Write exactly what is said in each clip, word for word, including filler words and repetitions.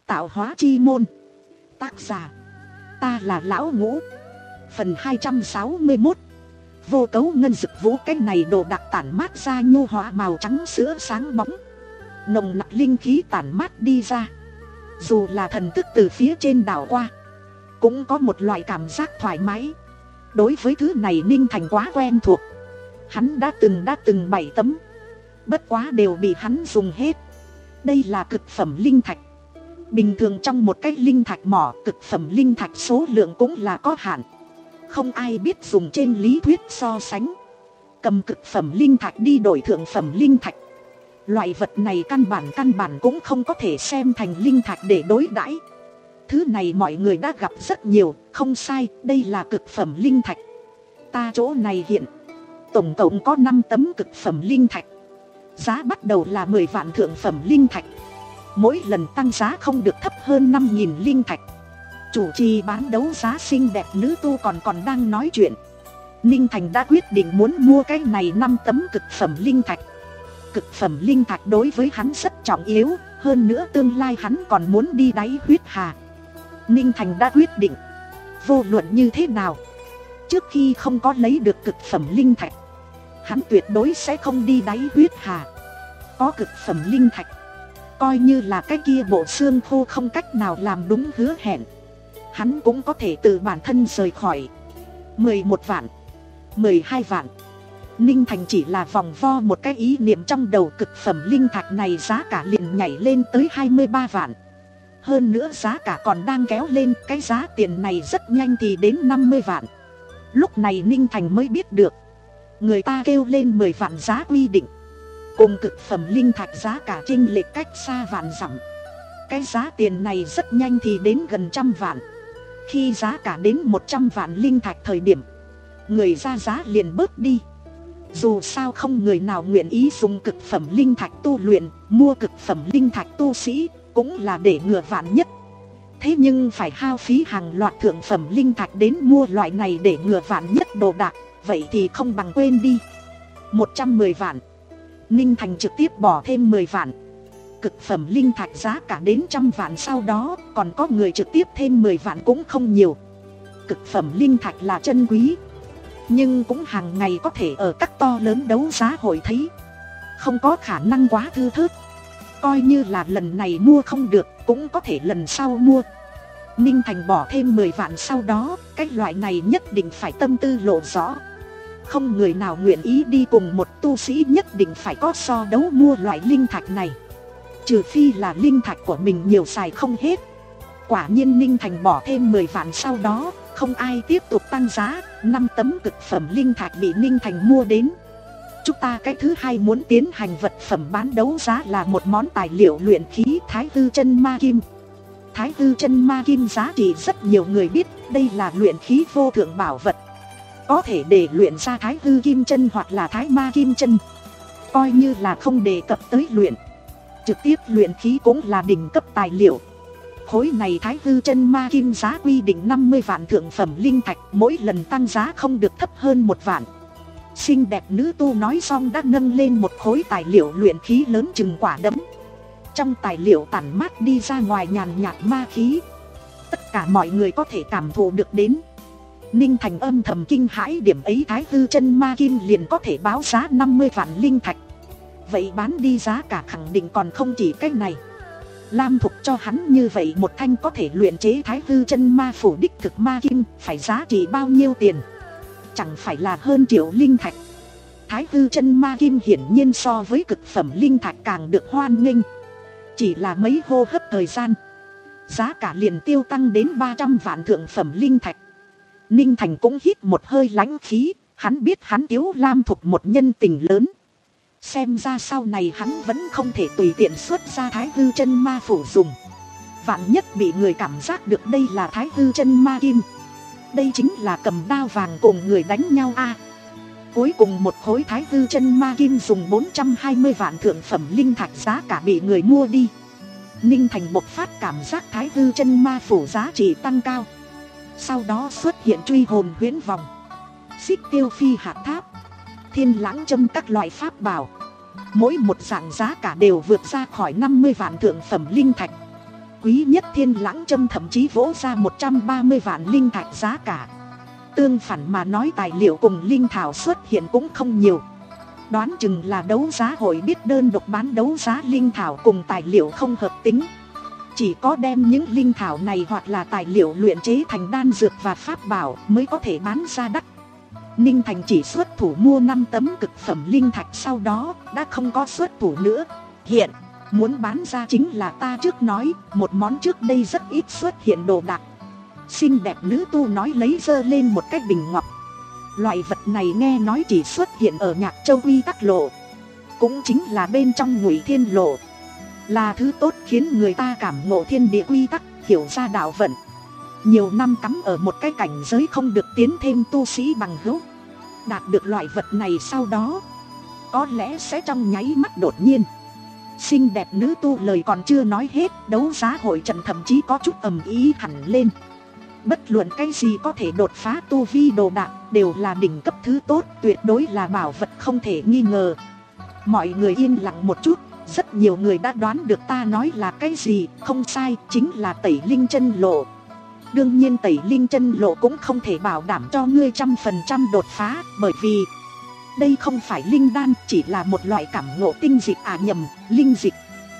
Tạo hóa chi môn. Tác giả ta là Lão Ngũ. Phần hai trăm sáu mươi mốt. Vô cấu ngân dực vũ. Cái này đồ đặc tản mát ra nhu hòa màu trắng sữa sáng bóng, nồng nặc linh khí tản mát đi ra. Dù là thần thức từ phía trên đảo qua, cũng có một loại cảm giác thoải mái. Đối với thứ này Ninh Thành quá quen thuộc. Hắn đã từng đã từng bảy tấm, bất quá đều bị hắn dùng hết. Đây là cực phẩm linh thạch. Bình thường trong một cái linh thạch mỏ, cực phẩm linh thạch số lượng cũng là có hạn, không ai biết dùng trên lý thuyết so sánh. Cầm cực phẩm linh thạch đi đổi thượng phẩm linh thạch, loại vật này căn bản căn bản cũng không có thể xem thành linh thạch để đối đãi. Thứ này mọi người đã gặp rất nhiều, không sai, đây là cực phẩm linh thạch. Ta chỗ này hiện tổng cộng có năm tấm cực phẩm linh thạch. Giá bắt đầu là mười vạn thượng phẩm linh thạch. Mỗi lần tăng giá không được thấp hơn năm nghìn linh thạch. Chủ trì bán đấu giá xinh đẹp nữ tu còn còn đang nói chuyện. Ninh Thành đã quyết định muốn mua cái này năm tấm cực phẩm linh thạch. Cực phẩm linh thạch đối với hắn rất trọng yếu. Hơn nữa tương lai hắn còn muốn đi đáy huyết hà. Ninh Thành đã quyết định, vô luận như thế nào, trước khi không có lấy được cực phẩm linh thạch, hắn tuyệt đối sẽ không đi đáy huyết hà. Có cực phẩm linh thạch, coi như là cái kia bộ xương khô không cách nào làm đúng hứa hẹn, hắn cũng có thể tự bản thân rời khỏi. Mười một vạn, mười hai vạn. Ninh Thành chỉ là vòng vo một cái ý niệm trong đầu, cực phẩm linh thạch này giá cả liền nhảy lên tới hai mươi ba vạn. Hơn nữa giá cả còn đang kéo lên, cái giá tiền này rất nhanh thì đến năm mươi vạn. Lúc này Ninh Thành mới biết được, người ta kêu lên mười vạn giá quy định, cùng cực phẩm linh thạch giá cả chênh lệch cách xa vạn dặm. Cái giá tiền này rất nhanh thì đến gần trăm vạn. Khi giá cả đến một trăm vạn linh thạch thời điểm, người ra giá liền bớt đi. Dù sao không người nào nguyện ý dùng cực phẩm linh thạch tu luyện, mua cực phẩm linh thạch tu sĩ cũng là để ngừa vạn nhất. Thế nhưng phải hao phí hàng loạt thượng phẩm linh thạch đến mua loại này để ngừa vạn nhất đồ đạc, vậy thì không bằng quên đi. Một trăm mười vạn. Ninh Thành trực tiếp bỏ thêm mười vạn. Cực phẩm linh thạch giá cả đến trăm vạn, sau đó còn có người trực tiếp thêm mười vạn cũng không nhiều. Cực phẩm linh thạch là chân quý, nhưng cũng hàng ngày có thể ở các to lớn đấu giá hội thấy, không có khả năng quá thư thớt. Coi như là lần này mua không được, cũng có thể lần sau mua. Ninh Thành bỏ thêm mười vạn, sau đó cái loại này nhất định phải tâm tư lộ rõ. Không người nào nguyện ý đi cùng một tu sĩ nhất định phải có so đấu mua loại linh thạch này, trừ phi là linh thạch của mình nhiều xài không hết. Quả nhiên Ninh Thành bỏ thêm mười vạn, sau đó không ai tiếp tục tăng giá. Năm tấm cực phẩm linh thạch bị Ninh Thành mua đến. Chúng ta cái thứ hai muốn tiến hành vật phẩm bán đấu giá là một món tài liệu luyện khí Thái Hư Chân Ma Kim. Thái Hư Chân Ma Kim giá trị rất nhiều người biết, đây là luyện khí vô thượng bảo vật, có thể để luyện ra Thái Hư Kim Chân hoặc là Thái Ma Kim Chân. Coi như là không đề cập tới luyện, trực tiếp luyện khí cũng là đỉnh cấp tài liệu. Khối này Thái Hư Chân Ma Kim giá quy định năm mươi vạn thượng phẩm linh thạch, mỗi lần tăng giá không được thấp hơn một vạn. Xinh đẹp nữ tu nói xong đã nâng lên một khối tài liệu luyện khí lớn chừng quả đấm. Trong tài liệu tản mát đi ra ngoài nhàn nhạt ma khí, tất cả mọi người có thể cảm thụ được đến. Ninh Thành âm thầm kinh hãi, điểm ấy Thái Hư Chân Ma Kim liền có thể báo giá năm mươi vạn linh thạch. Vậy bán đi giá cả khẳng định còn không chỉ cách này. Lam Thục cho hắn như vậy một thanh có thể luyện chế Thái Hư Chân Ma phủ đích thực ma kim, phải giá trị bao nhiêu tiền? Chẳng phải là hơn triệu linh thạch. Thái Hư Chân Ma Kim hiển nhiên so với cực phẩm linh thạch càng được hoan nghênh. Chỉ là mấy hô hấp thời gian, giá cả liền tiêu tăng đến ba trăm vạn thượng phẩm linh thạch. Ninh Thành cũng hít một hơi lãnh khí, hắn biết hắn thiếu Lam Thục một nhân tình lớn. Xem ra sau này hắn vẫn không thể tùy tiện xuất ra Thái Hư Chân Ma phủ dùng. Vạn nhất bị người cảm giác được đây là Thái Hư Chân Ma Kim, đây chính là cầm đao vàng cùng người đánh nhau a. À, cuối cùng một khối Thái Hư Chân Ma Kim dùng bốn trăm hai mươi vạn thượng phẩm linh thạch giá cả bị người mua đi. Ninh Thành bộc phát cảm giác Thái Hư Chân Ma phủ giá trị tăng cao. Sau đó xuất hiện truy hồn huyễn vòng, xích tiêu phi hạt tháp, thiên lãng châm các loại pháp bảo. Mỗi một dạng giá cả đều vượt ra khỏi năm mươi vạn thượng phẩm linh thạch. Quý nhất Thiên Lãng Châm thậm chí vỗ ra một trăm ba mươi vạn linh thạch giá cả. Tương phản mà nói, tài liệu cùng linh thảo xuất hiện cũng không nhiều. Đoán chừng là đấu giá hội biết đơn độc bán đấu giá linh thảo cùng tài liệu không hợp tính, chỉ có đem những linh thảo này hoặc là tài liệu luyện chế thành đan dược và pháp bảo mới có thể bán ra đắt. Ninh Thành chỉ xuất thủ mua năm tấm cực phẩm linh thạch, sau đó đã không có xuất thủ nữa. Hiện muốn bán ra chính là ta trước nói, một món trước đây rất ít xuất hiện đồ đạc. Xinh đẹp nữ tu nói lấy giơ lên một cái bình ngọc. Loại vật này nghe nói chỉ xuất hiện ở Nhạc Châu Quy Tắc Lộ, cũng chính là bên trong Ngụy Thiên Lộ, là thứ tốt khiến người ta cảm ngộ thiên địa quy tắc, hiểu ra đạo vận. Nhiều năm cắm ở một cái cảnh giới không được tiến thêm tu sĩ bằng hữu, đạt được loại vật này sau đó có lẽ sẽ trong nháy mắt đột nhiên. Xinh đẹp nữ tu lời còn chưa nói hết, đấu giá hội trận thậm chí có chút ầm ĩ hẳn lên. Bất luận cái gì có thể đột phá tu vi đồ đạc đều là đỉnh cấp thứ tốt, tuyệt đối là bảo vật không thể nghi ngờ. Mọi người yên lặng một chút, rất nhiều người đã đoán được ta nói là cái gì. Không sai, chính là Tẩy Linh Chân Lộ. Đương nhiên Tẩy Linh Chân Lộ cũng không thể bảo đảm cho ngươi trăm phần trăm đột phá, bởi vì đây không phải linh đan, chỉ là một loại cảm ngộ tinh dịch, à nhầm, linh dịch.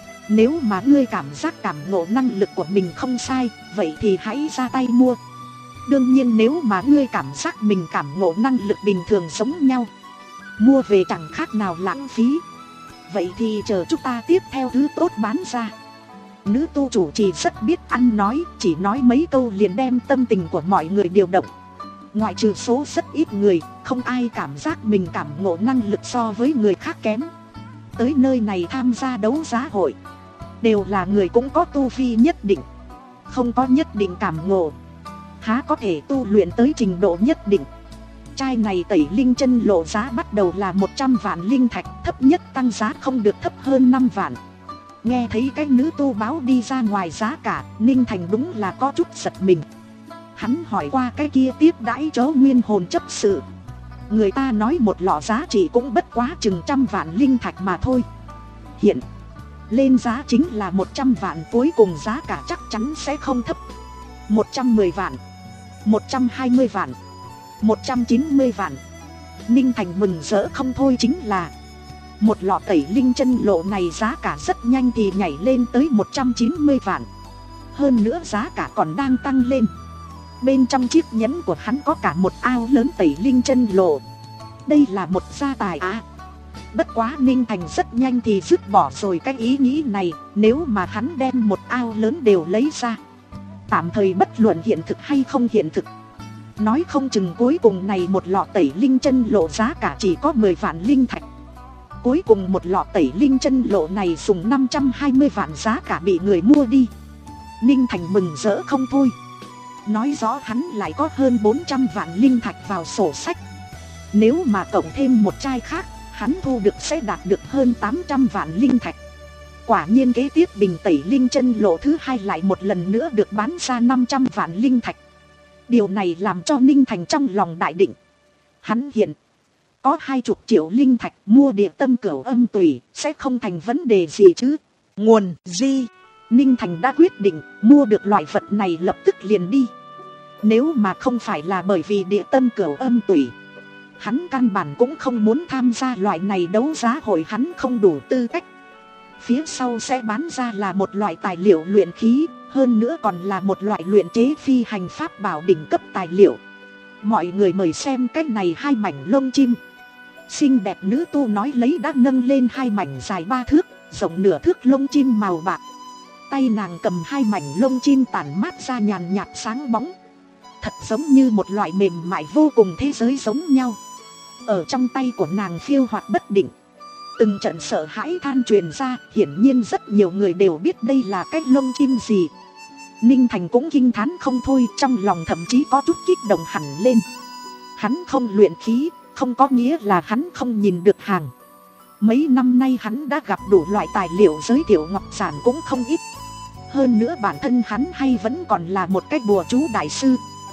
Nếu mà ngươi cảm giác cảm ngộ năng lực của mình không sai, vậy thì hãy ra tay mua. Đương nhiên nếu mà ngươi cảm giác mình cảm ngộ năng lực bình thường giống nhau, mua về chẳng khác nào lãng phí, vậy thì chờ chúng ta tiếp theo thứ tốt bán ra. Nữ tu chủ trì rất biết ăn nói, chỉ nói mấy câu liền đem tâm tình của mọi người điều động. Ngoại trừ số rất ít người, không ai cảm giác mình cảm ngộ năng lực so với người khác kém. Tới nơi này tham gia đấu giá hội đều là người cũng có tu vi nhất định, không có nhất định cảm ngộ, há có thể tu luyện tới trình độ nhất định. Chai này Tẩy Linh Chân Lộ giá bắt đầu là một trăm vạn linh thạch, thấp nhất tăng giá không được thấp hơn năm vạn. Nghe thấy cái nữ tu báo đi ra ngoài giá cả, Ninh Thành đúng là có chút giật mình. Hắn hỏi qua cái kia tiếp đãi chó nguyên hồn chấp sự, người ta nói một lọ giá trị cũng bất quá chừng trăm vạn linh thạch mà thôi. Hiện lên giá chính là một trăm vạn, cuối cùng giá cả chắc chắn sẽ không thấp. Một trăm mười vạn, một trăm hai mươi vạn, một trăm chín mươi vạn. Ninh Thành mừng rỡ không thôi, chính là một lọ Tẩy Linh Chân Lộ này giá cả rất nhanh thì nhảy lên tới một trăm chín mươi vạn. Hơn nữa giá cả còn đang tăng lên. Bên trong chiếc nhẫn của hắn có cả một ao lớn Tẩy Linh Chân Lộ. Đây là một gia tài à. Bất quá Ninh Thành rất nhanh thì dứt bỏ rồi cái ý nghĩ này. Nếu mà hắn đem một ao lớn đều lấy ra, tạm thời bất luận hiện thực hay không hiện thực, nói không chừng cuối cùng này một lọ Tẩy Linh Chân Lộ giá cả chỉ có mười vạn linh thạch. Cuối cùng một lọ Tẩy Linh Chân Lộ này dùng năm trăm hai mươi vạn giá cả bị người mua đi. Ninh Thành mừng rỡ không thôi, nói rõ hắn lại có hơn bốn trăm vạn linh thạch vào sổ sách. Nếu mà cộng thêm một chai khác, hắn thu được sẽ đạt được hơn tám trăm vạn linh thạch. Quả nhiên kế tiếp bình Tẩy Linh Chân Lộ thứ hai lại một lần nữa được bán ra năm trăm vạn linh thạch. Điều này làm cho Ninh Thành trong lòng đại định. Hắn hiện có hai chục triệu linh thạch, mua địa tâm cửu âm tùy sẽ không thành vấn đề gì chứ. Nguồn gì? Ninh Thành đã quyết định mua được loại vật này lập tức liền đi. Nếu mà không phải là bởi vì địa tâm cửu âm tùy, hắn căn bản cũng không muốn tham gia loại này đấu giá hội, hắn không đủ tư cách. Phía sau sẽ bán ra là một loại tài liệu luyện khí, hơn nữa còn là một loại luyện chế phi hành pháp bảo đỉnh cấp tài liệu. Mọi người mời xem cái này hai mảnh lông chim. Xinh đẹp nữ tu nói lấy đã nâng lên hai mảnh dài ba thước, rộng nửa thước lông chim màu bạc. Tay nàng cầm hai mảnh lông chim tản mát ra nhàn nhạt sáng bóng, thật giống như một loại mềm mại vô cùng thế giới giống nhau. Ở trong tay của nàng phiêu hoạt bất định. Từng trận sợ hãi than truyền ra, hiển nhiên rất nhiều người đều biết đây là cái lông chim gì. Ninh Thành cũng kinh thán không thôi, trong lòng thậm chí có chút kích động hẳn lên. Hắn không luyện khí, không có nghĩa là hắn không nhìn được hàng. Mấy năm nay hắn đã gặp đủ loại tài liệu giới thiệu ngọc giản cũng không ít. Hơn nữa bản thân hắn hay vẫn còn là một cái bùa chú đại sư.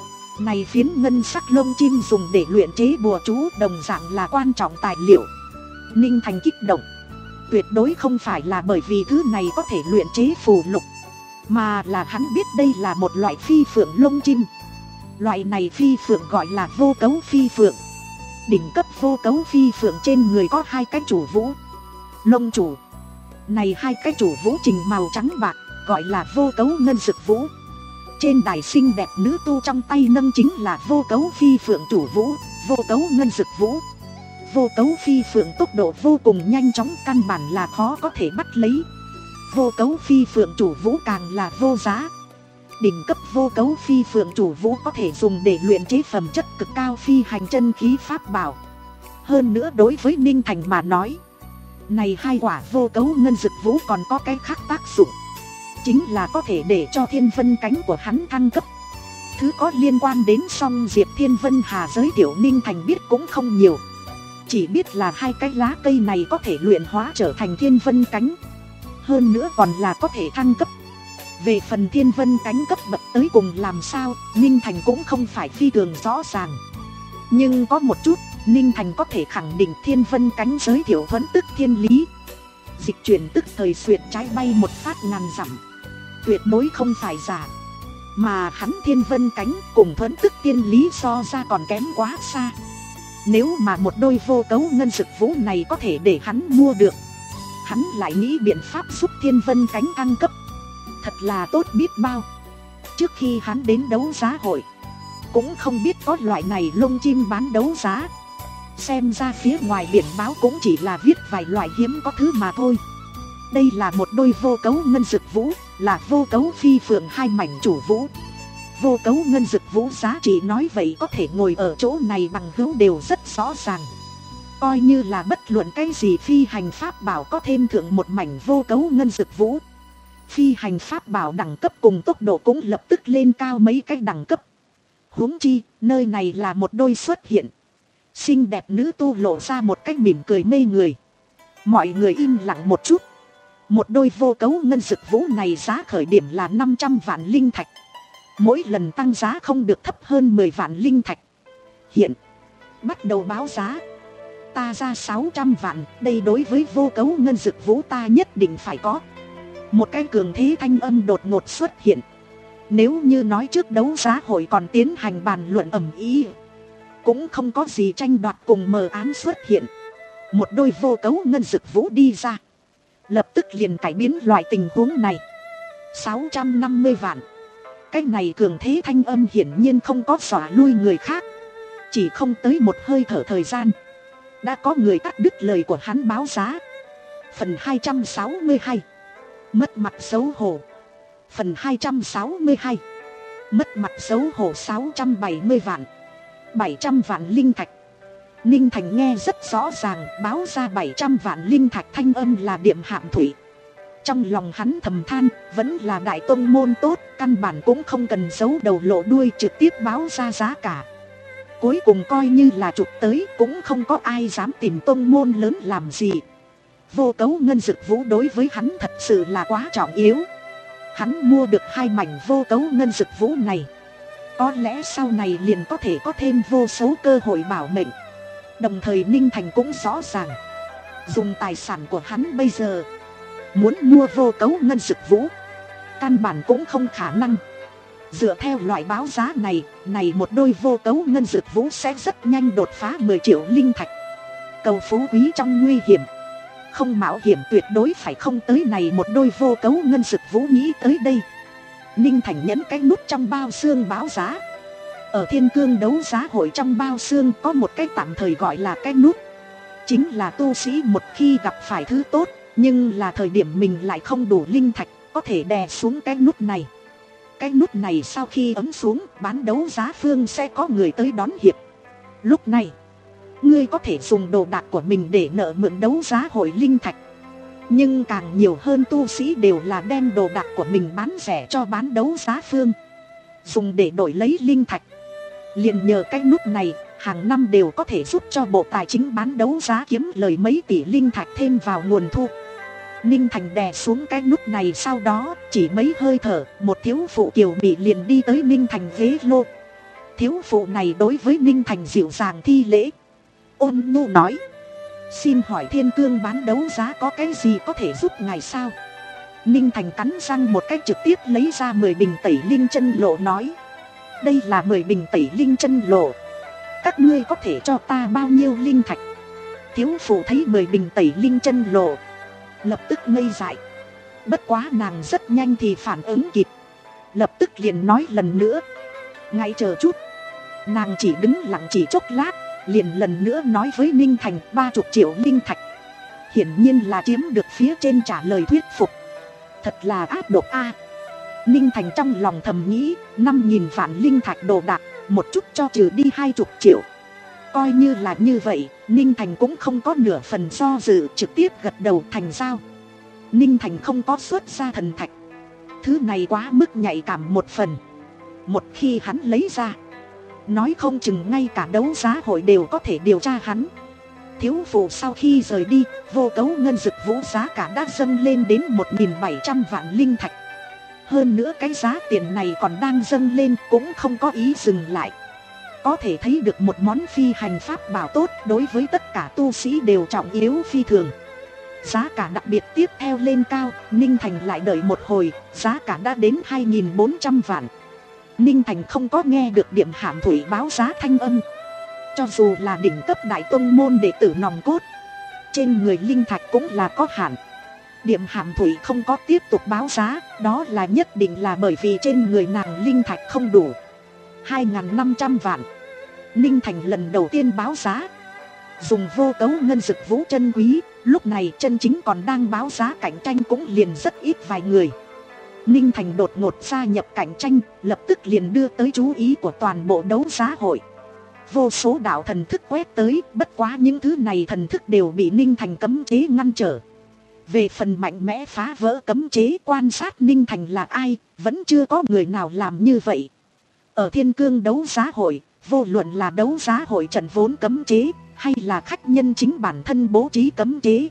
Này phiến ngân sắc lông chim dùng để luyện chế bùa chú đồng dạng là quan trọng tài liệu. Ninh Thành kích động. Tuyệt đối không phải là bởi vì thứ này có thể luyện chế phù lục. mà là hắn biết đây là một loại phi phượng lông chim. Loại này phi phượng gọi là vô cấu phi phượng. Đỉnh cấp vô cấu phi phượng trên người có hai cái chủ vũ, lông chủ. Này hai cái chủ vũ trình màu trắng bạc, gọi là vô cấu ngân dực vũ. Trên đài xinh đẹp nữ tu trong tay nâng chính là vô cấu phi phượng chủ vũ, vô cấu ngân dực vũ. Vô cấu phi phượng tốc độ vô cùng nhanh chóng, căn bản là khó có thể bắt lấy. Vô cấu phi phượng chủ vũ càng là vô giá. Đỉnh cấp vô cấu phi phượng chủ vũ có thể dùng để luyện chế phẩm chất cực cao phi hành chân khí pháp bảo. Hơn nữa đối với Ninh Thành mà nói, này hai quả vô cấu ngân dực vũ còn có cái khác tác dụng, chính là có thể để cho thiên vân cánh của hắn thăng cấp. Thứ có liên quan đến song diệp thiên vân hà giới thiệu Ninh Thành biết cũng không nhiều, chỉ biết là hai cái lá cây này có thể luyện hóa trở thành thiên vân cánh, hơn nữa còn là có thể thăng cấp. Về phần thiên vân cánh cấp bậc tới cùng làm sao, Ninh Thành cũng không phải phi thường rõ ràng. Nhưng có một chút, Ninh Thành có thể khẳng định thiên vân cánh giới thiệu vẫn tức thiên lý. Dịch chuyển tức thời xuyệt trái bay một phát ngàn dặm, tuyệt đối không phải giả. Mà hắn thiên vân cánh cùng thuẫn tức tiên lý so ra còn kém quá xa. Nếu mà một đôi vô cấu ngân dực vũ này có thể để hắn mua được, hắn lại nghĩ biện pháp giúp thiên vân cánh thăng cấp, thật là tốt biết bao. Trước khi hắn đến đấu giá hội, cũng không biết có loại này lông chim bán đấu giá. Xem ra phía ngoài biển báo cũng chỉ là viết vài loại hiếm có thứ mà thôi. Đây là một đôi vô cấu ngân dực vũ, là vô cấu phi phượng hai mảnh chủ vũ. Vô cấu ngân dực vũ giá trị nói vậy có thể ngồi ở chỗ này bằng hữu đều rất rõ ràng. Coi như là bất luận cái gì phi hành pháp bảo có thêm thượng một mảnh vô cấu ngân dực vũ, phi hành pháp bảo đẳng cấp cùng tốc độ cũng lập tức lên cao mấy cái đẳng cấp. Huống chi, nơi này là một đôi xuất hiện. Xinh đẹp nữ tu lộ ra một cách mỉm cười mê người. Mọi người im lặng một chút. Một đôi vô cấu ngân dực vũ này giá khởi điểm là năm trăm vạn linh thạch. Mỗi lần tăng giá không được thấp hơn mười vạn linh thạch. Hiện, bắt đầu báo giá. Ta ra sáu trăm vạn, đây đối với vô cấu ngân dực vũ ta nhất định phải có. Một cái cường thế thanh âm đột ngột xuất hiện. Nếu như nói trước đấu giá hội còn tiến hành bàn luận ầm ĩ, cũng không có gì tranh đoạt cùng mờ ám xuất hiện. Một đôi vô cấu ngân dực vũ đi ra, lập tức liền cải biến loại tình huống này. Sáu trăm năm mươi vạn. Cái này cường thế thanh âm hiển nhiên không có xóa lui người khác. Chỉ không tới một hơi thở thời gian, đã có người cắt đứt lời của hắn báo giá. Phần hai trăm sáu mươi hai, mất mặt xấu hổ. Phần hai trăm sáu mươi hai, mất mặt xấu hổ. Sáu trăm bảy mươi vạn, bảy trăm vạn linh thạch. Ninh Thành nghe rất rõ ràng, báo ra bảy trăm vạn linh thạch thanh âm là Điềm Hạm Thủy. Trong lòng hắn thầm than, vẫn là đại tông môn tốt, căn bản cũng không cần giấu đầu lộ đuôi, trực tiếp báo ra giá cả. Cuối cùng coi như là chụp tới, cũng không có ai dám tìm tông môn lớn làm gì. Vô cấu ngân dực vũ đối với hắn thật sự là quá trọng yếu. Hắn mua được hai mảnh vô cấu ngân dực vũ này, có lẽ sau này liền có thể có thêm vô số cơ hội bảo mệnh. Đồng thời Ninh Thành cũng rõ ràng, dùng tài sản của hắn bây giờ muốn mua vô cấu ngân dực vũ, căn bản cũng không khả năng. Dựa theo loại báo giá này, này một đôi vô cấu ngân dực vũ sẽ rất nhanh đột phá mười triệu linh thạch. Cầu phú quý trong nguy hiểm, không mạo hiểm tuyệt đối phải không tới. Này một đôi vô cấu ngân dực vũ nghĩ tới đây, Ninh Thành nhấn cái nút trong bao xương báo giá. Ở Thiên Cương đấu giá hội trong bao xương có một cái tạm thời gọi là cái nút. Chính là tu sĩ một khi gặp phải thứ tốt, nhưng là thời điểm mình lại không đủ linh thạch, có thể đè xuống cái nút này. Cái nút này sau khi ấn xuống, bán đấu giá phương sẽ có người tới đón hiệp. Lúc này, ngươi có thể dùng đồ đạc của mình để nợ mượn đấu giá hội linh thạch. Nhưng càng nhiều hơn tu sĩ đều là đem đồ đạc của mình bán rẻ cho bán đấu giá phương, dùng để đổi lấy linh thạch. Liền nhờ cái nút này, hàng năm đều có thể giúp cho bộ tài chính bán đấu giá kiếm lời mấy tỷ linh thạch thêm vào nguồn thu. Ninh Thành đè xuống cái nút này, sau đó chỉ mấy hơi thở, một thiếu phụ kiều mị liền đi tới Ninh Thành ghế lô. Thiếu phụ này đối với Ninh Thành dịu dàng thi lễ, ôn nhu nói: xin hỏi Thiên Cương bán đấu giá có cái gì có thể giúp ngài sao? Ninh Thành cắn răng một cách trực tiếp lấy ra mười bình tẩy linh chân lộ nói. Đây là mười bình tẩy linh chân lộ. Các ngươi có thể cho ta bao nhiêu linh thạch? Thiếu phụ thấy mười bình tẩy linh chân lộ, lập tức ngây dại. Bất quá nàng rất nhanh thì phản ứng kịp, lập tức liền nói lần nữa. Ngay chờ chút. Nàng chỉ đứng lặng chỉ chốc lát, liền lần nữa nói với Ninh Thành ba chục triệu linh thạch. Hiển nhiên là chiếm được phía trên trả lời thuyết phục. Thật là áp độc a. Ninh Thành trong lòng thầm nghĩ, năm nghìn vạn linh thạch đồ đạc, một chút cho trừ đi hai chục triệu. Coi như là như vậy, Ninh Thành cũng không có nửa phần do dự, trực tiếp gật đầu thành giao. Ninh Thành không có xuất ra thần thạch. Thứ này quá mức nhạy cảm một phần. Một khi hắn lấy ra, nói không chừng ngay cả đấu giá hội đều có thể điều tra hắn. Thiếu phụ sau khi rời đi, vô cấu ngân dực vũ giá cả đã dâng lên đến một nghìn bảy trăm vạn linh thạch. Hơn nữa cái giá tiền này còn đang dâng lên, cũng không có ý dừng lại. Có thể thấy được một món phi hành pháp bảo tốt đối với tất cả tu sĩ đều trọng yếu phi thường. Giá cả đặc biệt tiếp theo lên cao, Ninh Thành lại đợi một hồi, giá cả đã đến hai nghìn bốn trăm vạn. Ninh Thành không có nghe được Điểm Hạm Thủy báo giá thanh âm. Cho dù là đỉnh cấp đại tông môn đệ tử nòng cốt, trên người linh thạch cũng là có hạn. Điểm Hạm Thủy không có tiếp tục báo giá, đó là nhất định là bởi vì trên người nàng linh thạch không đủ. Hai nghìn năm trăm vạn. Ninh Thành lần đầu tiên báo giá. Dùng vô cấu ngân dực vũ chân quý, lúc này chân chính còn đang báo giá cạnh tranh cũng liền rất ít vài người. Ninh Thành đột ngột gia nhập cạnh tranh, lập tức liền đưa tới chú ý của toàn bộ đấu giá hội. Vô số đạo thần thức quét tới, bất quá những thứ này thần thức đều bị Ninh Thành cấm chế ngăn trở. Về phần mạnh mẽ phá vỡ cấm chế quan sát Ninh Thành là ai, vẫn chưa có người nào làm như vậy. Ở Thiên Cương đấu giá hội, vô luận là đấu giá hội trận vốn cấm chế, hay là khách nhân chính bản thân bố trí cấm chế,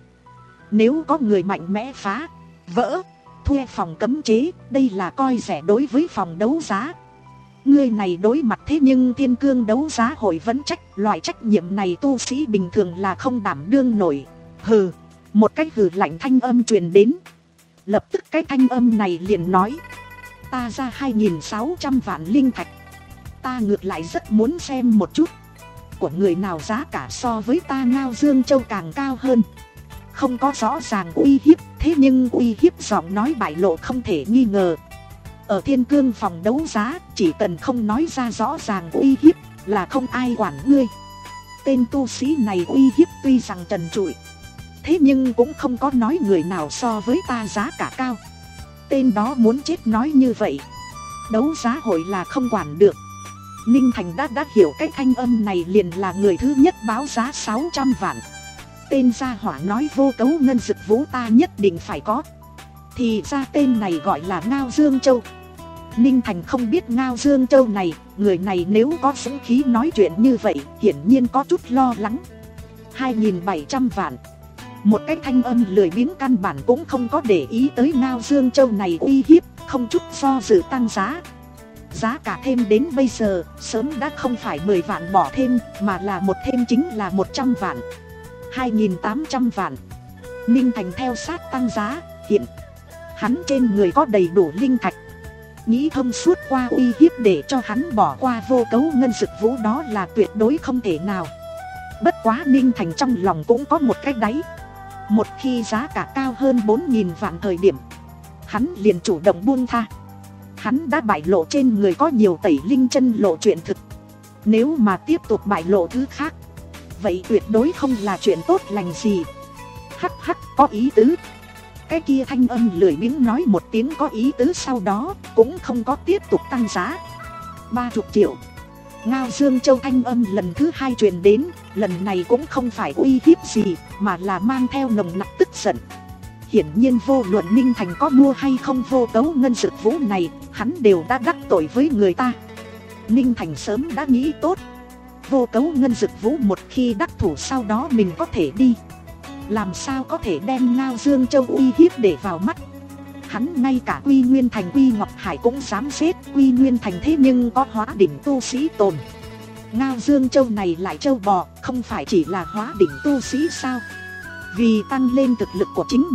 nếu có người mạnh mẽ phá vỡ, thuê phòng cấm chế, đây là coi rẻ đối với phòng đấu giá. Người này đối mặt thế nhưng Thiên Cương đấu giá hội vẫn trách, loại trách nhiệm này tu sĩ bình thường là không đảm đương nổi. Hừ, một cái hừ lạnh thanh âm truyền đến. Lập tức cái thanh âm này liền nói, ta ra hai nghìn sáu trăm vạn linh thạch. Ta ngược lại rất muốn xem một chút, của người nào giá cả so với ta Ngao Dương Châu càng cao hơn. Không có rõ ràng uy hiếp, thế nhưng uy hiếp giọng nói bại lộ không thể nghi ngờ. Ở Thiên Cương phòng đấu giá, chỉ cần không nói ra rõ ràng uy hiếp là không ai quản ngươi. Tên tu sĩ này uy hiếp tuy rằng trần trụi, thế nhưng cũng không có nói người nào so với ta giá cả cao. Tên đó muốn chết nói như vậy, đấu giá hội là không quản được. Ninh Thành đã đã hiểu cái thanh âm này liền là người thứ nhất báo giá sáu trăm vạn. Tên gia hỏa nói vô cấu ngân dực vũ ta nhất định phải có. Thì ra tên này gọi là Ngao Dương Châu. Ninh Thành không biết Ngao Dương Châu này, người này nếu có dũng khí nói chuyện như vậy, hiển nhiên có chút lo lắng. Hai nghìn bảy trăm vạn. Một cái thanh âm lười biếng căn bản cũng không có để ý tới Ngao Dương Châu này uy hiếp, không chút do dự tăng giá. Giá cả thêm đến bây giờ, sớm đã không phải mười vạn bỏ thêm, mà là một thêm chính là một trăm vạn. Hai nghìn tám trăm vạn. Ninh Thành theo sát tăng giá, hiện hắn trên người có đầy đủ linh thạch. Nghĩ thông suốt qua uy hiếp để cho hắn bỏ qua vô cấu ngân dực vũ đó là tuyệt đối không thể nào. Bất quá Ninh Thành trong lòng cũng có một cái đáy. Một khi giá cả cao hơn bốn nghìn vạn thời điểm, hắn liền chủ động buông tha. Hắn đã bại lộ trên người có nhiều tẩy linh chân lộ chuyện thực. Nếu mà tiếp tục bại lộ thứ khác, vậy tuyệt đối không là chuyện tốt lành gì. Hắc hắc, có ý tứ. Cái kia thanh âm lười biếng nói một tiếng có ý tứ, sau đó cũng không có tiếp tục tăng giá. Ba chục triệu. Ngao Dương Châu thanh âm lần thứ hai truyền đến, lần này cũng không phải uy hiếp gì, mà là mang theo nồng nặc tức giận. Hiển nhiên vô luận Ninh Thành có mua hay không vô cấu ngân dực vũ này, hắn đều đã đắc tội với người ta. Ninh Thành sớm đã nghĩ tốt, vô cấu ngân dực vũ một khi đắc thủ sau đó mình có thể đi. Làm sao có thể đem Ngao Dương Châu uy hiếp để vào mắt. Hắn ngay cả Quy Nguyên Thành Quy Ngọc Hải cũng dám xếp. Quy Nguyên Thành thế nhưng có hóa đỉnh tu sĩ tồn. Ngao Dương Châu này lại châu bò, không phải chỉ là hóa đỉnh tu sĩ sao? Vì tăng lên thực lực của chính mình,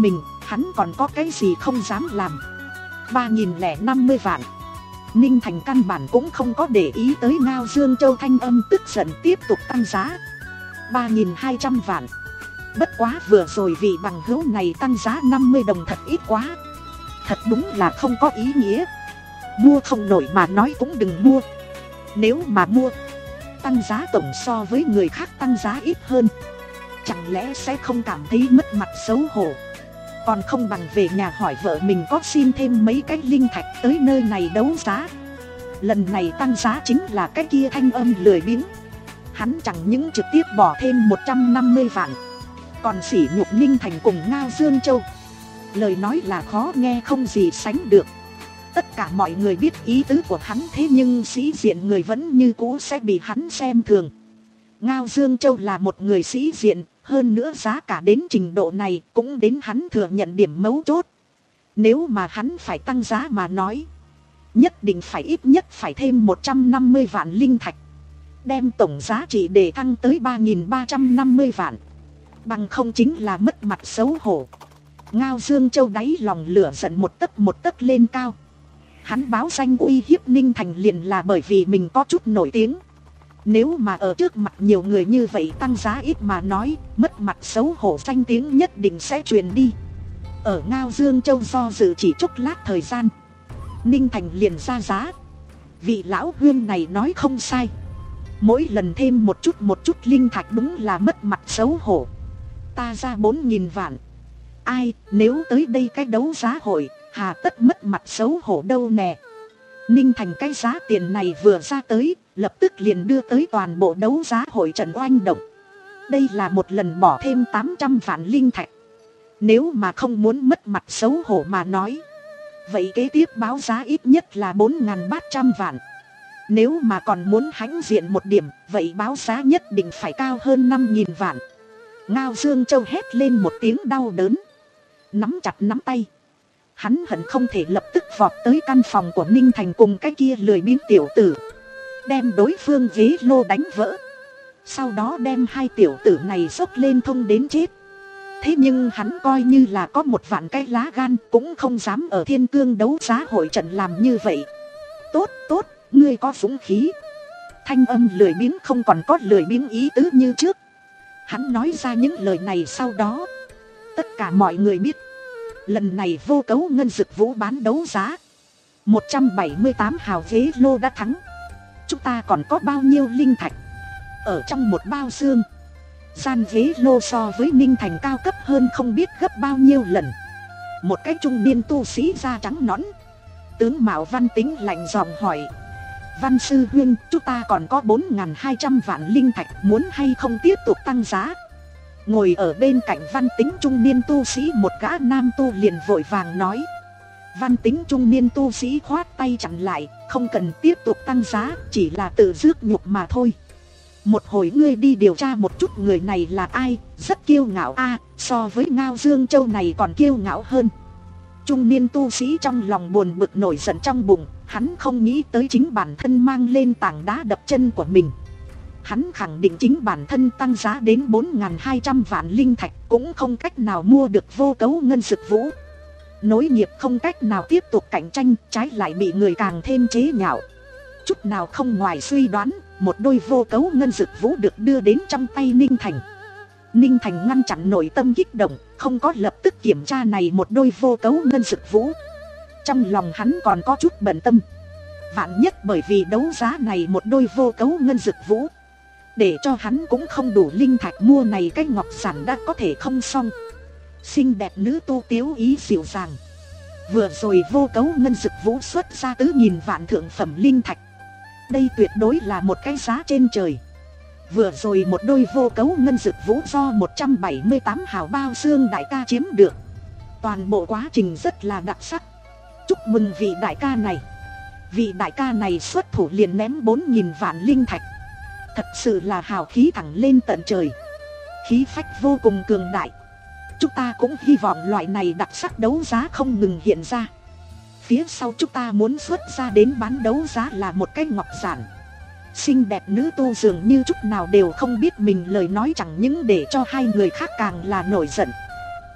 hắn còn có cái gì không dám làm. Ba nghìn lẻ năm mươi vạn. Ninh Thành căn bản cũng không có để ý tới Ngao Dương Châu, thanh âm tức giận tiếp tục tăng giá. Ba nghìn hai trăm vạn. Bất quá vừa rồi vị bằng hữu này tăng giá năm mươi đồng thật ít quá. Thật đúng là không có ý nghĩa. Mua không nổi mà nói cũng đừng mua. Nếu mà mua, tăng giá tổng so với người khác tăng giá ít hơn, chẳng lẽ sẽ không cảm thấy mất mặt xấu hổ. Còn không bằng về nhà hỏi vợ mình có xin thêm mấy cái linh thạch tới nơi này đấu giá. Lần này tăng giá chính là cái kia thanh âm lười biếng. Hắn chẳng những trực tiếp bỏ thêm một trăm năm mươi vạn, còn sỉ nhục Ninh Thành cùng Ngao Dương Châu. Lời nói là khó nghe không gì sánh được. Tất cả mọi người biết ý tứ của hắn, thế nhưng sĩ diện người vẫn như cũ sẽ bị hắn xem thường. Ngao Dương Châu là một người sĩ diện, hơn nữa giá cả đến trình độ này cũng đến hắn thừa nhận điểm mấu chốt. Nếu mà hắn phải tăng giá mà nói, nhất định phải ít nhất phải thêm một trăm năm mươi vạn linh thạch, đem tổng giá trị để thăng tới ba nghìn ba trăm năm mươi vạn. Bằng không chính là mất mặt xấu hổ. Ngao Dương Châu đáy lòng lửa giận một tấc một tấc lên cao. Hắn báo danh uy hiếp Ninh Thành liền là bởi vì mình có chút nổi tiếng. Nếu mà ở trước mặt nhiều người như vậy tăng giá ít mà nói, mất mặt xấu hổ danh tiếng nhất định sẽ truyền đi. Ở Ngao Dương Châu do dự chỉ chốc lát thời gian, Ninh Thành liền ra giá. Vị lão huyên này nói không sai, mỗi lần thêm một chút một chút linh thạch đúng là mất mặt xấu hổ. Ta ra bốn nghìn vạn. Ai, nếu tới đây cái đấu giá hội, hà tất mất mặt xấu hổ đâu nè. Ninh Thành cái giá tiền này vừa ra tới, lập tức liền đưa tới toàn bộ đấu giá hội trận oanh động. Đây là một lần bỏ thêm tám trăm vạn linh thạch. Nếu mà không muốn mất mặt xấu hổ mà nói, vậy kế tiếp báo giá ít nhất là bốn nghìn ba trăm vạn. Nếu mà còn muốn hãnh diện một điểm, vậy báo giá nhất định phải cao hơn năm nghìn vạn. Ngao Dương Châu hét lên một tiếng đau đớn, nắm chặt nắm tay. Hắn hận không thể lập tức vọt tới căn phòng của Ninh Thành cùng cái kia lười biếng tiểu tử, đem đối phương ghế lô đánh vỡ, sau đó đem hai tiểu tử này xốc lên thông đến chết. Thế nhưng hắn coi như là có một vạn cái lá gan cũng không dám ở Thiên Cương đấu giá hội trận làm như vậy. Tốt tốt, ngươi có dũng khí. Thanh âm lười biếng không còn có lười biếng ý tứ như trước. Hắn nói ra những lời này sau đó, tất cả mọi người biết lần này Vô Cấu Ngân Dực Vũ bán đấu giá một trăm bảy mươi tám hào ghế lô đã thắng. Chúng ta còn có bao nhiêu linh thạch? Ở trong một bao xương, gian ghế lô so với Ninh Thành cao cấp hơn không biết gấp bao nhiêu lần. Một cái trung niên tu sĩ da trắng nõn, tướng mạo Văn Tính lạnh giọng hỏi: Văn sư huynh, chúng ta còn có bốn nghìn hai trăm vạn linh thạch, muốn hay không tiếp tục tăng giá? Ngồi ở bên cạnh Văn Tính trung niên tu sĩ một gã nam tu liền vội vàng nói. Văn Tính trung niên tu sĩ khoát tay chặn lại, không cần tiếp tục tăng giá, chỉ là tự rước nhục mà thôi. Một hồi ngươi đi điều tra một chút người này là ai, rất kiêu ngạo a, so với Ngao Dương Châu này còn kiêu ngạo hơn. Trung niên tu sĩ trong lòng buồn bực nổi giận trong bụng, hắn không nghĩ tới chính bản thân mang lên tảng đá đập chân của mình. Hắn khẳng định chính bản thân tăng giá đến bốn nghìn hai trăm vạn linh thạch cũng không cách nào mua được Vô Cấu Ngân Dực Vũ. Nối nghiệp không cách nào tiếp tục cạnh tranh, trái lại bị người càng thêm chế nhạo. Chút nào không ngoài suy đoán, một đôi Vô Cấu Ngân Dực Vũ được đưa đến trong tay Ninh Thành. Ninh Thành ngăn chặn nội tâm kích động, không có lập tức kiểm tra này một đôi Vô Cấu Ngân Dực Vũ. Trong lòng hắn còn có chút bận tâm, vạn nhất bởi vì đấu giá này một đôi Vô Cấu Ngân Dực Vũ, để cho hắn cũng không đủ linh thạch mua này cái ngọc sản đã có thể không xong. Xinh đẹp nữ tu tiếu ý dịu dàng. Vừa rồi Vô Cấu Ngân Dực Vũ xuất ra tứ nghìn vạn thượng phẩm linh thạch, đây tuyệt đối là một cái giá trên trời. Vừa rồi một đôi Vô Cấu Ngân Dực Vũ do một trăm bảy mươi tám hào bao xương đại ca chiếm được. Toàn bộ quá trình rất là đặc sắc. Chúc mừng vị đại ca này. Vị đại ca này xuất thủ liền ném bốn nghìn vạn linh thạch, thật sự là hào khí thẳng lên tận trời, khí phách vô cùng cường đại. Chúng ta cũng hy vọng loại này đặc sắc đấu giá không ngừng hiện ra. Phía sau chúng ta muốn xuất ra đến bán đấu giá là một cái ngọc giản. Xinh đẹp nữ tu dường như chút nào đều không biết mình lời nói chẳng những để cho hai người khác càng là nổi giận.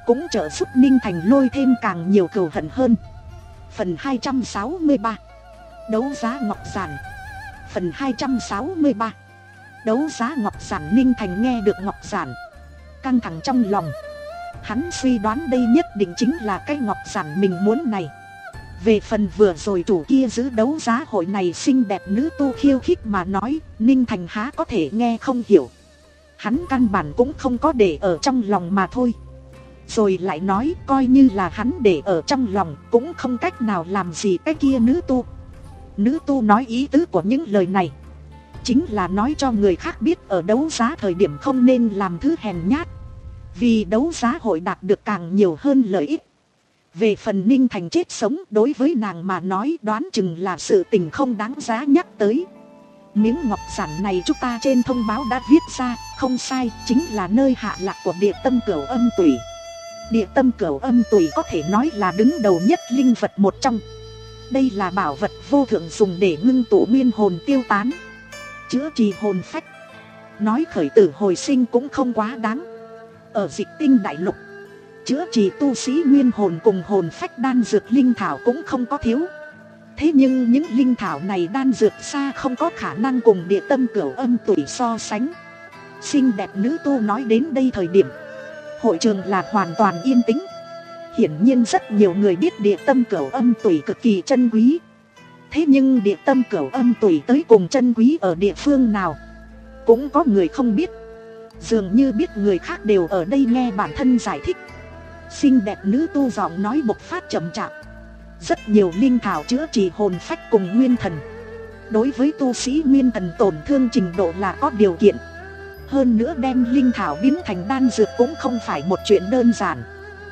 cũng trợ giúp Ninh Thành lôi thêm càng nhiều cừu hận hơn. Phần hai trăm sáu mươi ba, đấu giá ngọc giản. Phần hai trăm sáu mươi ba, đấu giá ngọc giản. Ninh Thành nghe được ngọc giản, căng thẳng trong lòng. Hắn suy đoán đây nhất định chính là cái ngọc giản mình muốn này. Về phần vừa rồi chủ kia giữ đấu giá hội này xinh đẹp nữ tu khiêu khích mà nói, Ninh Thành há có thể nghe không hiểu. Hắn căn bản cũng không có để ở trong lòng mà thôi. Rồi lại nói coi như là hắn để ở trong lòng cũng không cách nào làm gì cái kia nữ tu. Nữ tu nói ý tứ của những lời này chính là nói cho người khác biết ở đấu giá thời điểm không nên làm thứ hèn nhát, vì đấu giá hội đạt được càng nhiều hơn lợi ích. Về phần Ninh Thành chết sống, đối với nàng mà nói đoán chừng là sự tình không đáng giá nhắc tới. Miếng ngọc giản này chúng ta trên thông báo đã viết ra, không sai, chính là nơi hạ lạc của địa tâm cửu âm tủy. Địa tâm cửu âm tủy có thể nói là đứng đầu nhất linh vật một trong. Đây là bảo vật vô thượng dùng để ngưng tụ nguyên hồn tiêu tán, chữa trị hồn phách. Nói khởi tử hồi sinh cũng không quá đáng. Ở Dịch Tinh đại lục, chữa trị tu sĩ nguyên hồn cùng hồn phách đan dược linh thảo cũng không có thiếu. Thế nhưng những linh thảo này đan dược xa không có khả năng cùng địa tâm cửu âm tủy so sánh. Xinh đẹp nữ tu nói đến đây thời điểm, hội trường là hoàn toàn yên tĩnh. Hiển nhiên rất nhiều người biết địa tâm cửu âm tủy cực kỳ chân quý. Thế nhưng địa tâm cửu âm tủy tới cùng chân quý ở địa phương nào, cũng có người không biết. Dường như biết người khác đều ở đây nghe bản thân giải thích. Xinh đẹp nữ tu giọng nói bộc phát chậm chạp. Rất nhiều linh thảo chữa trị hồn phách cùng nguyên thần. Đối với tu sĩ nguyên thần tổn thương trình độ là có điều kiện. Hơn nữa đem linh thảo biến thành đan dược cũng không phải một chuyện đơn giản.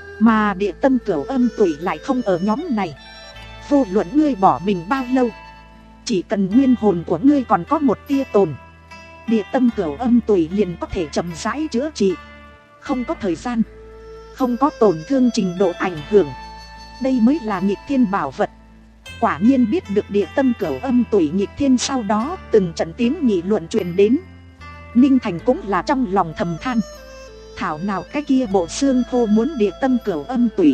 Mà địa tâm cửu âm tủy lại không ở nhóm này. Vô luận ngươi bỏ mình bao lâu, chỉ cần nguyên hồn của ngươi còn có một tia tồn, địa tâm cửu âm tủy liền có thể chậm rãi chữa trị. Không có thời gian, không có tổn thương trình độ ảnh hưởng. Đây mới là nghịch thiên bảo vật. Quả nhiên biết được địa tâm cửu âm tủy nghịch thiên, sau đó từng trận tiếng nghị luận truyền đến. Ninh Thành cũng là trong lòng thầm than, thảo nào cái kia bộ xương khô muốn địa tâm cửu âm tủy.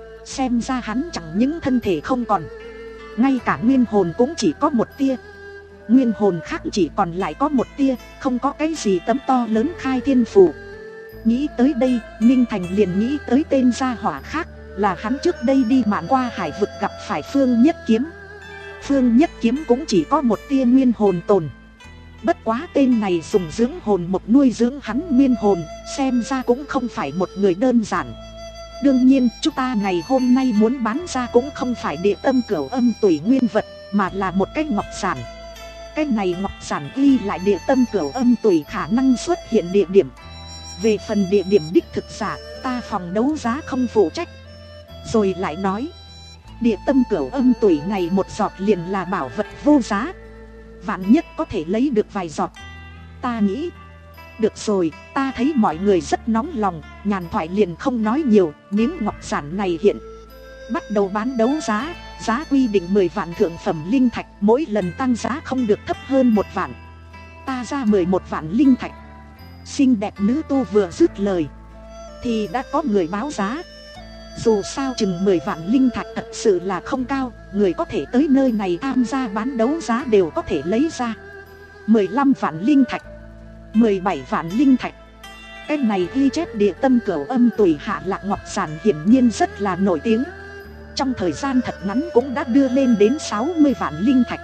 Xem ra hắn chẳng những thân thể không còn, ngay cả nguyên hồn cũng chỉ có một tia. Nguyên hồn khác chỉ còn lại có một tia, không có cái gì tấm to lớn khai thiên phù. Nghĩ tới đây, Ninh Thành liền nghĩ tới tên gia hỏa khác, là hắn trước đây đi mạn qua hải vực gặp phải Phương Nhất Kiếm. Phương Nhất Kiếm cũng chỉ có một tia nguyên hồn tồn. Bất quá tên này dùng dưỡng hồn một nuôi dưỡng hắn nguyên hồn, xem ra cũng không phải một người đơn giản. Đương nhiên chúng ta ngày hôm nay muốn bán ra cũng không phải địa tâm cửu âm tủy nguyên vật, mà là một cái ngọc giản. Cái này ngọc giản ghi lại địa tâm cửu âm tủy khả năng xuất hiện địa điểm. Về phần địa điểm đích thực giả, ta phòng đấu giá không phụ trách. Rồi lại nói, địa tâm cửu âm tủy này một giọt liền là bảo vật vô giá, vạn nhất có thể lấy được vài giọt. Ta nghĩ, được rồi, ta thấy mọi người rất nóng lòng, nhàn thoại liền không nói nhiều. Miếng ngọc giản này hiện bắt đầu bán đấu giá. Giá quy định mười vạn thượng phẩm linh thạch, mỗi lần tăng giá không được thấp hơn một vạn. Ta ra mười một vạn linh thạch. Xinh đẹp nữ tu vừa dứt lời thì đã có người báo giá. Dù sao chừng mười vạn linh thạch thật sự là không cao, người có thể tới nơi này tham gia bán đấu giá đều có thể lấy ra. Mười lăm vạn linh thạch, mười bảy vạn linh thạch. Cái này ghi chép địa tâm cửu âm tùy hạ lạc ngọc giản hiển nhiên rất là nổi tiếng. Trong thời gian thật ngắn cũng đã đưa lên đến sáu mươi vạn linh thạch.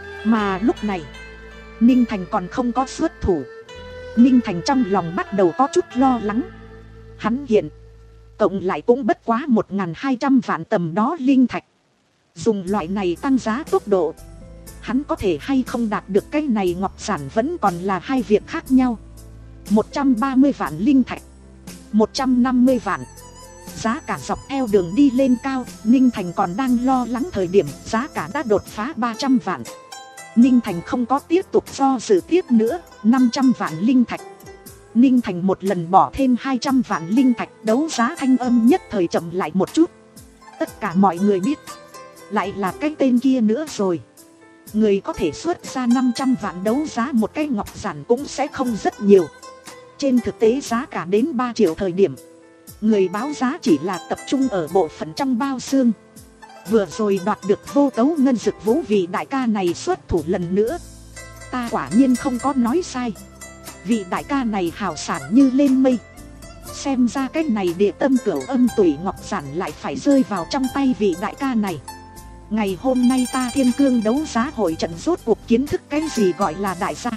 Mà lúc này Ninh Thành còn không có xuất thủ. Ninh Thành trong lòng bắt đầu có chút lo lắng. Hắn hiện cộng lại cũng bất quá một nghìn hai trăm vạn tầm đó linh thạch. Dùng loại này tăng giá tốc độ, hắn có thể hay không đạt được cái này ngọc giản vẫn còn là hai việc khác nhau. Một trăm ba mươi vạn linh thạch, một trăm năm mươi vạn. Giá cả dọc theo đường đi lên cao. Ninh Thành còn đang lo lắng thời điểm giá cả đã đột phá ba trăm vạn. Ninh Thành không có tiếp tục do dự tiếp nữa. Năm trăm vạn linh thạch. Ninh Thành một lần bỏ thêm hai trăm vạn linh thạch. Đấu giá thanh âm nhất thời chậm lại một chút. Tất cả mọi người biết lại là cái tên kia nữa rồi. Người có thể xuất ra năm trăm vạn đấu giá một cái ngọc giản cũng sẽ không rất nhiều. Trên thực tế giá cả đến ba triệu thời điểm, Người báo giá chỉ là tập trung ở bộ phận trong bao xương. Vừa rồi đoạt được vô cấu ngân dực vũ vị đại ca này xuất thủ lần nữa. Ta quả nhiên không có nói sai. Vị đại ca này hào sản như lên mây. Xem ra cái này địa tâm cửu âm tủy ngọc giản lại phải rơi vào trong tay vị đại ca này. Ngày hôm nay ta thiên cương đấu giá hội trận rốt cuộc kiến thức cái gì gọi là đại gia.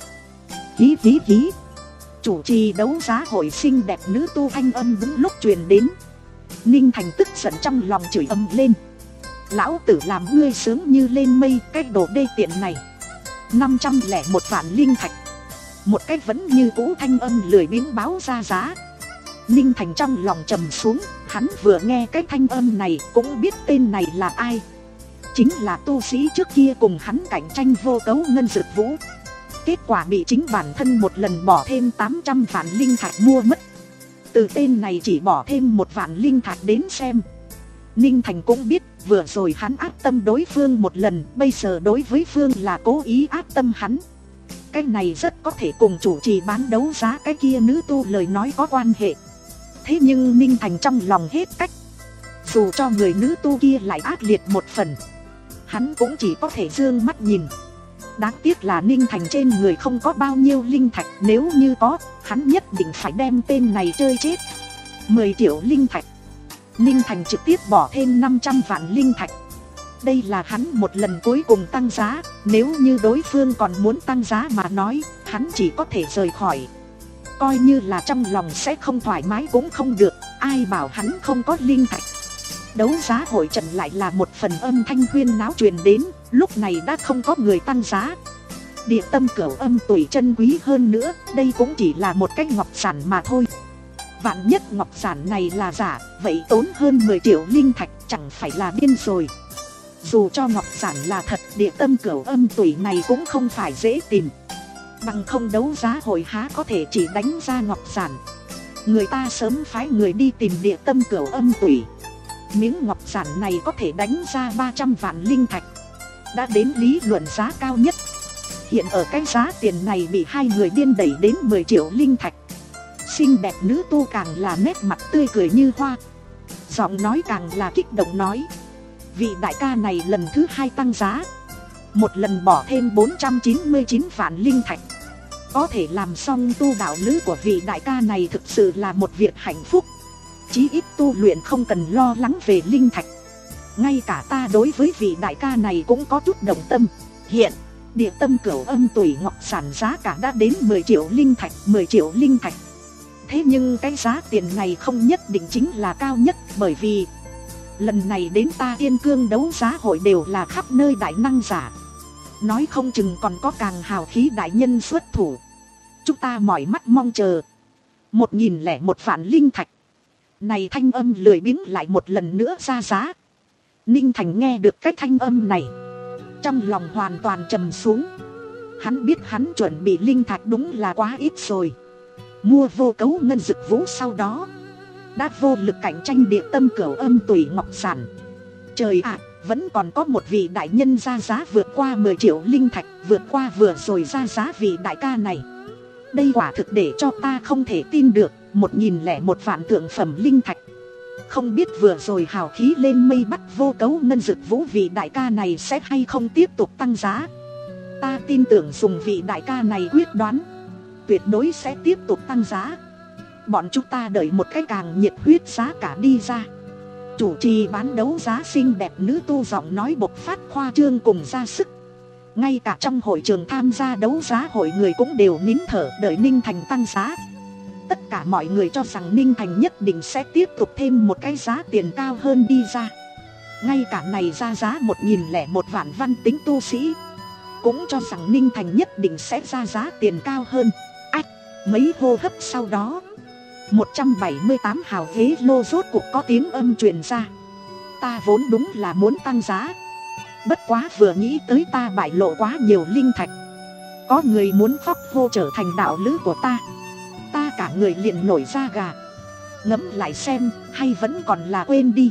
Hí hí hí. Chủ trì đấu giá hội xinh đẹp nữ tu thanh âm đúng lúc truyền đến. Ninh Thành tức giận trong lòng chửi ầm lên. Lão tử làm ngươi sướng như lên mây, cái đồ đê tiện này. Năm trăm lẻ một vạn linh thạch. Một cách vẫn như cũ thanh âm lười biếng báo ra giá. Ninh Thành trong lòng trầm xuống. Hắn vừa nghe cái thanh âm này cũng biết tên này là ai. Chính là tu sĩ trước kia cùng hắn cạnh tranh vô cấu ngân dực vũ. Kết quả bị chính bản thân một lần bỏ thêm tám trăm vạn linh thạch mua mất. Từ tên này chỉ bỏ thêm một vạn linh thạch đến xem. Ninh Thành cũng biết vừa rồi hắn áp tâm đối phương một lần. Bây giờ đối với phương là cố ý áp tâm hắn. Cái này rất có thể cùng chủ trì bán đấu giá cái kia nữ tu lời nói có quan hệ. Thế nhưng Ninh Thành trong lòng hết cách. Dù cho người nữ tu kia lại ác liệt một phần, hắn cũng chỉ có thể dương mắt nhìn. Đáng tiếc là Ninh Thành trên người không có bao nhiêu linh thạch. Nếu như có, hắn nhất định phải đem tên này chơi chết. Mười triệu linh thạch. Ninh Thành trực tiếp bỏ thêm năm trăm vạn linh thạch. Đây là hắn một lần cuối cùng tăng giá. Nếu như đối phương còn muốn tăng giá mà nói, hắn chỉ có thể rời khỏi. Coi như là trong lòng sẽ không thoải mái cũng không được. Ai bảo hắn không có linh thạch. Đấu giá hội trận lại là một phần âm thanh huyên náo truyền đến. Lúc này đã không có người tăng giá. Địa tâm cửu âm tủy chân quý hơn nữa. Đây cũng chỉ là một cái ngọc giản mà thôi. Vạn nhất ngọc giản này là giả, vậy tốn hơn mười triệu linh thạch, chẳng phải là điên rồi. Dù cho ngọc giản là thật, địa tâm cửu âm tủy này cũng không phải dễ tìm. Bằng không đấu giá hội há có thể chỉ đánh ra ngọc giản. Người ta sớm phái người đi tìm địa tâm cửu âm tủy. Miếng ngọc giản này có thể đánh ra ba trăm vạn linh thạch, đã đến lý luận giá cao nhất. Hiện ở cái giá tiền này bị hai người điên đẩy đến mười triệu linh thạch. Xinh đẹp nữ tu càng là nét mặt tươi cười như hoa. Giọng nói càng là kích động nói. Vị đại ca này lần thứ hai tăng giá. Một lần bỏ thêm bốn trăm chín mươi chín vạn linh thạch. Có thể làm xong tu đạo lữ của vị đại ca này thực sự là một việc hạnh phúc. Chí ít tu luyện không cần lo lắng về linh thạch. Ngay cả ta đối với vị đại ca này cũng có chút đồng tâm. Hiện, địa tâm cửu âm tủy ngọc sản giá cả đã đến mười triệu linh thạch, mười triệu linh thạch. Thế nhưng cái giá tiền này không nhất định chính là cao nhất. Bởi vì lần này đến ta Thiên Cương đấu giá hội đều là khắp nơi đại năng giả. Nói không chừng còn có càng hào khí đại nhân xuất thủ. Chúng ta mỏi mắt mong chờ. Một nghìn lẻ một vạn linh thạch. Này thanh âm lười biếng lại một lần nữa ra giá. Ninh Thành nghe được cái thanh âm này, trong lòng hoàn toàn trầm xuống. Hắn biết hắn chuẩn bị linh thạch đúng là quá ít rồi. Mua vô cấu ngân dực vũ sau đó đã vô lực cạnh tranh địa tâm cửu âm tủy ngọc sản. Trời ạ, vẫn còn có một vị đại nhân ra giá vượt qua mười triệu linh thạch, vượt qua vừa rồi ra giá vị đại ca này. Đây quả thực để cho ta không thể tin được. Một nghìn lẻ một vạn thượng phẩm linh thạch. Không biết vừa rồi hào khí lên mây bắt vô cấu ngân dực vũ vị đại ca này sẽ hay không tiếp tục tăng giá. Ta tin tưởng dùng vị đại ca này quyết đoán, tuyệt đối sẽ tiếp tục tăng giá. Bọn chúng ta đợi một cái càng nhiệt huyết giá cả đi ra. Chủ trì bán đấu giá xinh đẹp nữ tu giọng nói bộc phát khoa trương cùng ra sức. Ngay cả trong hội trường tham gia đấu giá hội người cũng đều nín thở đợi Ninh Thành tăng giá. Tất cả mọi người cho rằng Ninh Thành nhất định sẽ tiếp tục thêm một cái giá tiền cao hơn đi ra. Ngay cả này ra giá một nghìn lẻ một vạn văn tính tu sĩ cũng cho rằng Ninh Thành nhất định sẽ ra giá tiền cao hơn. Ách, mấy hô hấp sau đó, một trăm bảy mươi tám hào ghế lô rốt cuộc có tiếng âm truyền ra. Ta vốn đúng là muốn tăng giá, bất quá vừa nghĩ tới ta bại lộ quá nhiều linh thạch, có người muốn khóc hô trở thành đạo lữ của ta, ta cả người liền nổi da gà. Ngẫm lại xem, hay vẫn còn là quên đi.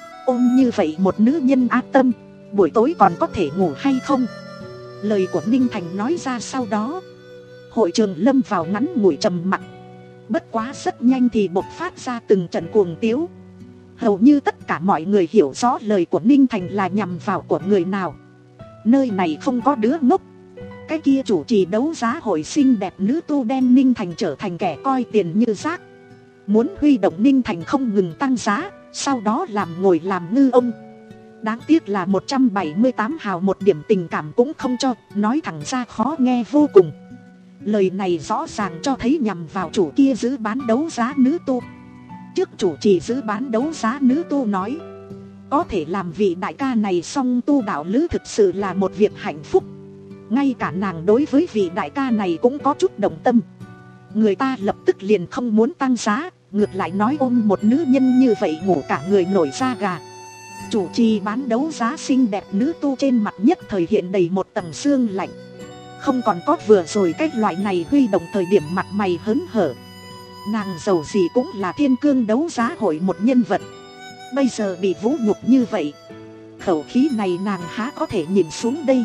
Ôm như vậy một nữ nhân ác tâm, buổi tối còn có thể ngủ hay không? Lời của Ninh Thành nói ra sau đó, hội trường lâm vào ngắn ngủi trầm mặc. Bất quá rất nhanh thì bộc phát ra từng trận cuồng tiếu. Hầu như tất cả mọi người hiểu rõ lời của Ninh Thành là nhằm vào của người nào. Nơi này không có đứa ngốc. Cái kia chủ trì đấu giá hội xinh đẹp nữ tu đem Ninh Thành trở thành kẻ coi tiền như rác, muốn huy động Ninh Thành không ngừng tăng giá, sau đó làm ngồi làm ngư ông. Đáng tiếc là một trăm bảy mươi tám hào một điểm tình cảm cũng không cho, nói thẳng ra khó nghe vô cùng. Lời này rõ ràng cho thấy nhằm vào chủ kia giữ bán đấu giá nữ tu. Trước chủ trì giữ bán đấu giá nữ tu nói, có thể làm vị đại ca này song tu đạo lữ thực sự là một việc hạnh phúc. Ngay cả nàng đối với vị đại ca này cũng có chút động tâm. Người ta lập tức liền không muốn tăng giá, ngược lại nói ôm một nữ nhân như vậy ngủ cả người nổi da gà. Chủ trì bán đấu giá xinh đẹp nữ tu trên mặt nhất thời hiện đầy một tầng sương lạnh. Không còn có vừa rồi cái loại này huy động thời điểm mặt mày hớn hở. Nàng giàu gì cũng là thiên cương đấu giá hội một nhân vật, bây giờ bị vũ nhục như vậy, khẩu khí này nàng há có thể nhìn xuống đây.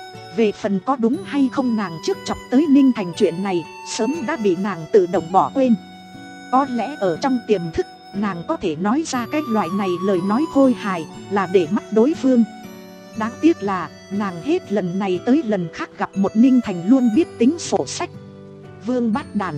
Về phần có đúng hay không nàng trước chọc tới Ninh Thành chuyện này sớm đã bị nàng tự động bỏ quên. Có lẽ ở trong tiềm thức nàng có thể nói ra cái loại này lời nói khôi hài là để mắt đối phương. Đáng tiếc là nàng hết lần này tới lần khác gặp một Ninh Thành luôn biết tính sổ sách. Vương Bát Đàn.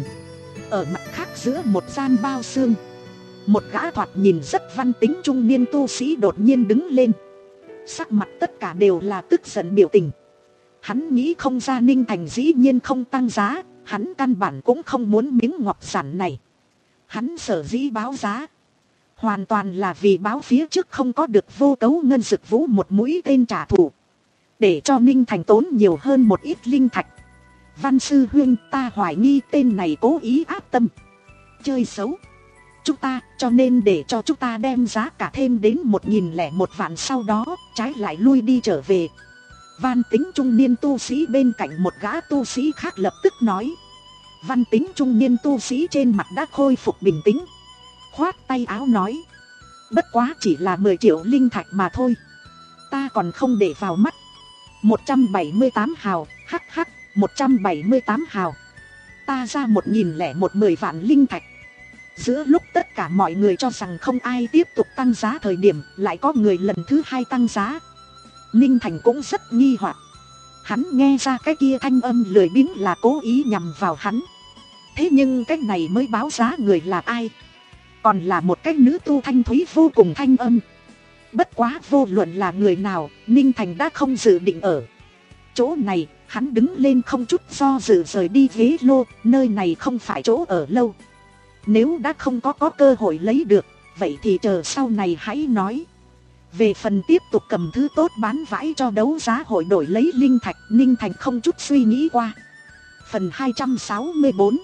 Ở mặt khác giữa một gian bao xương, một gã thoạt nhìn rất văn tính trung niên tu sĩ đột nhiên đứng lên. Sắc mặt tất cả đều là tức giận biểu tình. Hắn nghĩ không ra Ninh Thành dĩ nhiên không tăng giá, hắn căn bản cũng không muốn miếng ngọc sản này. Hắn sở dĩ báo giá hoàn toàn là vì báo phía trước không có được Vô Cấu Ngân Dực Vũ một mũi tên trả thù, để cho Ninh Thành tốn nhiều hơn một ít linh thạch. Văn sư huynh, ta hoài nghi tên này cố ý áp tâm, chơi xấu chúng ta, cho nên để cho chúng ta đem giá cả thêm đến một nghìn lẻ một vạn, sau đó trái lại lui đi trở về. Văn tính trung niên tu sĩ bên cạnh một gã tu sĩ khác lập tức nói. Văn tính trung niên tu sĩ trên mặt đã khôi phục bình tĩnh, khoát tay áo nói, bất quá chỉ là mười triệu linh thạch mà thôi, ta còn không để vào mắt. Một trăm bảy mươi tám hào, hắc hắc, một trăm bảy mươi tám hào, ta ra một nghìn lẻ một mười vạn linh thạch. Giữa lúc tất cả mọi người cho rằng không ai tiếp tục tăng giá thời điểm, lại có người lần thứ hai tăng giá. Ninh Thành cũng rất nghi hoặc, hắn nghe ra cái kia thanh âm lười biếng là cố ý nhằm vào hắn. Thế nhưng cái này mới báo giá người là ai? Còn là một cái nữ tu thanh thúy vô cùng thanh âm. Bất quá vô luận là người nào, Ninh Thành đã không dự định ở chỗ này. Hắn đứng lên không chút do dự rời đi ghế lô, nơi này không phải chỗ ở lâu. Nếu đã không có có cơ hội lấy được, vậy thì chờ sau này hãy nói. Về phần tiếp tục cầm thứ tốt bán vãi cho đấu giá hội đổi lấy linh thạch, Ninh Thành không chút suy nghĩ qua. Phần hai trăm sáu mươi bốn,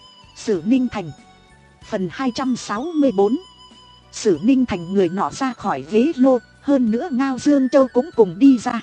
Sử Ninh Thành. Phần hai trăm sáu mươi bốn, Sử Ninh Thành. Người nọ ra khỏi ghế lô, hơn nữa Ngao Dương Châu cũng cùng đi ra.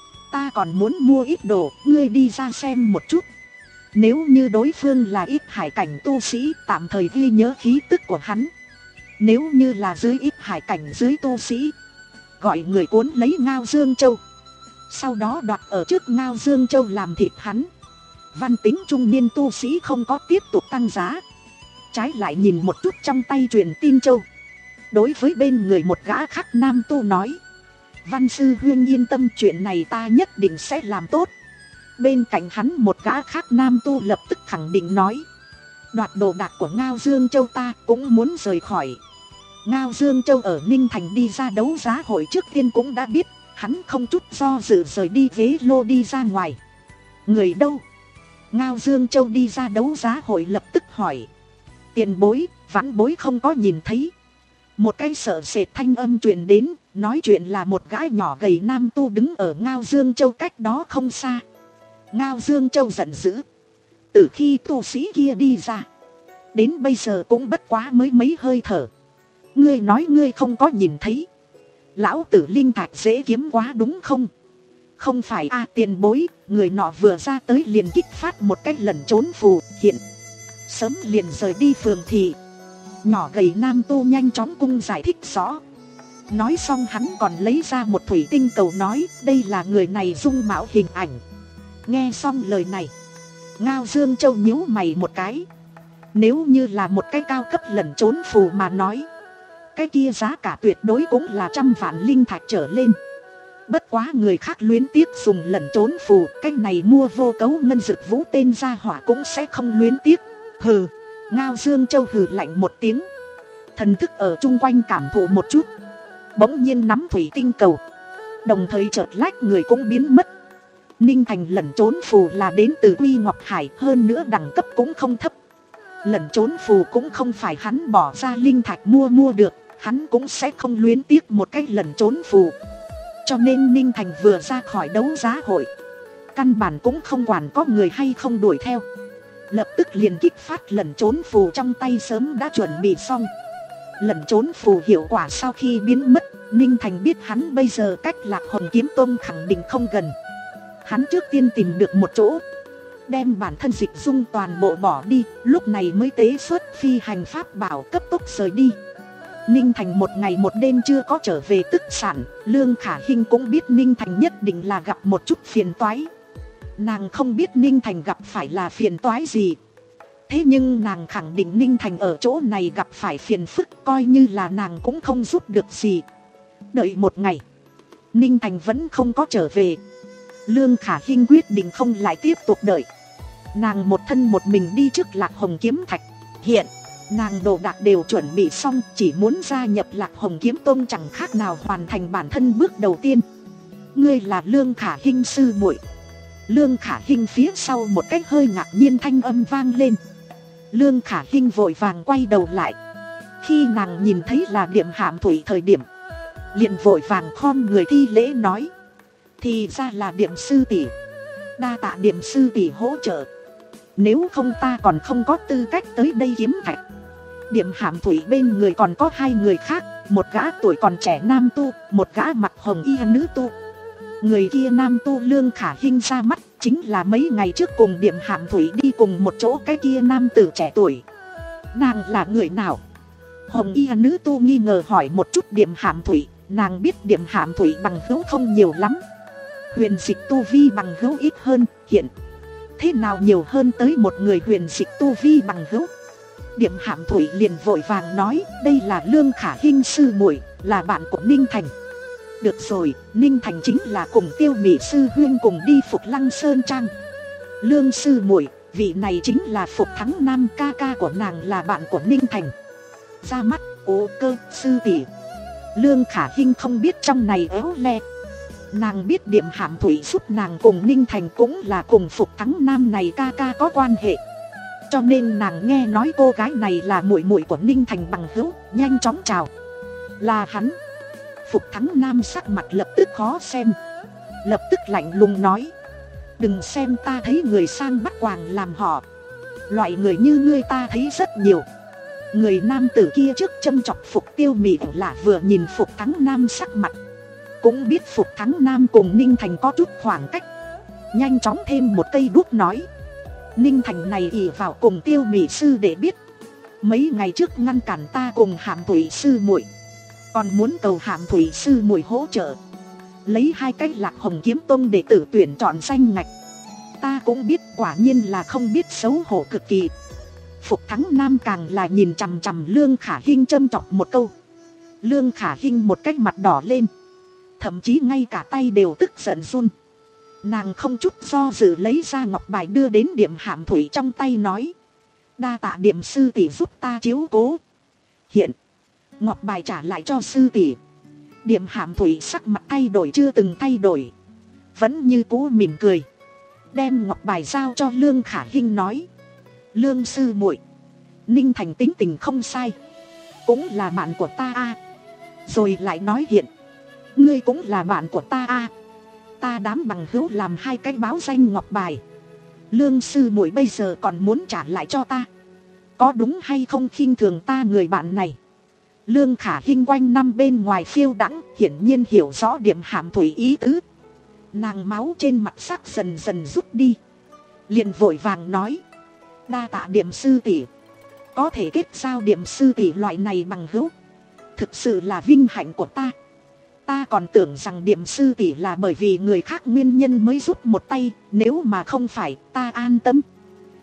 Ta còn muốn mua ít đồ, ngươi đi ra xem một chút. Nếu như đối phương là ít hải cảnh tu sĩ, tạm thời ghi nhớ khí tức của hắn. Nếu như là dưới ít hải cảnh dưới tu sĩ, gọi người cuốn lấy Ngao Dương Châu, sau đó đoạt ở trước Ngao Dương Châu làm thịt hắn. Văn tính trung niên tu sĩ không có tiếp tục tăng giá, trái lại nhìn một chút trong tay truyền tin châu, đối với bên người một gã khác nam tu nói, Văn sư huynh yên tâm, chuyện này ta nhất định sẽ làm tốt. Bên cạnh hắn một gã khác nam tu lập tức khẳng định nói, đoạt đồ đạc của Ngao Dương Châu ta cũng muốn rời khỏi. Ngao Dương Châu ở Ninh Thành đi ra đấu giá hội trước tiên cũng đã biết, hắn không chút do dự rời đi ghế lô đi ra ngoài. Người đâu? Ngao Dương Châu đi ra đấu giá hội lập tức hỏi. Tiền bối, vãn bối không có nhìn thấy. Một cái sợ sệt thanh âm truyền đến, nói chuyện là một gái nhỏ gầy nam tu đứng ở Ngao Dương Châu cách đó không xa. Ngao Dương Châu giận dữ. Từ khi tu sĩ kia đi ra, đến bây giờ cũng bất quá mới mấy hơi thở. Ngươi nói ngươi không có nhìn thấy, lão tử linh thạch dễ kiếm quá đúng không? Không phải a à, tiền bối. Người nọ vừa ra tới liền kích phát một cách lần trốn phù hiện, sớm liền rời đi phường thị. Nhỏ gầy nam tu nhanh chóng cung giải thích rõ. Nói xong hắn còn lấy ra một thủy tinh cầu nói, đây là người này dung mạo hình ảnh. Nghe xong lời này, Ngao Dương Châu nhíu mày một cái. Nếu như là một cái cao cấp lẩn trốn phù mà nói, cái kia giá cả tuyệt đối cũng là trăm vạn linh thạch trở lên. Bất quá người khác luyến tiếc dùng lẩn trốn phù, cái này mua vô cấu ngân dực vũ tên gia hỏa cũng sẽ không luyến tiếc. Hừ. Ngao Dương Châu hừ lạnh một tiếng, thần thức ở chung quanh cảm thụ một chút, bỗng nhiên nắm thủy tinh cầu, đồng thời chợt lách người cũng biến mất. Ninh Thành lẩn trốn phù là đến từ Quy Ngọc Hải, hơn nữa đẳng cấp cũng không thấp. Lẩn trốn phù cũng không phải hắn bỏ ra linh thạch mua mua được, hắn cũng sẽ không luyến tiếc một cái lẩn trốn phù. Cho nên Ninh Thành vừa ra khỏi đấu giá hội, căn bản cũng không quản có người hay không đuổi theo, lập tức liền kích phát lẩn trốn phù trong tay sớm đã chuẩn bị xong. Lẩn trốn phù hiệu quả sau khi biến mất, Ninh Thành biết hắn bây giờ cách Lạc Hồng Kiếm Tông khẳng định không gần. Hắn trước tiên tìm được một chỗ, đem bản thân dịch dung toàn bộ bỏ đi, lúc này mới tế xuất phi hành pháp bảo cấp tốc rời đi. Ninh Thành một ngày một đêm chưa có trở về tức sản, Lương Khả Hinh cũng biết Ninh Thành nhất định là gặp một chút phiền toái. Nàng không biết Ninh Thành gặp phải là phiền toái gì, thế nhưng nàng khẳng định Ninh Thành ở chỗ này gặp phải phiền phức, coi như là nàng cũng không giúp được gì. Đợi một ngày, Ninh Thành vẫn không có trở về. Lương Khả Hinh quyết định không lại tiếp tục đợi. Nàng một thân một mình đi trước Lạc Hồng Kiếm Thạch. Hiện, nàng đồ đạc đều chuẩn bị xong, chỉ muốn gia nhập Lạc Hồng Kiếm Tông chẳng khác nào hoàn thành bản thân bước đầu tiên. Ngươi là Lương Khả Hinh sư muội. Lương Khả Hinh phía sau một cách hơi ngạc nhiên thanh âm vang lên. Lương Khả Hinh vội vàng quay đầu lại. Khi nàng nhìn thấy là Điềm Hạm Thủy thời điểm, liền vội vàng khom người thi lễ nói: thì ra là Điềm sư tỷ, đa tạ Điềm sư tỷ hỗ trợ. Nếu không ta còn không có tư cách tới đây kiếm thạch. Điềm Hạm Thủy bên người còn có hai người khác, một gã tuổi còn trẻ nam tu, một gã mặc hồng y nữ tu. Người kia nam tu Lương Khả Hinh ra mắt, chính là mấy ngày trước cùng Điềm Hạm Thủy đi cùng một chỗ cái kia nam tử trẻ tuổi. Nàng là người nào? Hồng y nữ tu nghi ngờ hỏi một chút Điềm Hạm Thủy. Nàng biết Điềm Hạm Thủy bằng hữu không nhiều lắm, huyền dịch tu vi bằng hữu ít hơn. Hiện thế nào nhiều hơn tới một người huyền dịch tu vi bằng hữu? Điềm Hạm Thủy liền vội vàng nói: đây là Lương Khả Hinh sư muội, là bạn của Ninh Thành. Được rồi, Ninh Thành chính là cùng Tiêu Mị sư huyên cùng đi Phục Lăng Sơn Trang. Lương sư muội, vị này chính là Phục Thắng Nam, ca ca của nàng là bạn của Ninh Thành. Ra mắt, ô cơ sư tỷ. Lương Khả Hinh không biết trong này éo le. Nàng biết Điềm Hạm Thủy giúp nàng cùng Ninh Thành cũng là cùng Phục Thắng Nam này ca ca có quan hệ, cho nên nàng nghe nói cô gái này là muội muội của Ninh Thành bằng hữu, nhanh chóng chào. Là hắn. Phục Thắng Nam sắc mặt lập tức khó xem, lập tức lạnh lùng nói: đừng xem ta thấy người sang bắt quàng làm họ, loại người như ngươi ta thấy rất nhiều. Người nam tử kia trước châm chọc Phục Tiêu Mị là vừa nhìn Phục Thắng Nam sắc mặt, cũng biết Phục Thắng Nam cùng Ninh Thành có chút khoảng cách, nhanh chóng thêm một cây đuốc nói: Ninh Thành này ỷ vào cùng Tiêu Mị sư để biết, mấy ngày trước ngăn cản ta cùng Hạm Thủy sư muội, còn muốn cầu Hạm Thủy sư muội hỗ trợ lấy hai cái Lạc Hồng Kiếm Tông để tử tuyển chọn danh ngạch. Ta cũng biết, quả nhiên là không biết xấu hổ cực kỳ. Phục Thắng Nam càng là nhìn chằm chằm Lương Khả Hinh châm chọc một câu. Lương Khả Hinh một cái mặt đỏ lên, thậm chí ngay cả tay đều tức giận run. Nàng không chút do dự lấy ra ngọc bài đưa đến Điềm Hạm Thủy trong tay nói: đa tạ Điềm sư tỷ giúp ta chiếu cố. Hiện ngọc bài trả lại cho sư tỷ. Điềm Hạm Thủy sắc mặt thay đổi chưa từng thay đổi, vẫn như cũ mỉm cười, đem ngọc bài giao cho Lương Khả Hinh nói: Lương sư muội, Ninh Thành tính tình không sai, cũng là bạn của ta a. Rồi lại nói: Hiện ngươi cũng là bạn của ta a. Ta đám bằng hữu làm hai cái báo danh ngọc bài, Lương sư muội bây giờ còn muốn trả lại cho ta, có đúng hay không khinh thường ta người bạn này? Lương Khả Hinh quanh năm bên ngoài phiêu đãng, hiển nhiên hiểu rõ Điềm Hạm Thủy ý tứ. Nàng máu trên mặt sắc dần dần rút đi, liền vội vàng nói: đa tạ Điềm sư tỷ, có thể kết giao Điềm sư tỷ loại này bằng hữu, thực sự là vinh hạnh của ta. Ta còn tưởng rằng Điềm sư tỷ là bởi vì người khác nguyên nhân mới giúp một tay, nếu mà không phải ta an tâm.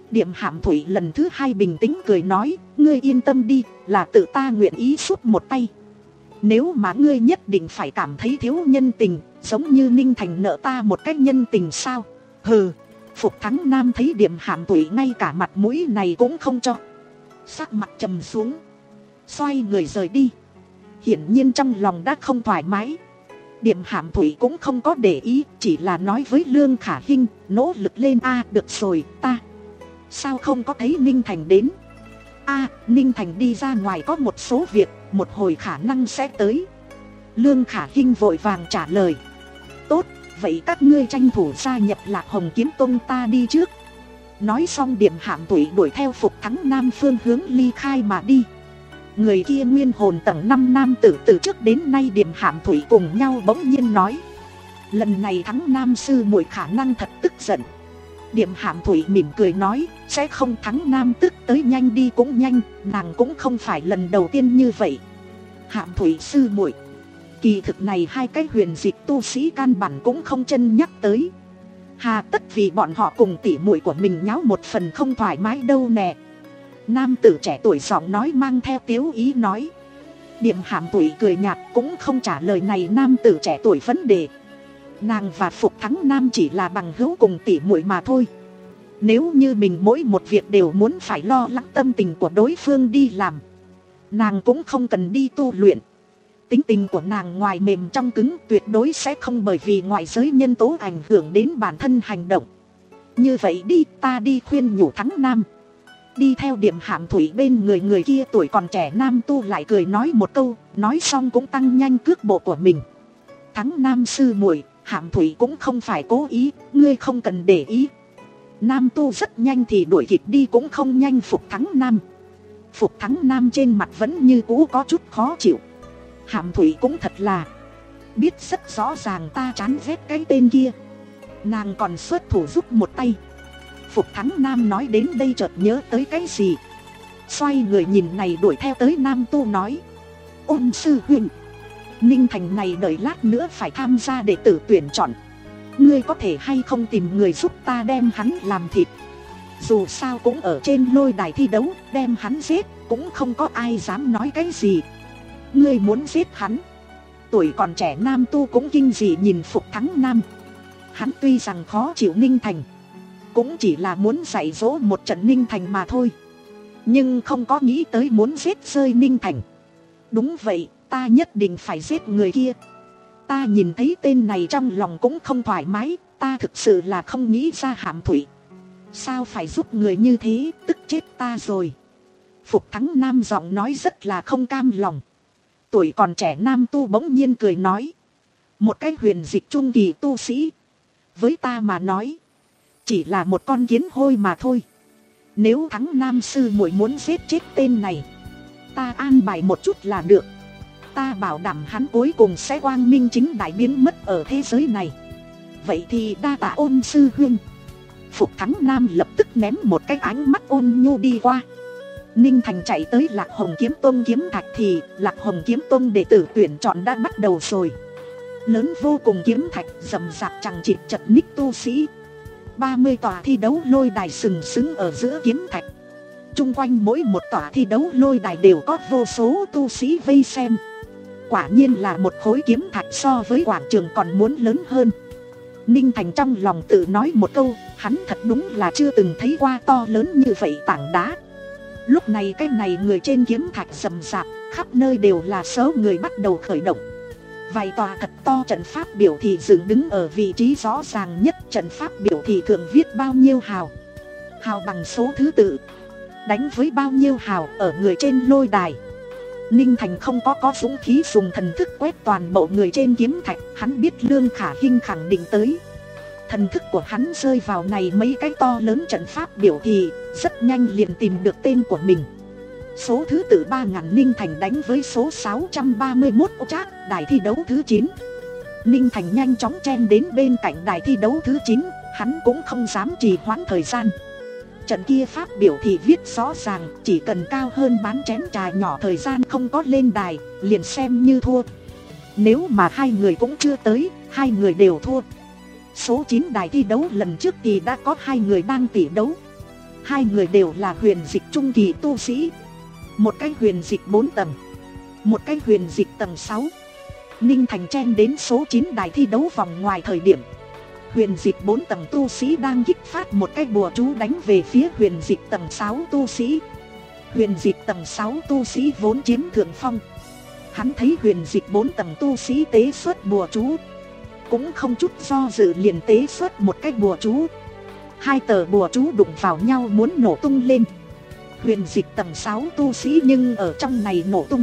Điềm Hạm Thủy lần thứ hai bình tĩnh cười nói, ngươi yên tâm đi, là tự ta nguyện ý giúp một tay. Nếu mà ngươi nhất định phải cảm thấy thiếu nhân tình, giống như Ninh Thành nợ ta một cách nhân tình sao? Hừ. Phục Thắng Nam thấy Điềm Hạm Thủy ngay cả mặt mũi này cũng không cho, sắc mặt trầm xuống, xoay người rời đi. Hiển nhiên trong lòng đã không thoải mái. Điềm Hạm Thủy cũng không có để ý, chỉ là nói với Lương Khả Hinh, nỗ lực lên a. Được rồi, ta sao không có thấy Ninh Thành đến? A, Ninh Thành đi ra ngoài có một số việc, một hồi khả năng sẽ tới. Lương Khả Hinh vội vàng trả lời. Tốt, vậy các ngươi tranh thủ gia nhập Lạc Hồng Kiếm Tông, ta đi trước. Nói xong Điềm Hạm Thủy đuổi theo Phục Thắng Nam phương hướng ly khai mà đi. Người kia nguyên hồn tầng năm nam tử từ trước đến nay Điềm Hạm Thủy cùng nhau bỗng nhiên nói. Lần này Thắng Nam sư muội khả năng thật tức giận. Điềm Hạm Thủy mỉm cười nói, sẽ không. Thắng Nam tức tới nhanh đi cũng nhanh, nàng cũng không phải lần đầu tiên như vậy. Hạm Thủy sư muội, kỳ thực này hai cái huyền dịch tu sĩ căn bản cũng không chân nhắc tới. Hà tất vì bọn họ cùng tỉ muội của mình nháo một phần không thoải mái đâu nè. Nam tử trẻ tuổi giọng nói mang theo tiếu ý nói. Điềm Hạm Thủy cười nhạt cũng không trả lời này nam tử trẻ tuổi vấn đề. Nàng và Phục Thắng Nam chỉ là bằng hữu cùng tỉ muội mà thôi. Nếu như mình mỗi một việc đều muốn phải lo lắng tâm tình của đối phương đi làm, nàng cũng không cần đi tu luyện. Tính tình của nàng ngoài mềm trong cứng, tuyệt đối sẽ không bởi vì ngoại giới nhân tố ảnh hưởng đến bản thân hành động. Như vậy đi, ta đi khuyên nhủ Thắng Nam. Đi theo Điềm Hạm Thủy bên người người kia tuổi còn trẻ nam tu lại cười nói một câu, nói xong cũng tăng nhanh cước bộ của mình. Thắng Nam sư muội, Hạm Thủy cũng không phải cố ý, ngươi không cần để ý. Nam tu rất nhanh thì đuổi kịp đi cũng không nhanh Phục Thắng Nam. Phục Thắng Nam trên mặt vẫn như cũ có chút khó chịu. Hạm Thủy cũng thật là biết rất rõ ràng ta chán ghét cái tên kia, nàng còn xuất thủ giúp một tay. Phục Thắng Nam nói đến đây chợt nhớ tới cái gì, xoay người nhìn này đuổi theo tới nam tu nói. Ôn sư huynh, Ninh Thành này đợi lát nữa phải tham gia đệ tử tuyển chọn, ngươi có thể hay không tìm người giúp ta đem hắn làm thịt? Dù sao cũng ở trên lôi đài thi đấu, đem hắn giết cũng không có ai dám nói cái gì. Ngươi muốn giết hắn? Tuổi còn trẻ nam tu cũng kinh dị nhìn Phục Thắng Nam. Hắn tuy rằng khó chịu Ninh Thành, cũng chỉ là muốn dạy dỗ một trận Ninh Thành mà thôi, nhưng không có nghĩ tới muốn giết rơi Ninh Thành. Đúng vậy, ta nhất định phải giết người kia. Ta nhìn thấy tên này trong lòng cũng không thoải mái, ta thực sự là không nghĩ ra Hạm Thủy sao phải giúp người như thế, tức chết ta rồi. Phục Thắng Nam giọng nói rất là không cam lòng. Tuổi còn trẻ nam tu bỗng nhiên cười nói. Một cái huyền dịch trung kỳ tu sĩ, với ta mà nói chỉ là một con kiến hôi mà thôi. Nếu Thắng Nam sư muội muốn giết chết tên này, ta an bài một chút là được. Ta bảo đảm hắn cuối cùng sẽ quang minh chính đại biến mất ở thế giới này. Vậy thì đa tạ Ôn sư huynh. Phục Thắng Nam lập tức ném một cái ánh mắt ôn nhu đi qua. Ninh Thành chạy tới Lạc Hồng Kiếm Tông kiếm thạch thì Lạc Hồng Kiếm Tông đệ tử tuyển chọn đã bắt đầu rồi. Lớn vô cùng kiếm thạch rậm rạp chẳng chịt chật ních tu sĩ. ba mươi tòa thi đấu lôi đài sừng sững ở giữa kiếm thạch. Trung quanh mỗi một tòa thi đấu lôi đài đều có vô số tu sĩ vây xem. Quả nhiên là một khối kiếm thạch so với quảng trường còn muốn lớn hơn. Ninh Thành trong lòng tự nói một câu, hắn thật đúng là chưa từng thấy qua to lớn như vậy tảng đá. Lúc này cái này người trên kiếm thạch rậm rạp, khắp nơi đều là số người bắt đầu khởi động. Vài tòa thật to trận pháp biểu thị dựng đứng ở vị trí rõ ràng nhất. Trận pháp biểu thị thượng viết bao nhiêu hào, hào bằng số thứ tự, đánh với bao nhiêu hào ở người trên lôi đài. Ninh Thành không có có dũng khí dùng thần thức quét toàn bộ người trên kiếm thạch. Hắn biết Lương Khả Hinh khẳng định tới. Thần thức của hắn rơi vào này mấy cái to lớn trận pháp biểu thị, rất nhanh liền tìm được tên của mình. Số thứ tự ba ngàn Ninh Thành đánh với số sáu trăm ba mươi mốt ô trác, đài thi đấu thứ chín. Ninh Thành nhanh chóng chen đến bên cạnh đài thi đấu thứ chín, hắn cũng không dám trì hoãn thời gian. Trận kia pháp biểu thị viết rõ ràng, chỉ cần cao hơn bán chén trà nhỏ thời gian không có lên đài, liền xem như thua. Nếu mà hai người cũng chưa tới, hai người đều thua. Số chín đài thi đấu lần trước thì đã có hai người đang tỉ đấu. Hai người đều là huyền dịch trung kỳ tu sĩ. Một cái huyền dịch bốn tầng, một cái huyền dịch tầng sáu. Ninh Thành chen đến số chín đài thi đấu vòng ngoài thời điểm, huyền dịch bốn tầng tu sĩ đang kích phát một cái bùa chú đánh về phía huyền dịch tầng sáu tu sĩ. Huyền dịch tầng sáu tu sĩ vốn chiếm thượng phong. Hắn thấy huyền dịch bốn tầng tu sĩ tế xuất bùa chú, cũng không chút do dự liền tế xuất một cái bùa chú. Hai tờ bùa chú đụng vào nhau muốn nổ tung lên. Huyền dịch tầng sáu tu sĩ nhưng ở trong này nổ tung,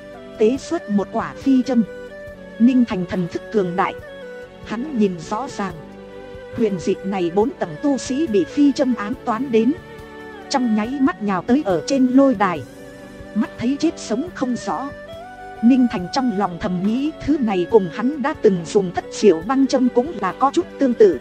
tế xuất một quả phi châm. Ninh Thành thần thức cường đại, hắn nhìn rõ ràng, huyền dịch này bốn tầng tu sĩ bị phi châm ám toán đến, trong nháy mắt nhào tới ở trên lôi đài, mắt thấy chết sống không rõ. Ninh Thành trong lòng thầm nghĩ thứ này cùng hắn đã từng dùng thất diệu băng châm cũng là có chút tương tự.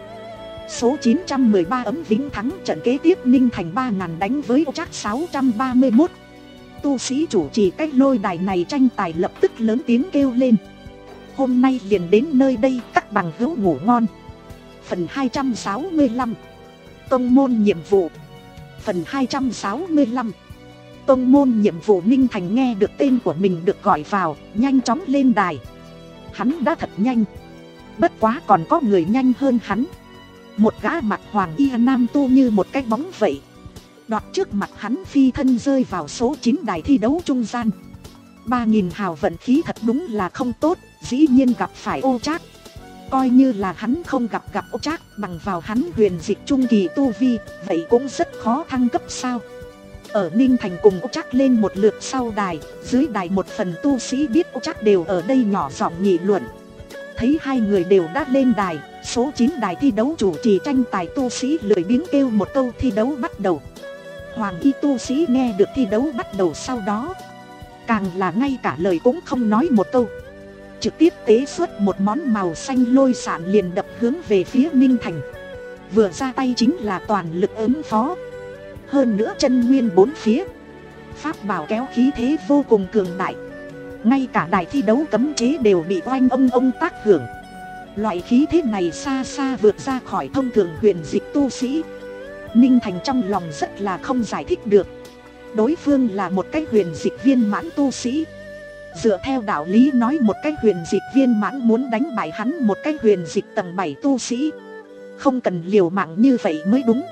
Số chín trăm mười ba ấm vĩnh thắng trận kế tiếp Ninh Thành ba ngàn đánh với Ô Trác sáu trăm ba mươi mốt. Tu sĩ chủ trì cách lôi đài này tranh tài lập tức lớn tiếng kêu lên: hôm nay liền đến nơi đây, các bằng hữu ngủ ngon. Phần hai trăm sáu mươi lăm Tông môn nhiệm vụ. Phần hai trăm sáu mươi lăm Tông môn nhiệm vụ. Ninh Thành nghe được tên của mình được gọi vào, nhanh chóng lên đài. Hắn đã thật nhanh, bất quá còn có người nhanh hơn hắn. Một gã mặc hoàng y nam tu như một cái bóng vậy, đoạt trước mặt hắn phi thân rơi vào số chín đài thi đấu trung gian. Ba nghìn hào vận khí thật đúng là không tốt, dĩ nhiên gặp phải Ô Trác. Coi như là hắn không gặp gặp Ô Trác, bằng vào hắn huyền dịch trung kỳ tu vi, vậy cũng rất khó thăng cấp sao. Ở Ninh Thành cùng Ô Trác lên một lượt sau đài, dưới đài một phần tu sĩ biết Ô Trác đều ở đây nhỏ giọng nghị luận. Thấy hai người đều đã lên đài, số chín đài thi đấu chủ trì tranh tài tu sĩ lười biếng kêu một câu thi đấu bắt đầu. Hoàng y tu sĩ nghe được thi đấu bắt đầu sau đó, càng là ngay cả lời cũng không nói một câu, trực tiếp tế xuất một món màu xanh lôi sạn liền đập hướng về phía Ninh Thành. Vừa ra tay chính là toàn lực ứng phó, hơn nữa chân nguyên bốn phía, pháp bảo kéo khí thế vô cùng cường đại. Ngay cả đài thi đấu cấm chế đều bị oanh ông ông tác hưởng. Loại khí thế này xa xa vượt ra khỏi thông thường huyền dịch tu sĩ. Ninh Thành trong lòng rất là không giải thích được. Đối phương là một cái huyền dịch viên mãn tu sĩ. Dựa theo đạo lý nói, một cái huyền dịch viên mãn muốn đánh bại hắn một cái huyền dịch tầng bảy tu sĩ, không cần liều mạng như vậy mới đúng.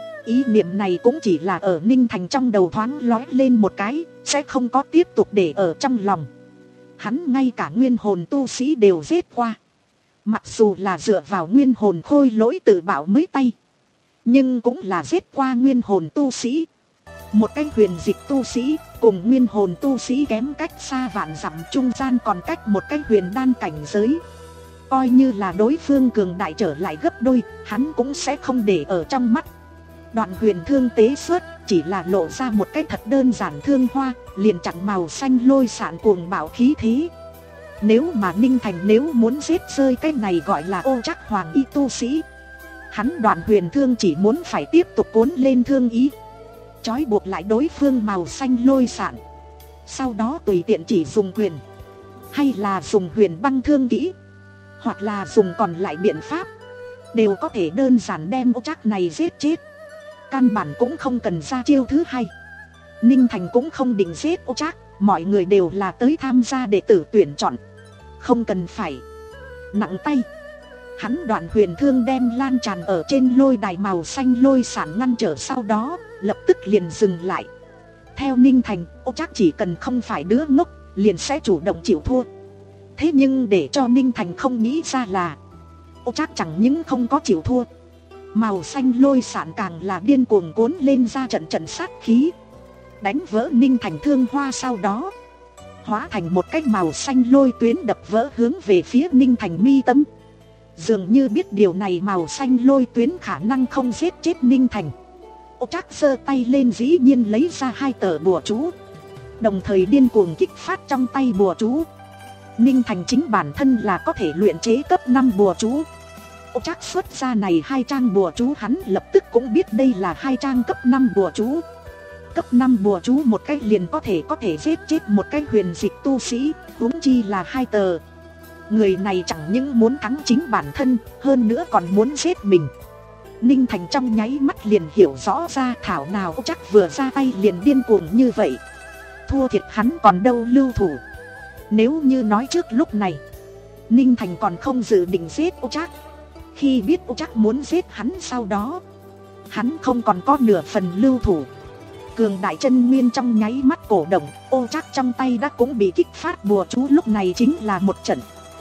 Ý niệm này cũng chỉ là ở Ninh Thành trong đầu thoáng lóe lên một cái, sẽ không có tiếp tục để ở trong lòng. Hắn ngay cả nguyên hồn tu sĩ đều giết qua. Mặc dù là dựa vào nguyên hồn khôi lỗi tự bảo mới tay, nhưng cũng là giết qua nguyên hồn tu sĩ. Một cái huyền dịch tu sĩ cùng nguyên hồn tu sĩ kém cách xa vạn dặm, trung gian còn cách một cái huyền đan cảnh giới. Coi như là đối phương cường đại trở lại gấp đôi, hắn cũng sẽ không để ở trong mắt. Đoạn huyền thương tế xuất chỉ là lộ ra một cái thật đơn giản thương hoa, liền chặn màu xanh lôi sạn cuồng bạo khí thế. Nếu mà Ninh Thành nếu muốn giết rơi cái này gọi là Ô Trác hoàng y tu sĩ, hắn đoạn huyền thương chỉ muốn phải tiếp tục cuốn lên thương ý, trói buộc lại đối phương màu xanh lôi sạn, sau đó tùy tiện chỉ dùng quyền, hay là dùng huyền băng thương kỹ, hoặc là dùng còn lại biện pháp, đều có thể đơn giản đem Ô Trác này giết chết. Căn bản cũng không cần ra chiêu thứ hai. Ninh Thành cũng không định giết Ô Trác, mọi người đều là tới tham gia đệ tử tuyển chọn, không cần phải nặng tay. Hắn đoạn huyền thương đem lan tràn ở trên lôi đài màu xanh lôi sản ngăn trở, sau đó lập tức liền dừng lại. Theo Ninh Thành, Ô Trác chỉ cần không phải đứa ngốc liền sẽ chủ động chịu thua. Thế nhưng để cho Ninh Thành không nghĩ ra là Ô Trác chẳng những không có chịu thua, màu xanh lôi sản càng là điên cuồng cuốn lên ra trận trận sát khí, đánh vỡ Ninh Thành thương hoa, sau đó hóa thành một cái màu xanh lôi tuyến đập vỡ hướng về phía Ninh Thành mi tâm. Dường như biết điều này, màu xanh lôi tuyến khả năng không giết chết Ninh Thành, Ô Trác giơ tay lên dĩ nhiên lấy ra hai tờ bùa chú, đồng thời điên cuồng kích phát trong tay bùa chú. Ninh Thành chính bản thân là có thể luyện chế cấp năm bùa chú. Ô Trác xuất ra này hai trang bùa chú, hắn lập tức cũng biết đây là hai trang cấp năm bùa chú. Cấp năm bùa chú một cách liền có thể có thể giết chết một cái huyền dịch tu sĩ, huống chi là hai tờ. Người này chẳng những muốn thắng chính bản thân, hơn nữa còn muốn giết mình. Ninh Thành trong nháy mắt liền hiểu rõ ra thảo nào chắc vừa ra tay liền điên cuồng như vậy. Thua thiệt hắn còn đâu lưu thủ. Nếu như nói trước lúc này, Ninh Thành còn không dự định giết Ô Trác. Khi biết Ô Trác muốn giết hắn sau đó, hắn không còn có nửa phần lưu thủ. Cường đại chân nguyên trong nháy mắt cổ động, Ô Trác trong tay đã cũng bị kích phát bùa chú, lúc này chính là một trận.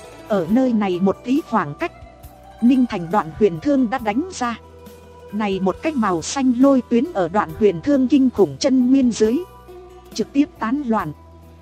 Ở nơi này một tí khoảng cách, Ninh Thành đoạn huyền thương đã đánh ra. Này một cái màu xanh lôi tuyến ở đoạn huyền thương kinh khủng chân nguyên dưới trực tiếp tán loạn.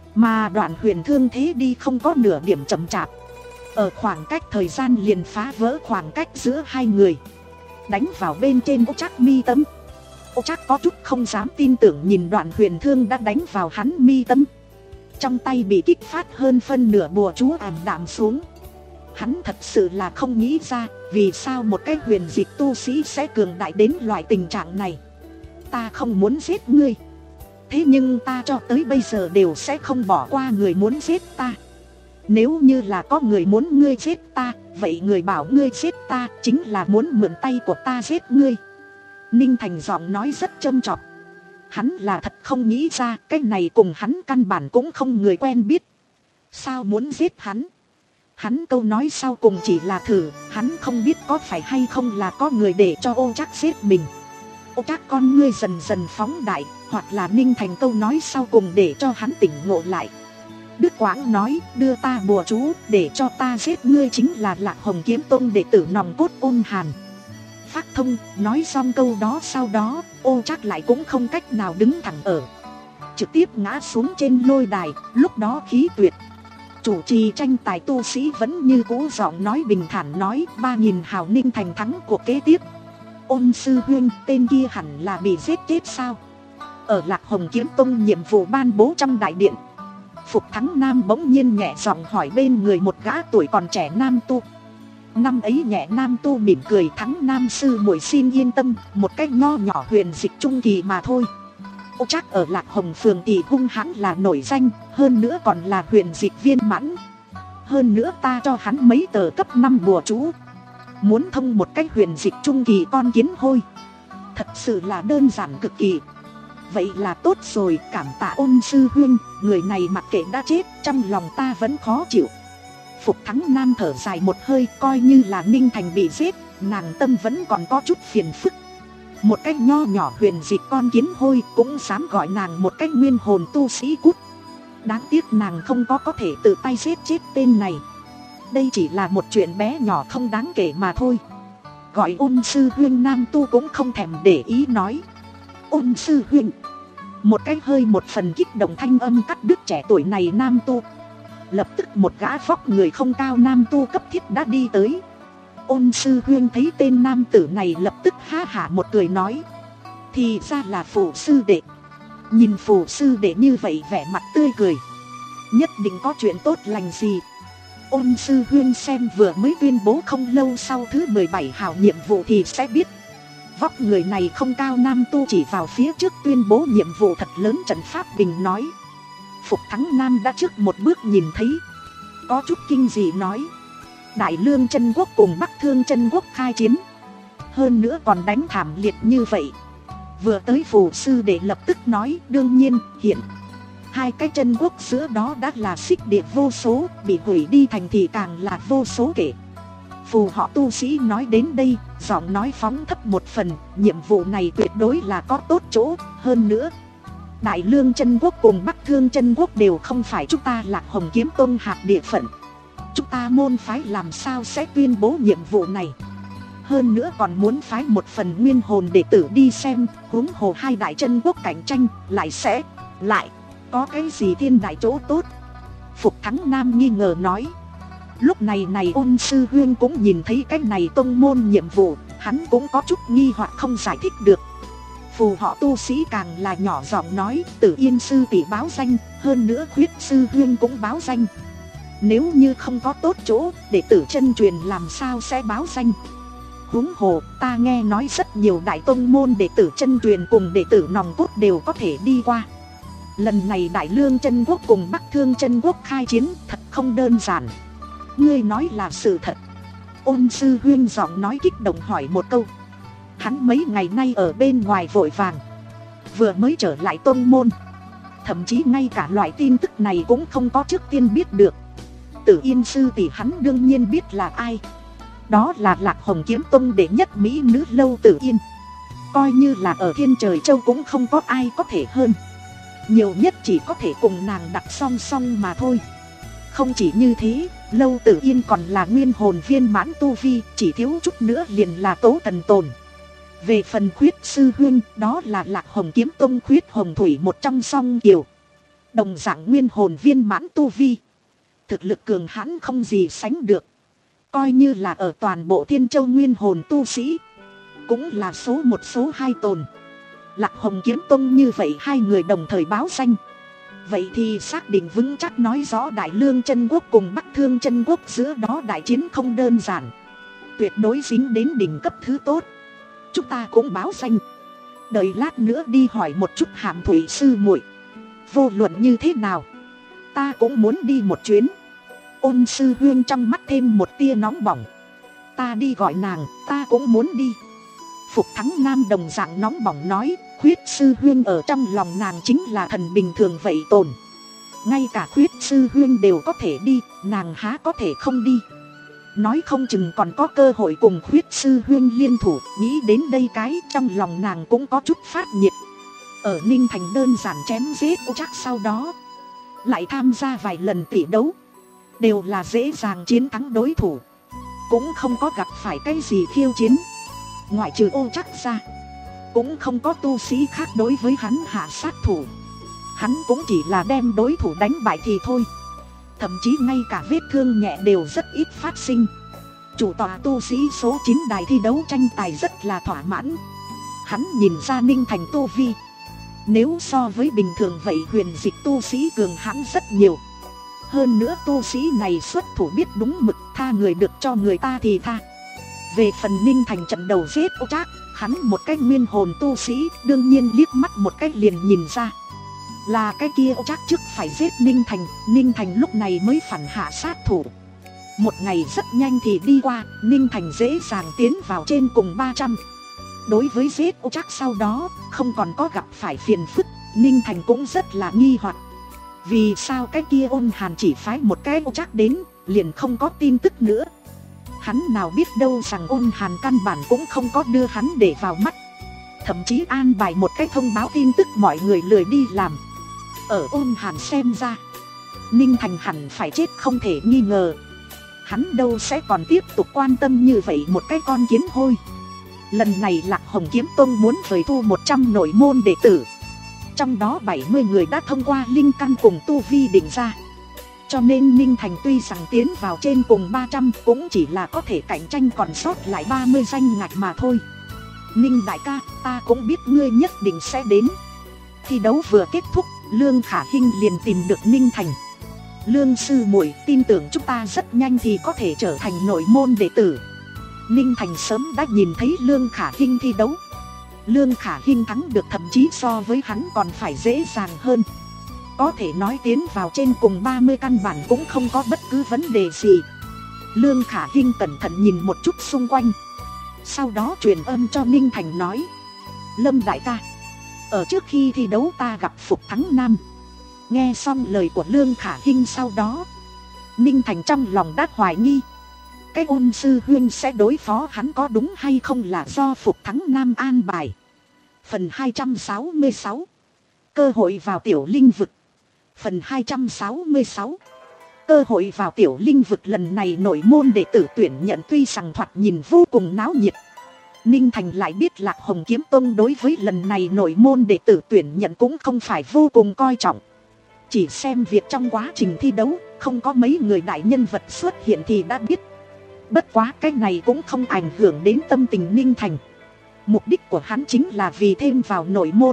Mà đoạn huyền thương thế đi không có nửa điểm chậm chạp. Ở khoảng cách thời gian liền phá vỡ khoảng cách giữa hai người, đánh vào bên trên Ô Trác mi tâm. Ô Trác có chút không dám tin tưởng nhìn đoạn huyền thương đã đánh vào hắn mi tâm. Trong tay bị kích phát hơn phân nửa bùa chú ảm đạm xuống. Hắn thật sự là không nghĩ ra vì sao một cái huyền dịch tu sĩ sẽ cường đại đến loại tình trạng này. Ta không muốn giết ngươi, thế nhưng ta cho tới bây giờ đều sẽ không bỏ qua người muốn giết ta. Nếu như là có người muốn ngươi giết ta, vậy người bảo ngươi giết ta chính là muốn mượn tay của ta giết ngươi. Ninh Thành giọng nói rất châm chọc. Hắn là thật không nghĩ ra cái này cùng hắn căn bản cũng không người quen biết. Sao muốn giết hắn? Hắn câu nói sau cùng chỉ là thử, hắn không biết có phải hay không là có người để cho Ô Trác giết mình. Ô Trác con ngươi dần dần phóng đại, hoặc là Ninh Thành câu nói sau cùng để cho hắn tỉnh ngộ lại. Đức Quãng nói, đưa ta bùa chú để cho ta giết ngươi chính là Lạc Hồng Kiếm Tông đệ tử nòng cốt Ôn Hàn. Phát thông, nói xong câu đó sau đó, Ô Trác lại cũng không cách nào đứng thẳng ở, trực tiếp ngã xuống trên lôi đài. Lúc đó khí tuyệt chủ trì tranh tài tu sĩ vẫn như cũ giọng nói bình thản nói, ba nghìn hào Ninh Thành thắng cuộc kế tiếp. Ôn sư huynh, tên kia hẳn là bị giết chết sao? Ở Lạc Hồng Kiếm Tông nhiệm vụ ban bố trong đại điện, Phục Thắng Nam bỗng nhiên nhẹ giọng hỏi bên người một gã tuổi còn trẻ nam tu. Năm ấy nhẹ nam tu mỉm cười, Thắng Nam sư muội xin yên tâm, một cái nho nhỏ huyền dịch trung kỳ mà thôi. Ô Trác ở Lạc Hồng phường thì hung hãn là nổi danh, hơn nữa còn là huyền dịch viên mãn. Hơn nữa ta cho hắn mấy tờ cấp năm bùa chú, muốn thông một cái huyền dịch trung kỳ con kiến hôi, thật sự là đơn giản cực kỳ. Vậy là tốt rồi, cảm tạ Ôn sư huynh, người này mặc kệ đã chết, trong lòng ta vẫn khó chịu. Phục Thắng Nam thở dài một hơi, coi như là Ninh Thành bị giết, nàng tâm vẫn còn có chút phiền phức. Một cái nho nhỏ huyền dịch con kiến hôi cũng dám gọi nàng một cái nguyên hồn tu sĩ cút. Đáng tiếc nàng không có có thể tự tay giết chết tên này. Đây chỉ là một chuyện bé nhỏ không đáng kể mà thôi. Gọi Ôn sư huynh nam tu cũng không thèm để ý nói, Ôn sư huynh. Một cái hơi một phần kích động thanh âm cắt đứt trẻ tuổi này nam tu. Lập tức một gã vóc người không cao nam tu cấp thiết đã đi tới. Ôn sư huynh thấy tên nam tử này lập tức ha hả một cười nói, thì ra là Phù sư đệ. Nhìn Phù sư đệ như vậy vẻ mặt tươi cười, nhất định có chuyện tốt lành gì. Ôn sư huynh xem vừa mới tuyên bố không lâu sau thứ mười bảy hào nhiệm vụ thì sẽ biết. Vóc người này không cao nam tu chỉ vào phía trước tuyên bố nhiệm vụ thật lớn trận pháp bình nói. Phục Thắng Nam đã trước một bước nhìn thấy, có chút kinh dị nói, Đại Lương Chân Quốc cùng Bắc Thương Chân Quốc khai chiến, hơn nữa còn đánh thảm liệt như vậy. Vừa tới Phù sư để lập tức nói, đương nhiên, hiện hai cái chân quốc giữa đó đã là xích địa vô số, bị hủy đi thành thì càng là vô số kể. Phù họ tu sĩ nói đến đây, giọng nói phóng thấp một phần, nhiệm vụ này tuyệt đối là có tốt chỗ. Hơn nữa, Đại Lương Chân Quốc cùng Bắc Thương Chân Quốc đều không phải chúng ta Lạc Hồng Kiếm Tông hạt địa phận. Chúng ta môn phái làm sao sẽ tuyên bố nhiệm vụ này? Hơn nữa còn muốn phái một phần nguyên hồn đệ tử đi xem, huống hồ hai đại chân quốc cạnh tranh, lại sẽ, lại, có cái gì thiên đại chỗ tốt? Phục Thắng Nam nghi ngờ nói. Lúc này này Ôn sư huynh cũng nhìn thấy cái này tông môn nhiệm vụ, hắn cũng có chút nghi hoặc không giải thích được. Phù họ tu sĩ càng là nhỏ giọng nói, Tử Yên sư tỷ báo danh, hơn nữa Khuyết sư huynh cũng báo danh. Nếu như không có tốt chỗ, đệ tử chân truyền làm sao sẽ báo danh? Huống hồ, ta nghe nói rất nhiều đại tông môn đệ tử chân truyền cùng đệ tử nòng cốt đều có thể đi qua. Lần này Đại Lương Chân Quốc cùng Bắc Thương Chân Quốc khai chiến thật không đơn giản. Ngươi nói là sự thật? Ôn sư huynh giọng nói kích động hỏi một câu. Hắn mấy ngày nay ở bên ngoài vội vàng, vừa mới trở lại tông môn, thậm chí ngay cả loại tin tức này cũng không có trước tiên biết được. Tử Yên sư tỷ hắn đương nhiên biết là ai. Đó là Lạc Hồng Kiếm Tông đệ nhất mỹ nữ Lâu Tử Yên. Coi như là ở Thiên Trời Châu cũng không có ai có thể hơn. Nhiều nhất chỉ có thể cùng nàng đặt song song mà thôi. Không chỉ như thế, Lâu Tử Yên còn là nguyên hồn viên mãn tu vi, chỉ thiếu chút nữa liền là tố thần tồn. Về phần Khuyết sư huynh, đó là Lạc Hồng Kiếm Tông Khuyết Hồng Thủy một trong song kiều, đồng dạng nguyên hồn viên mãn tu vi, thực lực cường hãn không gì sánh được. Coi như là ở toàn bộ Thiên Châu nguyên hồn tu sĩ, cũng là số một số hai tồn. Lạc Hồng Kiếm Tông như vậy hai người đồng thời báo danh, vậy thì xác định vững chắc nói rõ Đại Lương Chân Quốc cùng Bắc Thương Chân Quốc giữa đó đại chiến không đơn giản, tuyệt đối dính đến đỉnh cấp thứ tốt. Chúng ta cũng báo danh, đợi lát nữa đi hỏi một chút Hàm Thủy sư muội, vô luận như thế nào ta cũng muốn đi một chuyến. Ôn sư huyên trong mắt thêm một tia nóng bỏng. Ta đi gọi nàng, ta cũng muốn đi. Phục Thắng Nam đồng dạng nóng bỏng nói, Khuyết sư huyên ở trong lòng nàng chính là thần bình thường vậy tồn. Ngay cả Khuyết sư huyên đều có thể đi, nàng há có thể không đi. Nói không chừng còn có cơ hội cùng Khuyết sư huyên liên thủ. Nghĩ đến đây cái trong lòng nàng cũng có chút phát nhiệt. Ở Ninh Thành đơn giản chém giết ô chắc sau đó, lại tham gia vài lần tỷ đấu, đều là dễ dàng chiến thắng đối thủ, cũng không có gặp phải cái gì khiêu chiến. Ngoại trừ ô chắc ra, cũng không có tu sĩ khác đối với hắn hạ sát thủ. Hắn cũng chỉ là đem đối thủ đánh bại thì thôi. Thậm chí ngay cả vết thương nhẹ đều rất ít phát sinh. Chủ tọa tu sĩ số chín đài thi đấu tranh tài rất là thỏa mãn. Hắn nhìn ra Ninh Thành tu vi, nếu so với bình thường vậy huyền dịch tu sĩ cường hãn rất nhiều. Hơn nữa tu sĩ này xuất thủ biết đúng mực, tha người được cho người ta thì tha. Về phần Ninh Thành trận đầu giết ô trác, hắn một cái nguyên hồn tu sĩ đương nhiên liếc mắt một cái liền nhìn ra là cái kia ô trác trước phải giết Ninh Thành. Ninh Thành lúc này mới phản hạ sát thủ. Một ngày rất nhanh thì đi qua, Ninh Thành dễ dàng tiến vào trên cùng ba trăm. Đối với giết ô trác sau đó không còn có gặp phải phiền phức, Ninh Thành cũng rất là nghi hoặc. Vì sao cái kia Ôn Hàn chỉ phái một cái ô trác đến, liền không có tin tức nữa. Hắn nào biết đâu rằng Ôn Hàn căn bản cũng không có đưa hắn để vào mắt. Thậm chí an bài một cái thông báo tin tức mọi người lười đi làm. Ở Ôn Hàn xem ra, Ninh Thành hẳn phải chết không thể nghi ngờ. Hắn đâu sẽ còn tiếp tục quan tâm như vậy một cái con kiến hôi. Lần này Lạc Hồng Kiếm Tông muốn vời thu một trăm nội môn đệ tử, trong đó bảy mươi người đã thông qua linh căn cùng tu vi định ra. Cho nên Ninh Thành tuy rằng tiến vào trên cùng ba trăm, cũng chỉ là có thể cạnh tranh còn sót lại ba mươi danh ngạch mà thôi. Ninh đại ca, ta cũng biết ngươi nhất định sẽ đến. Thi đấu vừa kết thúc, Lương Khả Hinh liền tìm được Ninh Thành. Lương sư muội, tin tưởng chúng ta rất nhanh thì có thể trở thành nội môn đệ tử. Ninh Thành sớm đã nhìn thấy Lương Khả Hinh thi đấu. Lương Khả Hinh thắng được thậm chí so với hắn còn phải dễ dàng hơn. Có thể nói tiến vào trên cùng ba mươi căn bản cũng không có bất cứ vấn đề gì. Lương Khả Hinh cẩn thận nhìn một chút xung quanh, sau đó truyền âm cho Ninh Thành nói, Lâm đại ca, ở trước khi thi đấu ta gặp Phục Thắng Nam. Nghe xong lời của Lương Khả Hinh sau đó, Ninh Thành trong lòng đã hoài nghi, cái Ôn sư huynh sẽ đối phó hắn có đúng hay không là do Phục Thắng Nam an bài. Phần hai trăm sáu mươi sáu, cơ hội vào tiểu linh vực. Phần hai trăm sáu mươi sáu, cơ hội vào tiểu linh vực. Lần này nội môn đệ tử tuyển nhận tuy rằng thoạt nhìn vô cùng náo nhiệt. Ninh Thành lại biết Lạc Hồng Kiếm Tông đối với lần này nội môn đệ tử tuyển nhận cũng không phải vô cùng coi trọng. Chỉ xem việc trong quá trình thi đấu không có mấy người đại nhân vật xuất hiện thì đã biết. Bất quá cái này cũng không ảnh hưởng đến tâm tình Ninh Thành. Mục đích của hắn chính là vì thêm vào nội môn,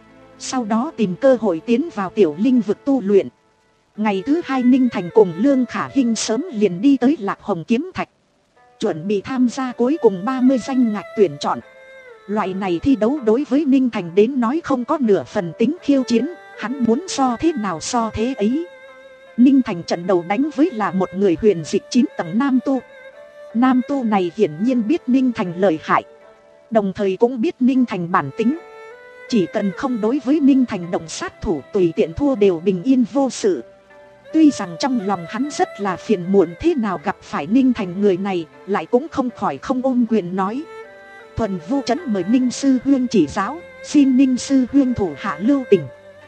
sau đó tìm cơ hội tiến vào tiểu linh vực tu luyện. Ngày thứ hai Ninh Thành cùng Lương Khả Hinh sớm liền đi tới Lạc Hồng Kiếm Thạch, chuẩn bị tham gia cuối cùng ba mươi danh ngạch tuyển chọn. Loại này thi đấu đối với Ninh Thành đến nói không có nửa phần tính khiêu chiến, hắn muốn so thế nào so thế ấy. Ninh Thành trận đầu đánh với là một người huyền dịch chín tầng nam tu. Nam tu này hiển nhiên biết Ninh Thành lợi hại, Đồng thời cũng biết Ninh Thành bản tính, chỉ cần không đối với Ninh Thành động sát thủ tùy tiện thua đều bình yên vô sự. Tuy rằng trong lòng hắn rất là phiền muộn thế nào gặp phải Ninh Thành người này, lại cũng không khỏi không ôm quyền nói. Thuần Vu Trấn mời Ninh sư huynh chỉ giáo, xin Ninh sư huynh thủ hạ lưu tình.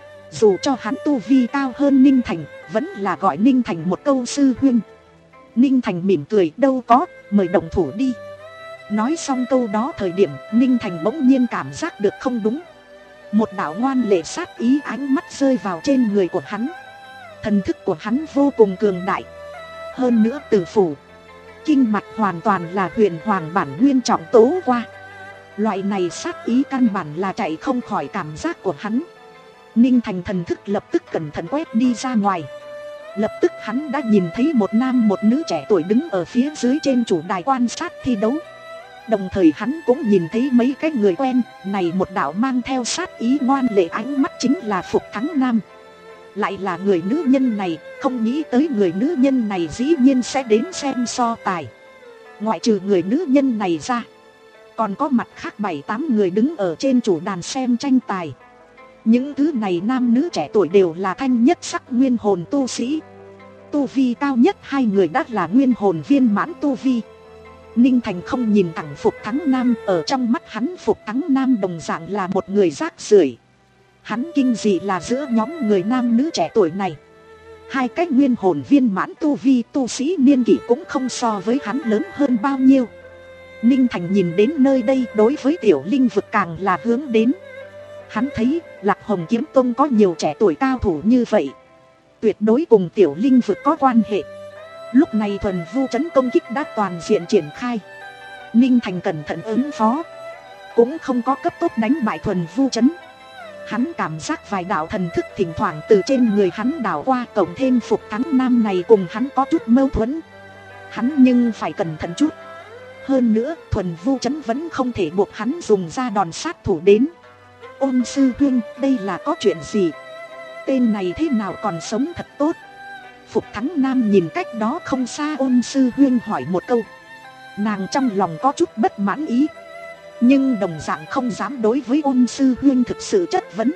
Dù cho hắn tu vi cao hơn Ninh Thành, vẫn là gọi Ninh Thành một câu sư huynh. Ninh Thành mỉm cười, đâu có, mời động thủ đi. Nói xong câu đó thời điểm, Ninh Thành bỗng nhiên cảm giác được không đúng. Một đạo ngoan lệ sát ý ánh mắt rơi vào trên người của hắn. Thần thức của hắn vô cùng cường đại. Hơn nữa tử phủ, kinh mạch hoàn toàn là huyền hoàng bản nguyên trọng tố qua. Loại này sát ý căn bản là chạy không khỏi cảm giác của hắn. Ninh Thành thần thức lập tức cẩn thận quét đi ra ngoài. Lập tức hắn đã nhìn thấy một nam một nữ trẻ tuổi đứng ở phía dưới trên chủ đài quan sát thi đấu. Đồng thời hắn cũng nhìn thấy mấy cái người quen. Này một đạo mang theo sát ý ngoan lệ ánh mắt chính là Phục Thắng Nam. Lại là người nữ nhân này, không nghĩ tới người nữ nhân này dĩ nhiên sẽ đến xem so tài. Ngoại trừ người nữ nhân này ra, còn có mặt khác bảy tám người đứng ở trên chủ đàn xem tranh tài. Những thứ này nam nữ trẻ tuổi đều là thanh nhất sắc nguyên hồn tu sĩ. Tu vi cao nhất hai người đã là nguyên hồn viên mãn tu vi. Ninh Thành không nhìn thẳng Phục Thắng Nam, ở trong mắt hắn Phục Thắng Nam đồng dạng là một người rác rưởi. Hắn kinh dị là giữa nhóm người nam nữ trẻ tuổi này, hai cái nguyên hồn viên mãn tu vi tu sĩ niên kỷ cũng không so với hắn lớn hơn bao nhiêu. Ninh Thành nhìn đến nơi đây, đối với Tiểu Linh vực càng là hướng đến. Hắn thấy Lạc Hồng Kiếm Tông có nhiều trẻ tuổi cao thủ như vậy, tuyệt đối cùng Tiểu Linh vực có quan hệ. Lúc này Thuần Vu Trấn công kích đã toàn diện triển khai. Ninh Thành cẩn thận ứng phó, cũng không có cấp tốc đánh bại Thuần Vu Trấn. Hắn cảm giác vài đạo thần thức thỉnh thoảng từ trên người hắn đảo qua, cộng thêm Phục Thắng Nam này cùng hắn có chút mâu thuẫn. Hắn nhưng phải cẩn thận chút. Hơn nữa Thuần Vu Trấn vẫn không thể buộc hắn dùng ra đòn sát thủ đến. Ôn sư huynh, đây là có chuyện gì? Tên này thế nào còn sống thật tốt? Phục Thắng Nam nhìn cách đó không xa Ôn sư huynh hỏi một câu. Nàng trong lòng có chút bất mãn ý, nhưng đồng dạng không dám đối với Ôn sư huynh thực sự chất vấn.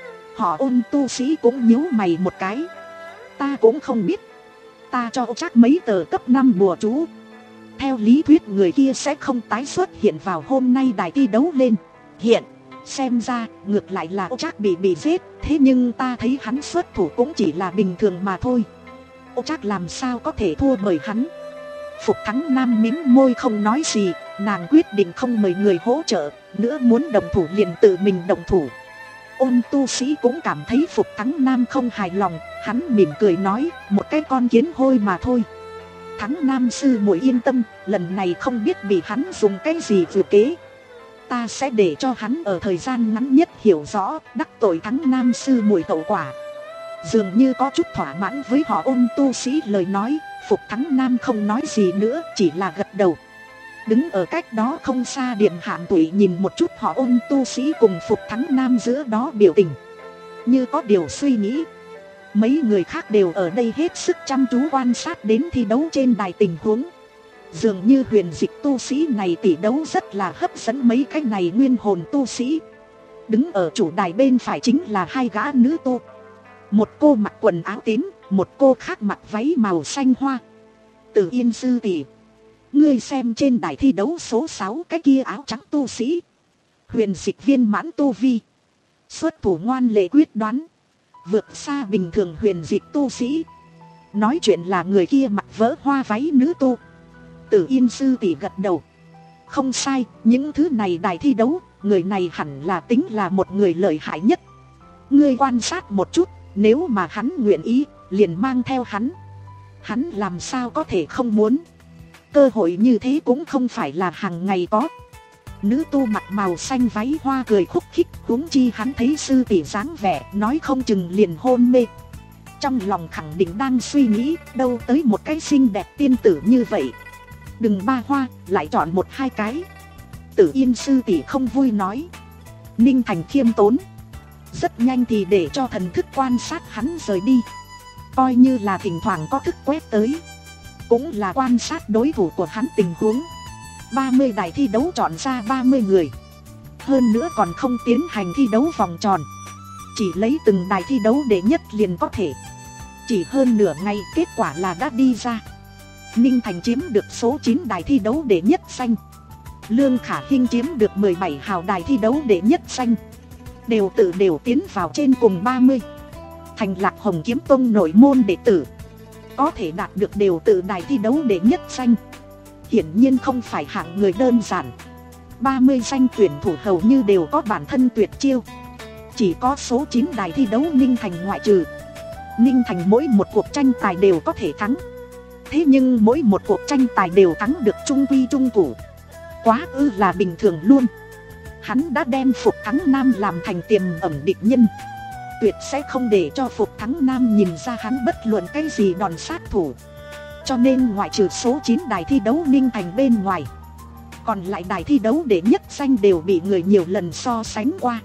Họ Ôn tu sĩ cũng nhíu mày một cái. Ta cũng không biết. Ta cho chắc mấy tờ cấp năm bùa chú. Theo lý thuyết người kia sẽ không tái xuất hiện vào hôm nay đài thi đấu lên. Hiện xem ra ngược lại là Ô Trác bị bị giết. Thế nhưng ta thấy hắn xuất thủ cũng chỉ là bình thường mà thôi. Ô Trác làm sao có thể thua bởi hắn? Phục Thắng Nam mím môi không nói gì. Nàng quyết định không mời người hỗ trợ nữa, muốn động thủ liền tự mình động thủ. Ôn tu sĩ cũng cảm thấy Phục Thắng Nam không hài lòng. Hắn mỉm cười nói, một cái con kiến hôi mà thôi. Thắng Nam sư muội yên tâm, lần này không biết bị hắn dùng cái gì vừa kế. Ta sẽ để cho hắn ở thời gian ngắn nhất hiểu rõ đắc tội Thắng Nam sư muội hậu quả. Dường như có chút thỏa mãn với họ Ôn tu sĩ lời nói. Phục Thắng Nam không nói gì nữa, chỉ là gật đầu. Đứng ở cách đó không xa Điện Hạm Tụy nhìn một chút họ Ôn tu sĩ cùng Phục Thắng Nam giữa đó biểu tình, như có điều suy nghĩ. Mấy người khác đều ở đây hết sức chăm chú quan sát đến thi đấu trên đài tình huống. Dường như huyền dịch tu sĩ này tỷ đấu rất là hấp dẫn mấy cái này nguyên hồn tu sĩ. Đứng ở chủ đài bên phải chính là hai gã nữ tu. Một cô mặc quần áo tím, một cô khác mặc váy màu xanh hoa. Từ Yên sư tỷ, ngươi xem trên đài thi đấu số sáu cái kia áo trắng tu sĩ, huyền dịch viên mãn tu vi, xuất thủ ngoan lệ quyết đoán, vượt xa bình thường huyền dịch tu sĩ. Nói chuyện là người kia mặc vỡ hoa váy nữ tu. Từ Yên sư tỷ gật đầu. Không sai, những thứ này đài thi đấu, người này hẳn là tính là một người lợi hại nhất. Ngươi quan sát một chút, nếu mà hắn nguyện ý, liền mang theo hắn. Hắn làm sao có thể không muốn. Cơ hội như thế cũng không phải là hàng ngày có. Nữ tu mặc màu xanh váy hoa cười khúc khích, huống chi hắn thấy sư tỷ dáng vẻ, nói không chừng liền hôn mê. Trong lòng khẳng định đang suy nghĩ, đâu tới một cái xinh đẹp tiên tử như vậy. Đừng ba hoa, lại chọn một hai cái. Tử Yên sư tỷ không vui nói. Ninh Thành khiêm tốn, rất nhanh thì để cho thần thức quan sát hắn rời đi. Coi như là thỉnh thoảng có thức quét tới, cũng là quan sát đối thủ của hắn tình huống. Ba mươi đài thi đấu chọn ra ba mươi người. hơn nữa còn không tiến hành thi đấu vòng tròn, chỉ lấy từng đài thi đấu đệ nhất liền có thể. Chỉ hơn nửa ngày kết quả là đã đi ra. Ninh Thành chiếm được số chín đài thi đấu đệ nhất danh, Lương Khả Hinh chiếm được mười bảy hào đài thi đấu đệ nhất danh, đều tự đều tiến vào trên cùng ba mươi. Thành Lạc Hồng Kiếm Tông nội môn đệ tử có thể đạt được đều tự đài thi đấu đệ nhất danh, hiển nhiên không phải hạng người đơn giản. Ba mươi danh tuyển thủ hầu như đều có bản thân tuyệt chiêu, chỉ có số chín đài thi đấu Ninh Thành ngoại trừ. Ninh Thành mỗi một cuộc tranh tài đều có thể thắng, thế nhưng mỗi một cuộc tranh tài đều thắng được trung quy trung cụ, quá ư là bình thường luôn. Hắn đã đem Phục Thắng Nam làm thành tiềm ẩn địch nhân, tuyệt sẽ không để cho Phục Thắng Nam nhìn ra hắn bất luận cái gì đòn sát thủ. Cho nên ngoại trừ số chín đài thi đấu Ninh Thành bên ngoài, còn lại đài thi đấu đệ nhất danh đều bị người nhiều lần so sánh qua.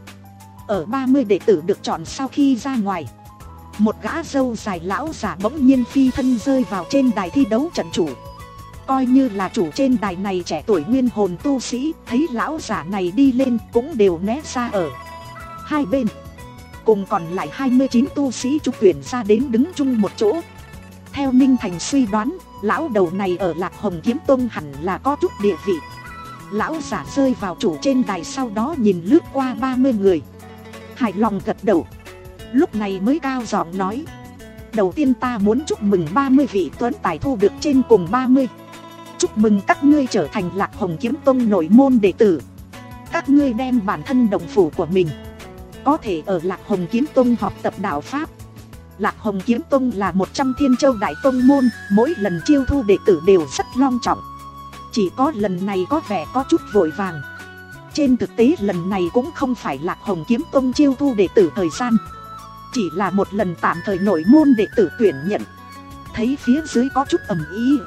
Ở ba mươi đệ tử được chọn sau khi ra ngoài, một gã râu dài lão giả bỗng nhiên phi thân rơi vào trên đài thi đấu trận chủ. Coi như là chủ trên đài này trẻ tuổi nguyên hồn tu sĩ, thấy lão giả này đi lên cũng đều né ra ở hai bên, cùng còn lại hai mươi chín tu sĩ trúng tuyển ra đến đứng chung một chỗ. Theo Ninh Thành suy đoán, lão đầu này ở Lạc Hồng Kiếm Tông hẳn là có chút địa vị. Lão giả rơi vào chủ trên đài, sau đó nhìn lướt qua ba mươi người, hài lòng gật đầu, lúc này mới cao giọng nói: đầu tiên ta muốn chúc mừng ba mươi vị tuấn tài thu được trên cùng ba mươi. Chúc mừng các ngươi trở thành Lạc Hồng Kiếm Tông nội môn đệ tử. Các ngươi đem bản thân đồng phủ của mình, có thể ở Lạc Hồng Kiếm Tông học tập đạo pháp. Lạc Hồng Kiếm Tông là một trong Thiên Châu đại tông môn, mỗi lần chiêu thu đệ tử đều rất long trọng. Chỉ có lần này có vẻ có chút vội vàng. Trên thực tế lần này cũng không phải Lạc Hồng Kiếm Tông chiêu thu đệ tử thời gian, chỉ là một lần tạm thời nội môn đệ tử tuyển nhận. Thấy phía dưới có chút ầm ĩ,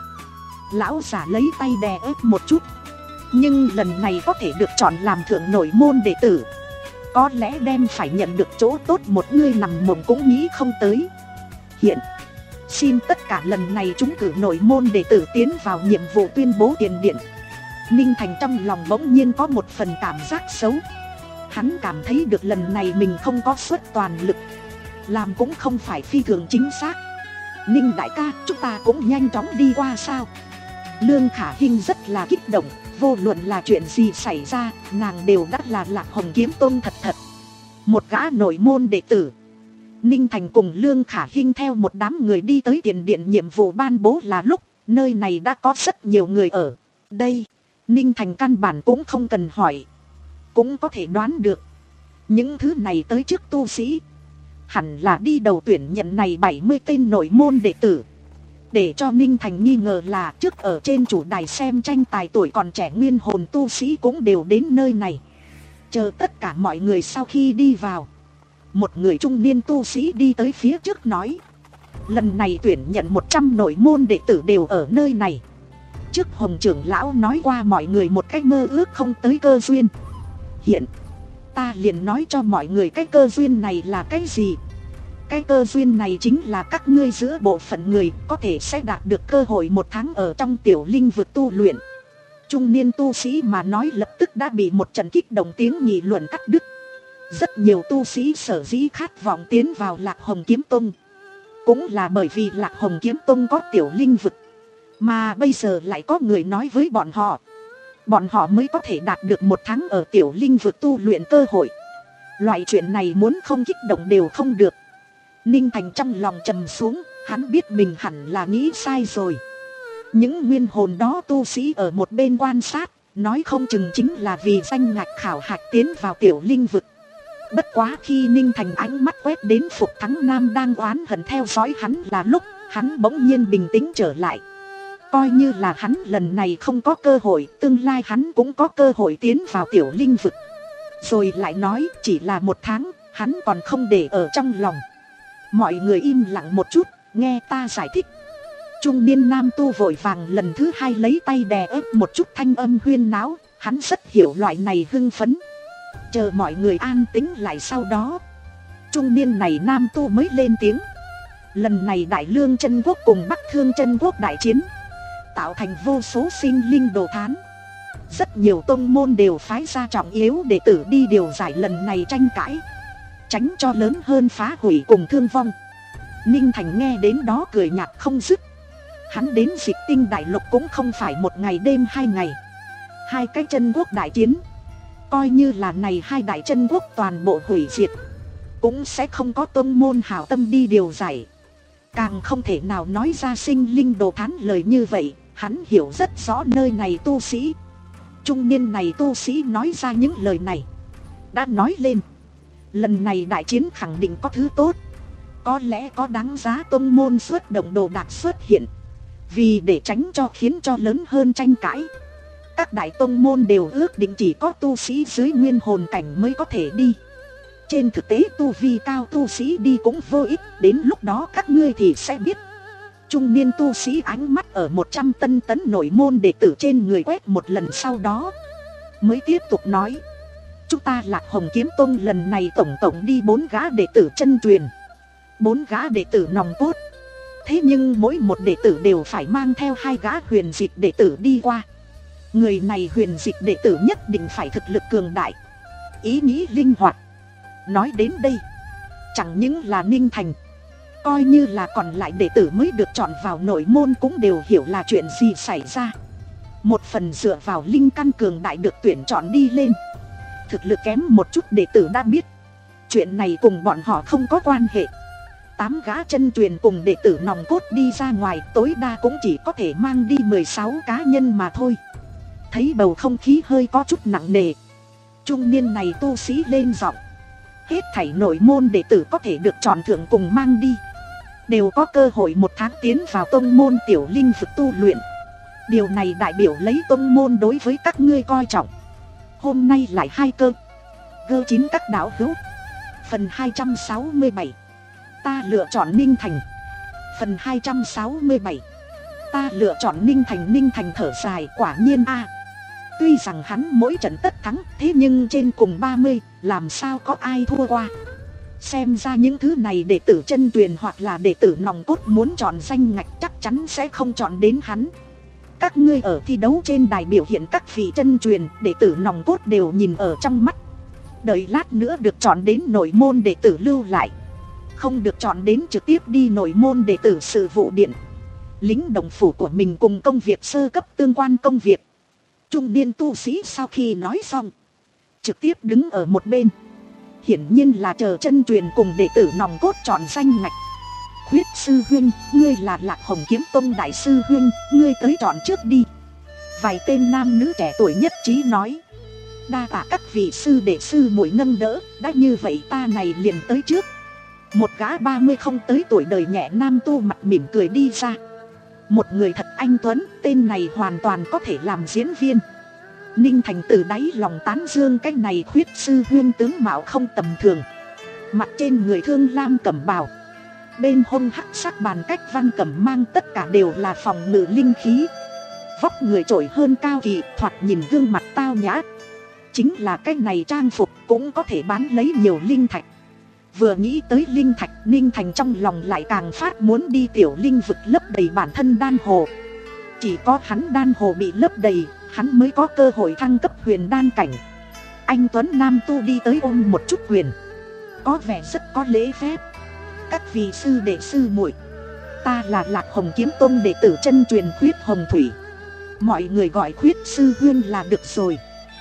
lão giả lấy tay đè ép một chút. Nhưng lần này có thể được chọn làm thượng nội môn đệ tử, có lẽ đem phải nhận được chỗ tốt một người nằm mộng cũng nghĩ không tới. Hiện xin tất cả lần này chúng cử nội môn đệ tử tiến vào nhiệm vụ tuyên bố tiền điện. Ninh Thành trong lòng bỗng nhiên có một phần cảm giác xấu. Hắn cảm thấy được lần này mình không có suất toàn lực, làm cũng không phải phi thường chính xác. Ninh đại ca, chúng ta cũng nhanh chóng đi qua sao? Lương Khả Hinh rất là kích động, vô luận là chuyện gì xảy ra, nàng đều đã là Lạc Hồng Kiếm Tông thật thật, một gã nội môn đệ tử. Ninh Thành cùng Lương Khả Hinh theo một đám người đi tới tiền điện nhiệm vụ ban bố là lúc nơi này đã có rất nhiều người ở đây. Ninh Thành căn bản cũng không cần hỏi, cũng có thể đoán được những thứ này tới trước tu sĩ hẳn là đi đầu tuyển nhận này bảy mươi tên nội môn đệ tử. Để cho Ninh Thành nghi ngờ là trước ở trên chủ đài xem tranh tài tuổi còn trẻ nguyên hồn tu sĩ cũng đều đến nơi này. Chờ tất cả mọi người sau khi đi vào, một người trung niên tu sĩ đi tới phía trước nói: lần này tuyển nhận một trăm nội môn đệ tử đều ở nơi này. Trước Hồng trưởng lão nói qua mọi người một cách mơ ước không tới cơ duyên. Hiện ta liền nói cho mọi người cái cơ duyên này là cái gì. Cái cơ duyên này chính là các ngươi giữa bộ phận người có thể sẽ đạt được cơ hội một tháng ở trong tiểu linh vực tu luyện. Trung niên tu sĩ mà nói lập tức đã bị một trận kích động tiếng nghị luận cắt đứt. Rất nhiều tu sĩ sở dĩ khát vọng tiến vào Lạc Hồng Kiếm Tông, cũng là bởi vì Lạc Hồng Kiếm Tông có tiểu linh vực. Mà bây giờ lại có người nói với bọn họ, bọn họ mới có thể đạt được một tháng ở tiểu linh vực tu luyện cơ hội. Loại chuyện này muốn không kích động đều không được. Ninh Thành trong lòng trầm xuống, hắn biết mình hẳn là nghĩ sai rồi. Những nguyên hồn đó tu sĩ ở một bên quan sát, nói không chừng chính là vì danh ngạch khảo hạch tiến vào tiểu linh vực. Bất quá khi Ninh Thành ánh mắt quét đến Phục Thắng Nam đang oán hận theo dõi hắn là lúc hắn bỗng nhiên bình tĩnh trở lại. Coi như là hắn lần này không có cơ hội, tương lai hắn cũng có cơ hội tiến vào tiểu linh vực. Rồi lại nói chỉ là một tháng, hắn còn không để ở trong lòng. Mọi người im lặng một chút, nghe ta giải thích. Trung niên nam tu vội vàng lần thứ hai lấy tay đè ép một chút thanh âm huyên náo. Hắn rất hiểu loại này hưng phấn. Chờ mọi người an tĩnh lại sau đó, trung niên này nam tu mới lên tiếng. Lần này Đại Lương Chân Quốc cùng Bắc Thương Chân Quốc đại chiến, tạo thành vô số sinh linh đồ thán. rất nhiều tông môn đều phái ra trọng yếu đệ tử đi điều giải lần này tranh cãi, tránh cho lớn hơn phá hủy cùng thương vong. Ninh Thành nghe đến đó cười nhạt không dứt. Hắn đến Dịch Tinh đại lục cũng không phải một ngày đêm hai ngày. Hai cái chân quốc đại chiến, coi như là này hai đại chân quốc toàn bộ hủy diệt, cũng sẽ không có tông môn hảo tâm đi điều giải. Càng không thể nào nói ra sinh linh đồ thán lời như vậy. Hắn hiểu rất rõ nơi này tu sĩ. Trung niên này tu sĩ nói ra những lời này, đã nói lên lần này đại chiến khẳng định có thứ tốt. Có lẽ có đáng giá tông môn xuất động đồ đạc xuất hiện. Vì để tránh cho khiến cho lớn hơn tranh cãi, các đại tông môn đều ước định chỉ có tu sĩ dưới nguyên hồn cảnh mới có thể đi. Trên thực tế tu vi cao tu sĩ đi cũng vô ích. Đến lúc đó các ngươi thì sẽ biết. Trung niên tu sĩ ánh mắt ở một trăm tân tấn nội môn đệ tử trên người quét một lần, sau đó mới tiếp tục nói: chúng ta Lạc Hồng Kiếm Tông lần này tổng tổng đi bốn gã đệ tử chân truyền, bốn gã đệ tử nòng cốt. Thế nhưng mỗi một đệ tử đều phải mang theo hai gã huyền dịch đệ tử đi qua. Người này huyền dịch đệ tử nhất định phải thực lực cường đại, ý nghĩ linh hoạt. Nói đến đây, chẳng những là Ninh Thành, coi như là còn lại đệ tử mới được chọn vào nội môn cũng đều hiểu là chuyện gì xảy ra. Một phần dựa vào linh căn cường đại được tuyển chọn đi lên, thực lực kém một chút đệ tử đã biết chuyện này cùng bọn họ không có quan hệ. Tám gã chân truyền cùng đệ tử nòng cốt đi ra ngoài, tối đa cũng chỉ có thể mang đi mười sáu cá nhân mà thôi. Thấy bầu không khí hơi có chút nặng nề, trung niên này tu sĩ lên giọng: hết thảy nội môn đệ tử có thể được chọn thượng cùng mang đi, đều có cơ hội một tháng tiến vào tông môn tiểu linh vực tu luyện. Điều này đại biểu lấy tông môn đối với các ngươi coi trọng. Hôm nay lại hai cơ gơ chín các đạo hữu. Phần hai trăm sáu mươi bảy, ta lựa chọn Ninh Thành. Phần hai trăm sáu mươi bảy, ta lựa chọn Ninh Thành. Ninh Thành thở dài, quả nhiên a tuy rằng hắn mỗi trận tất thắng, thế nhưng trên cùng ba mươi làm sao có ai thua qua. Xem ra những thứ này đệ tử chân truyền hoặc là đệ tử nòng cốt muốn chọn danh ngạch chắc chắn sẽ không chọn đến hắn. Các ngươi ở thi đấu trên đài biểu hiện các vị chân truyền, đệ tử nòng cốt đều nhìn ở trong mắt. Đợi lát nữa được chọn đến nội môn đệ tử lưu lại, không được chọn đến trực tiếp đi nội môn đệ tử sự vụ điện, lính đồng phủ của mình cùng công việc sơ cấp tương quan công việc. Trung niên tu sĩ sau khi nói xong, trực tiếp đứng ở một bên, hiển nhiên là chờ chân truyền cùng đệ tử nòng cốt chọn danh ngạch. Khuyết sư huynh, ngươi là Lạc Hồng Kiếm Tông đại sư huynh, ngươi tới chọn trước đi. Vài tên nam nữ trẻ tuổi nhất trí nói: đa tạ các vị sư đệ sư muội nâng đỡ, đã như vậy ta này liền tới trước. Một gã ba mươi không tới tuổi đời nhẹ nam tu mặt mỉm cười đi ra. Một người thật anh tuấn, tên này hoàn toàn có thể làm diễn viên. Ninh Thành từ đáy lòng tán dương cái này khuyết sư huynh tướng mạo không tầm thường. Mặt trên người thương lam cẩm bào, bên hông hắc sắc bàn cách văn cẩm mang, tất cả đều là phòng ngự linh khí. Vóc người trội hơn cao kỳ, thoạt nhìn gương mặt tao nhã. Chính là cái này trang phục cũng có thể bán lấy nhiều linh thạch. Vừa nghĩ tới linh thạch, Ninh Thành trong lòng lại càng phát muốn đi tiểu linh vực lấp đầy bản thân đan hồ. Chỉ có hắn đan hồ bị lấp đầy, hắn mới có cơ hội thăng cấp huyền đan cảnh. Anh tuấn nam tu đi tới ôm một chút quyền, có vẻ rất có lễ phép. Các vị sư đệ sư muội, ta là Lạc Hồng Kiếm Tông đệ tử chân truyền Khuyết Hồng Thủy. Mọi người gọi Khuyết sư huynh là được rồi.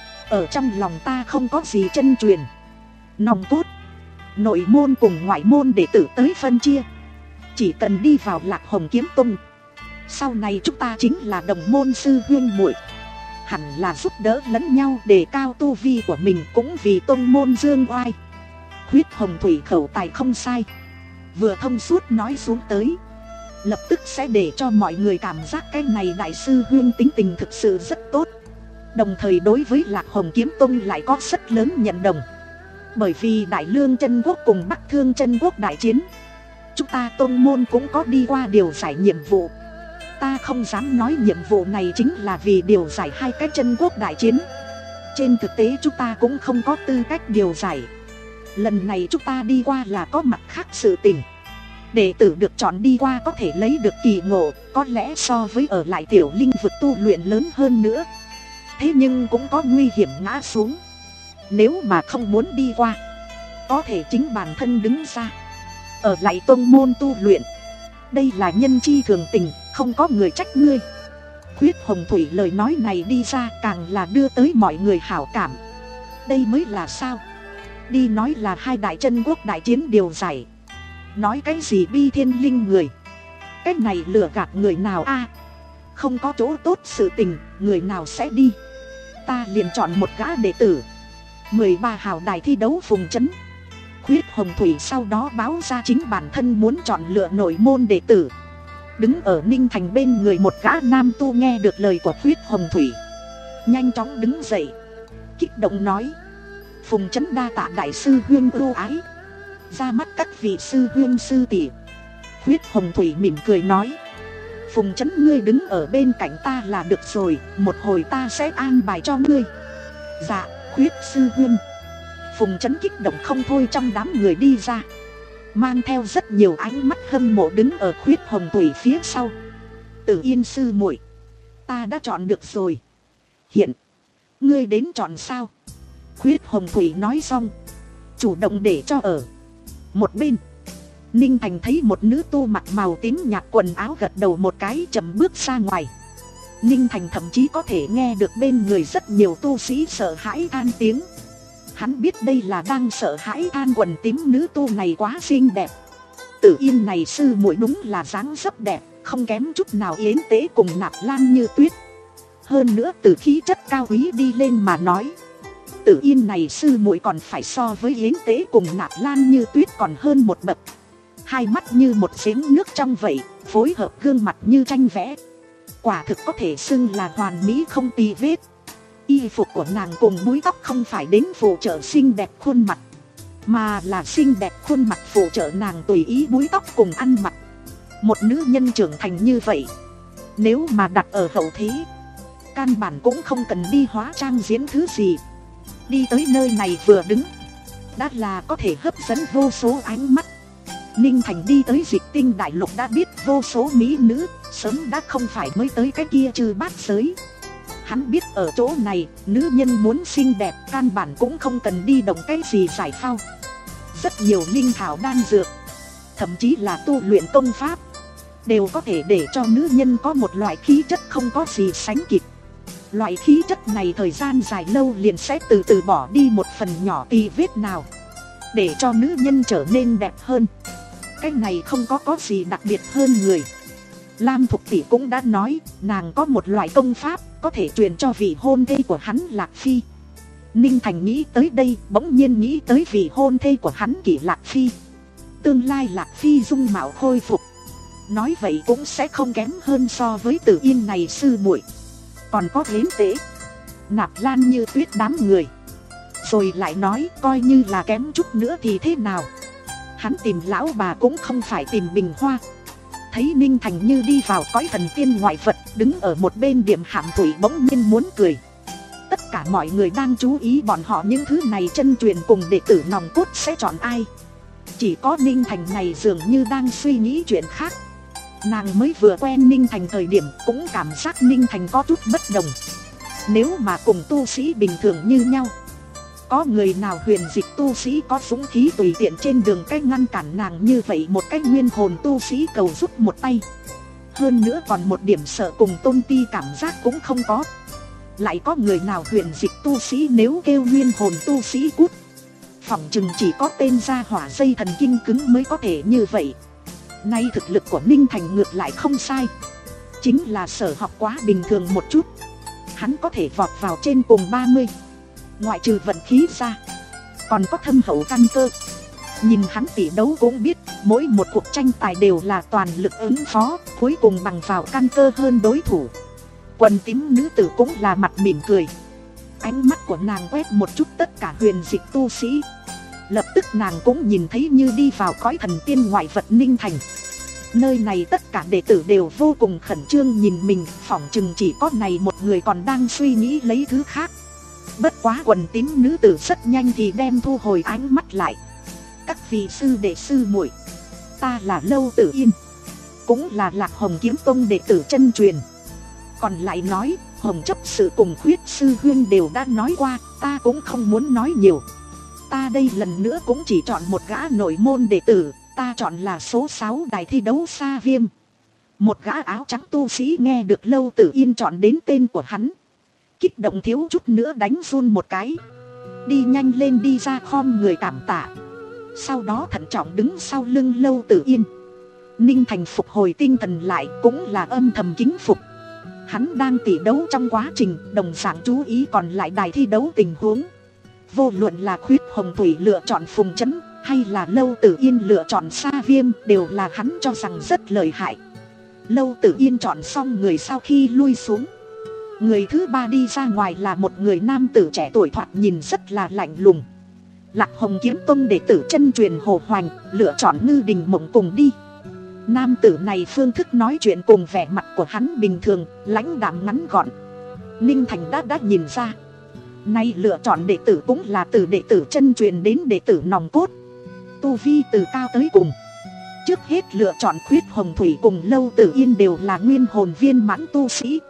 Ở trong lòng ta không có gì chân truyền, nòng cốt, nội môn cùng ngoại môn đệ tử tới phân chia. Chỉ cần đi vào Lạc Hồng Kiếm Tông, sau này chúng ta chính là đồng môn sư huynh muội, hẳn là giúp đỡ lẫn nhau để cao tu vi của mình, cũng vì tông môn dương oai. Khuyết Hồng Thủy khẩu tài không sai, vừa thông suốt nói xuống tới, lập tức sẽ để cho mọi người cảm giác cái này đại sư huynh tính tình thực sự rất tốt. Đồng thời đối với Lạc Hồng Kiếm Tông lại có rất lớn nhận đồng. Bởi vì Đại Lương chân quốc cùng Bắc Thương chân quốc đại chiến, chúng ta tông môn cũng có đi qua điều giải nhiệm vụ. Ta không dám nói nhiệm vụ này chính là vì điều giải hai cái chân quốc đại chiến. Trên thực tế chúng ta cũng không có tư cách điều giải. Lần này chúng ta đi qua là có mặt khác sự tình. Đệ tử được chọn đi qua có thể lấy được kỳ ngộ, có lẽ so với ở lại tiểu linh vực tu luyện lớn hơn nữa. thế nhưng cũng có nguy hiểm ngã xuống. Nếu mà không muốn đi qua, có thể chính bản thân đứng ra ở lại tông môn tu luyện. Đây là nhân chi thường tình, không có người trách ngươi. Khuyết Hồng Thủy lời nói này đi ra càng là đưa tới mọi người hảo cảm. Đây mới là sao? Đi nói là hai đại chân quốc đại chiến điều giải, nói cái gì bi thiên linh người, cái này lừa gạt người nào a? Không có chỗ tốt sự tình, người nào sẽ đi? Ta liền chọn một gã đệ tử, mười ba hào đài thi đấu phùng chấn. Khuyết Hồng Thủy sau đó báo ra chính bản thân muốn chọn lựa nội môn đệ tử. Đứng ở Ninh Thành bên người một gã nam tu nghe được lời của Khuyết Hồng Thủy, nhanh chóng đứng dậy, kích động nói: Phùng chấn đa tạ đại sư huynh ưu ái, ra mắt các vị sư huynh sư tỷ. Khuyết Hồng Thủy mỉm cười nói: Phùng chấn ngươi đứng ở bên cạnh ta là được rồi, một hồi ta sẽ an bài cho ngươi. Dạ, Khuyết sư huynh. Phùng chấn kích động không thôi, trong đám người đi ra, mang theo rất nhiều ánh mắt hâm mộ đứng ở Khuyết Hồng Thủy phía sau. Tử Yên sư muội, ta đã chọn được rồi, hiện ngươi đến chọn sao? Khuyết Hồng Thủy nói xong, chủ động để cho ở một bên. Ninh Thành thấy một nữ tu mặc màu tím nhạt quần áo gật đầu một cái, chậm bước ra ngoài. Ninh Thành thậm chí có thể nghe được bên người rất nhiều tu sĩ sợ hãi than tiếng. Hắn biết đây là đang sợ hãi than quần tím nữ tu này quá xinh đẹp. Tử Yên này sư muội đúng là dáng dấp đẹp, không kém chút nào Yến Tế cùng Nạp Lan Như Tuyết. Hơn nữa từ khí chất cao quý đi lên mà nói, Tử Yên này sư muội còn phải so với Yến Tế cùng Nạp Lan Như Tuyết còn hơn một bậc. Hai mắt như một giếng nước trong vậy, phối hợp gương mặt như tranh vẽ, quả thực có thể xưng là hoàn mỹ không tì vết. Y phục của nàng cùng búi tóc không phải đến phụ trợ xinh đẹp khuôn mặt, mà là xinh đẹp khuôn mặt phụ trợ nàng tùy ý búi tóc cùng ăn mặc. Một nữ nhân trưởng thành như vậy, nếu mà đặt ở hậu thế, căn bản cũng không cần đi hóa trang diễn thứ gì. Đi tới nơi này vừa đứng, đã là có thể hấp dẫn vô số ánh mắt. Ninh Thành đi tới Dịch Tinh Đại Lục đã biết vô số mỹ nữ, sớm đã không phải mới tới cái kia trừ bát giới. Hắn biết ở chỗ này, nữ nhân muốn xinh đẹp căn bản cũng không cần đi động cái gì giải phao. Rất nhiều linh thảo đan dược, thậm chí là tu luyện công pháp, đều có thể để cho nữ nhân có một loại khí chất không có gì sánh kịp. Loại khí chất này thời gian dài lâu liền sẽ từ từ bỏ đi một phần nhỏ tì vết nào, để cho nữ nhân trở nên đẹp hơn. Cái này không có có gì đặc biệt hơn người. Lam Thục Tỷ cũng đã nói, nàng có một loại công pháp có thể truyền cho vị hôn thê của hắn Lạc Phi. Ninh Thành nghĩ tới đây, bỗng nhiên nghĩ tới vị hôn thê của hắn Kỷ Lạc Phi. Tương lai Lạc Phi dung mạo khôi phục, nói vậy cũng sẽ không kém hơn so với Tử Yên này sư muội. Còn có Yến Tế, Nạp Lan Như Tuyết đám người. Rồi lại nói, coi như là kém chút nữa thì thế nào, hắn tìm lão bà cũng không phải tìm bình hoa. Thấy Ninh Thành như đi vào cõi thần tiên ngoại vật, đứng ở một bên Điểm Hạm Thủy bỗng nhiên muốn cười. Tất cả mọi người đang chú ý bọn họ những thứ này chân truyền cùng đệ tử nòng cốt sẽ chọn ai. Chỉ có Ninh Thành này dường như đang suy nghĩ chuyện khác. Nàng mới vừa quen Ninh Thành thời điểm cũng cảm giác Ninh Thành có chút bất đồng. Nếu mà cùng tu sĩ bình thường như nhau, có người nào huyền dịch tu sĩ có dũng khí tùy tiện trên đường cách ngăn cản nàng như vậy một cách nguyên hồn tu sĩ cầu giúp một tay. Hơn nữa còn một điểm sợ cùng tôn ti cảm giác cũng không có. Lại có người nào huyền dịch tu sĩ nếu kêu nguyên hồn tu sĩ cút, phỏng chừng chỉ có tên gia hỏa dây thần kinh cứng mới có thể như vậy. Nay thực lực của Ninh Thành ngược lại không sai, chính là sở học quá bình thường một chút. Hắn có thể vọt vào trên cùng ba mươi, ngoại trừ vận khí ra, còn có thâm hậu căn cơ. Nhìn hắn tỷ đấu cũng biết, mỗi một cuộc tranh tài đều là toàn lực ứng phó, cuối cùng bằng vào căn cơ hơn đối thủ. Quần tím nữ tử cũng là mặt mỉm cười. Ánh mắt của nàng quét một chút tất cả huyền dịch tu sĩ. Lập tức nàng cũng nhìn thấy như đi vào cõi thần tiên ngoại vật Ninh Thành. Nơi này tất cả đệ tử đều vô cùng khẩn trương nhìn mình, phỏng chừng chỉ có này một người còn đang suy nghĩ lấy thứ khác. Bất quá quần tím nữ tử rất nhanh thì đem thu hồi ánh mắt lại. Các vị sư đệ sư muội, ta là Lâu Tử Yên, cũng là Lạc Hồng Kiếm Tông đệ tử chân truyền. Còn lại nói, Hồng chấp sự cùng Khuyết sư huynh đều đã nói qua, ta cũng không muốn nói nhiều. Ta đây lần nữa cũng chỉ chọn một gã nội môn đệ tử, ta chọn là số sáu đài thi đấu Sa Viêm. Một gã áo trắng tu sĩ nghe được Lâu Tử Yên chọn đến tên của hắn, kích động thiếu chút nữa đánh run một cái. Đi nhanh lên đi ra khom người cảm tạ. Sau đó thận trọng đứng sau lưng Lâu Tử Yên. Ninh Thành phục hồi tinh thần lại, cũng là âm thầm kính phục. Hắn đang tỷ đấu trong quá trình, đồng dạng chú ý còn lại đài thi đấu tình huống. Vô luận là Khuyết Hồng Thủy lựa chọn Phùng Chấn, hay là Lâu Tử Yên lựa chọn Sa Viêm, đều là hắn cho rằng rất lợi hại. Lâu Tử Yên chọn xong người sau khi lui xuống, người thứ ba đi ra ngoài là một người nam tử trẻ tuổi thoạt nhìn rất là lạnh lùng. Lạc Hồng Kiếm Tông đệ tử chân truyền Hồ Hoành lựa chọn Ngư Đình Mộng cùng đi. Nam tử này phương thức nói chuyện cùng vẻ mặt của hắn bình thường, lãnh đạm ngắn gọn. Ninh Thành đã đã nhìn ra, nay lựa chọn đệ tử cũng là từ đệ tử chân truyền đến đệ tử nòng cốt, tu vi từ cao tới cùng. Trước hết lựa chọn Khuyết Hồng Thủy cùng Lâu Tử Yên đều là nguyên hồn viên mãn tu sĩ,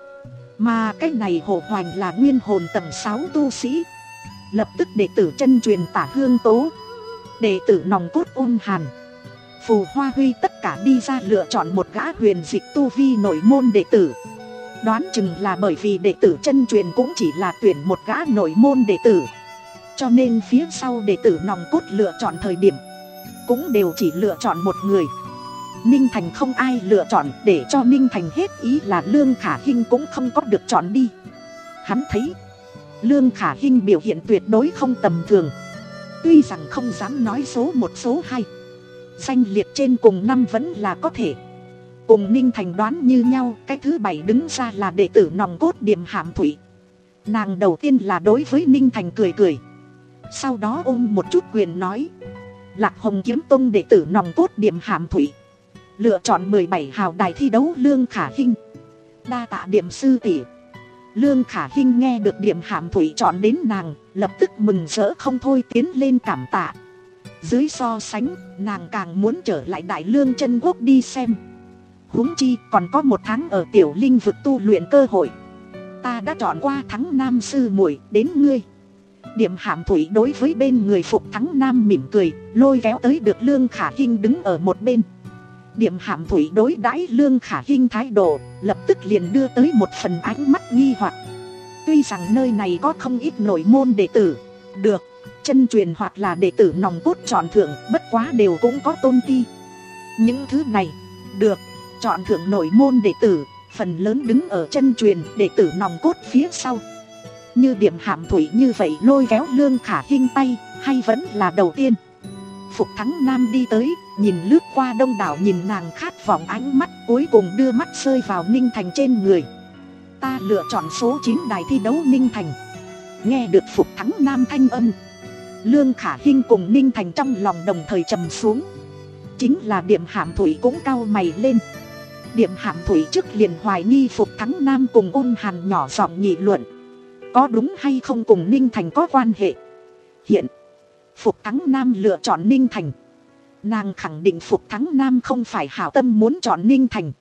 mà cái này Hồ Hoành là nguyên hồn tầng sáu tu sĩ. Lập tức đệ tử chân truyền Tả Hương Tố, đệ tử nòng cốt Ôn Hàn, Phù Hoa Huy tất cả đi ra lựa chọn một gã huyền dịch tu vi nội môn đệ tử. Đoán chừng là bởi vì đệ tử chân truyền cũng chỉ là tuyển một gã nội môn đệ tử, cho nên phía sau đệ tử nòng cốt lựa chọn thời điểm cũng đều chỉ lựa chọn một người. Ninh Thành không ai lựa chọn, để cho Ninh Thành hết ý là Lương Khả Hinh cũng không có được chọn đi. Hắn thấy Lương Khả Hinh biểu hiện tuyệt đối không tầm thường, tuy rằng không dám nói số một số hai, danh liệt trên cùng năm vẫn là có thể. Cùng Ninh Thành đoán như nhau, cái thứ bảy đứng ra là đệ tử nòng cốt Điềm Hàm Thủy. Nàng đầu tiên là đối với Ninh Thành cười cười, sau đó ôm một chút quyền nói: Lạc Hồng Kiếm Tông đệ tử nòng cốt Điềm Hàm Thủy lựa chọn mười bảy hào đài thi đấu Lương Khả Hinh. Đa tạ Điềm sư tỷ. Lương Khả Hinh nghe được Điềm Hàm Thủy chọn đến nàng, lập tức mừng rỡ không thôi tiến lên cảm tạ. Dưới so sánh, nàng càng muốn trở lại Đại Lương Chân Quốc đi xem. Huống chi còn có một tháng ở Tiểu Linh vực tu luyện cơ hội. Ta đã chọn qua Thắng Nam sư muội, đến ngươi. Điềm Hàm Thủy đối với bên người Phục Thắng Nam mỉm cười, lôi kéo tới được Lương Khả Hinh đứng ở một bên. Điềm Hàm Thủy đối đãi Lương Khả Hinh thái độ, lập tức liền đưa tới một phần ánh mắt nghi hoặc. Tuy rằng nơi này có không ít nội môn đệ tử, được chân truyền hoặc là đệ tử nòng cốt chọn thượng, bất quá đều cũng có tôn ti. Những thứ này, được chọn thượng nội môn đệ tử, phần lớn đứng ở chân truyền đệ tử nòng cốt phía sau. Như Điềm Hàm Thủy như vậy lôi kéo Lương Khả Hinh tay, hay vẫn là đầu tiên. Phục Thắng Nam đi tới, nhìn lướt qua đông đảo nhìn nàng khát vọng ánh mắt, cuối cùng đưa mắt rơi vào Ninh Thành trên người. Ta lựa chọn số chín đài thi đấu Ninh Thành. Nghe được Phục Thắng Nam thanh âm, Lương Khả Hinh cùng Ninh Thành trong lòng đồng thời trầm xuống. Chính là Điềm Hàm Thủy cũng cau mày lên. Điềm Hàm Thủy trước liền hoài nghi Phục Thắng Nam cùng Ôn Hàn nhỏ giọng nghị luận, có đúng hay không cùng Ninh Thành có quan hệ. Hiện Phục Thắng Nam lựa chọn Ninh Thành, nàng khẳng định Phục Thắng Nam không phải hảo tâm muốn chọn Ninh Thành,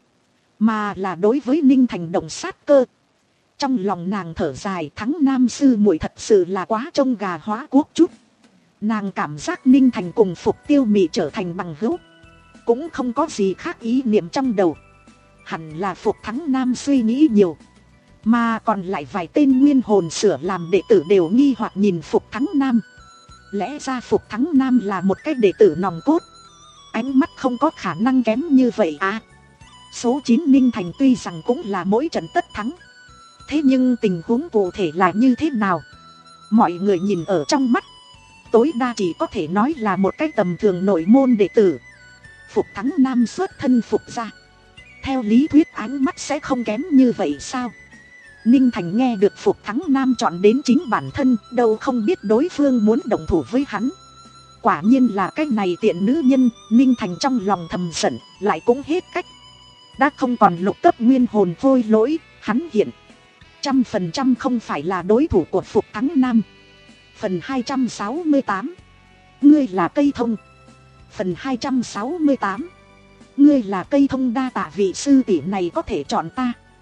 mà là đối với Ninh Thành động sát cơ. Trong lòng nàng thở dài, Thắng Nam sư muội thật sự là quá trông gà hóa cuốc chút. Nàng cảm giác Ninh Thành cùng Phục Tiêu Mị trở thành bằng hữu, cũng không có gì khác ý niệm trong đầu. Hẳn là Phục Thắng Nam suy nghĩ nhiều, mà còn lại vài tên nguyên hồn sửa làm đệ tử đều nghi hoặc nhìn Phục Thắng Nam. Lẽ ra Phục Thắng Nam là một cái đệ tử nòng cốt, ánh mắt không có khả năng kém như vậy à. Số chín Ninh Thành tuy rằng cũng là mỗi trận tất thắng, thế nhưng tình huống cụ thể là như thế nào, mọi người nhìn ở trong mắt, tối đa chỉ có thể nói là một cái tầm thường nội môn đệ tử. Phục Thắng Nam xuất thân Phục gia, theo lý thuyết ánh mắt sẽ không kém như vậy sao? Ninh Thành nghe được Phục Thắng Nam chọn đến chính bản thân, đâu không biết đối phương muốn động thủ với hắn. Quả nhiên là cái này tiện nữ nhân. Ninh Thành trong lòng thầm giận, lại cũng hết cách. Đã không còn lục cấp nguyên hồn phôi lỗi, hắn hiện trăm phần trăm không phải là đối thủ của Phục Thắng Nam. Phần hai trăm sáu mươi tám, ngươi là cây thông. Phần hai trăm sáu mươi tám, ngươi là cây thông. Đa tạ vị sư tỷ này có thể chọn ta.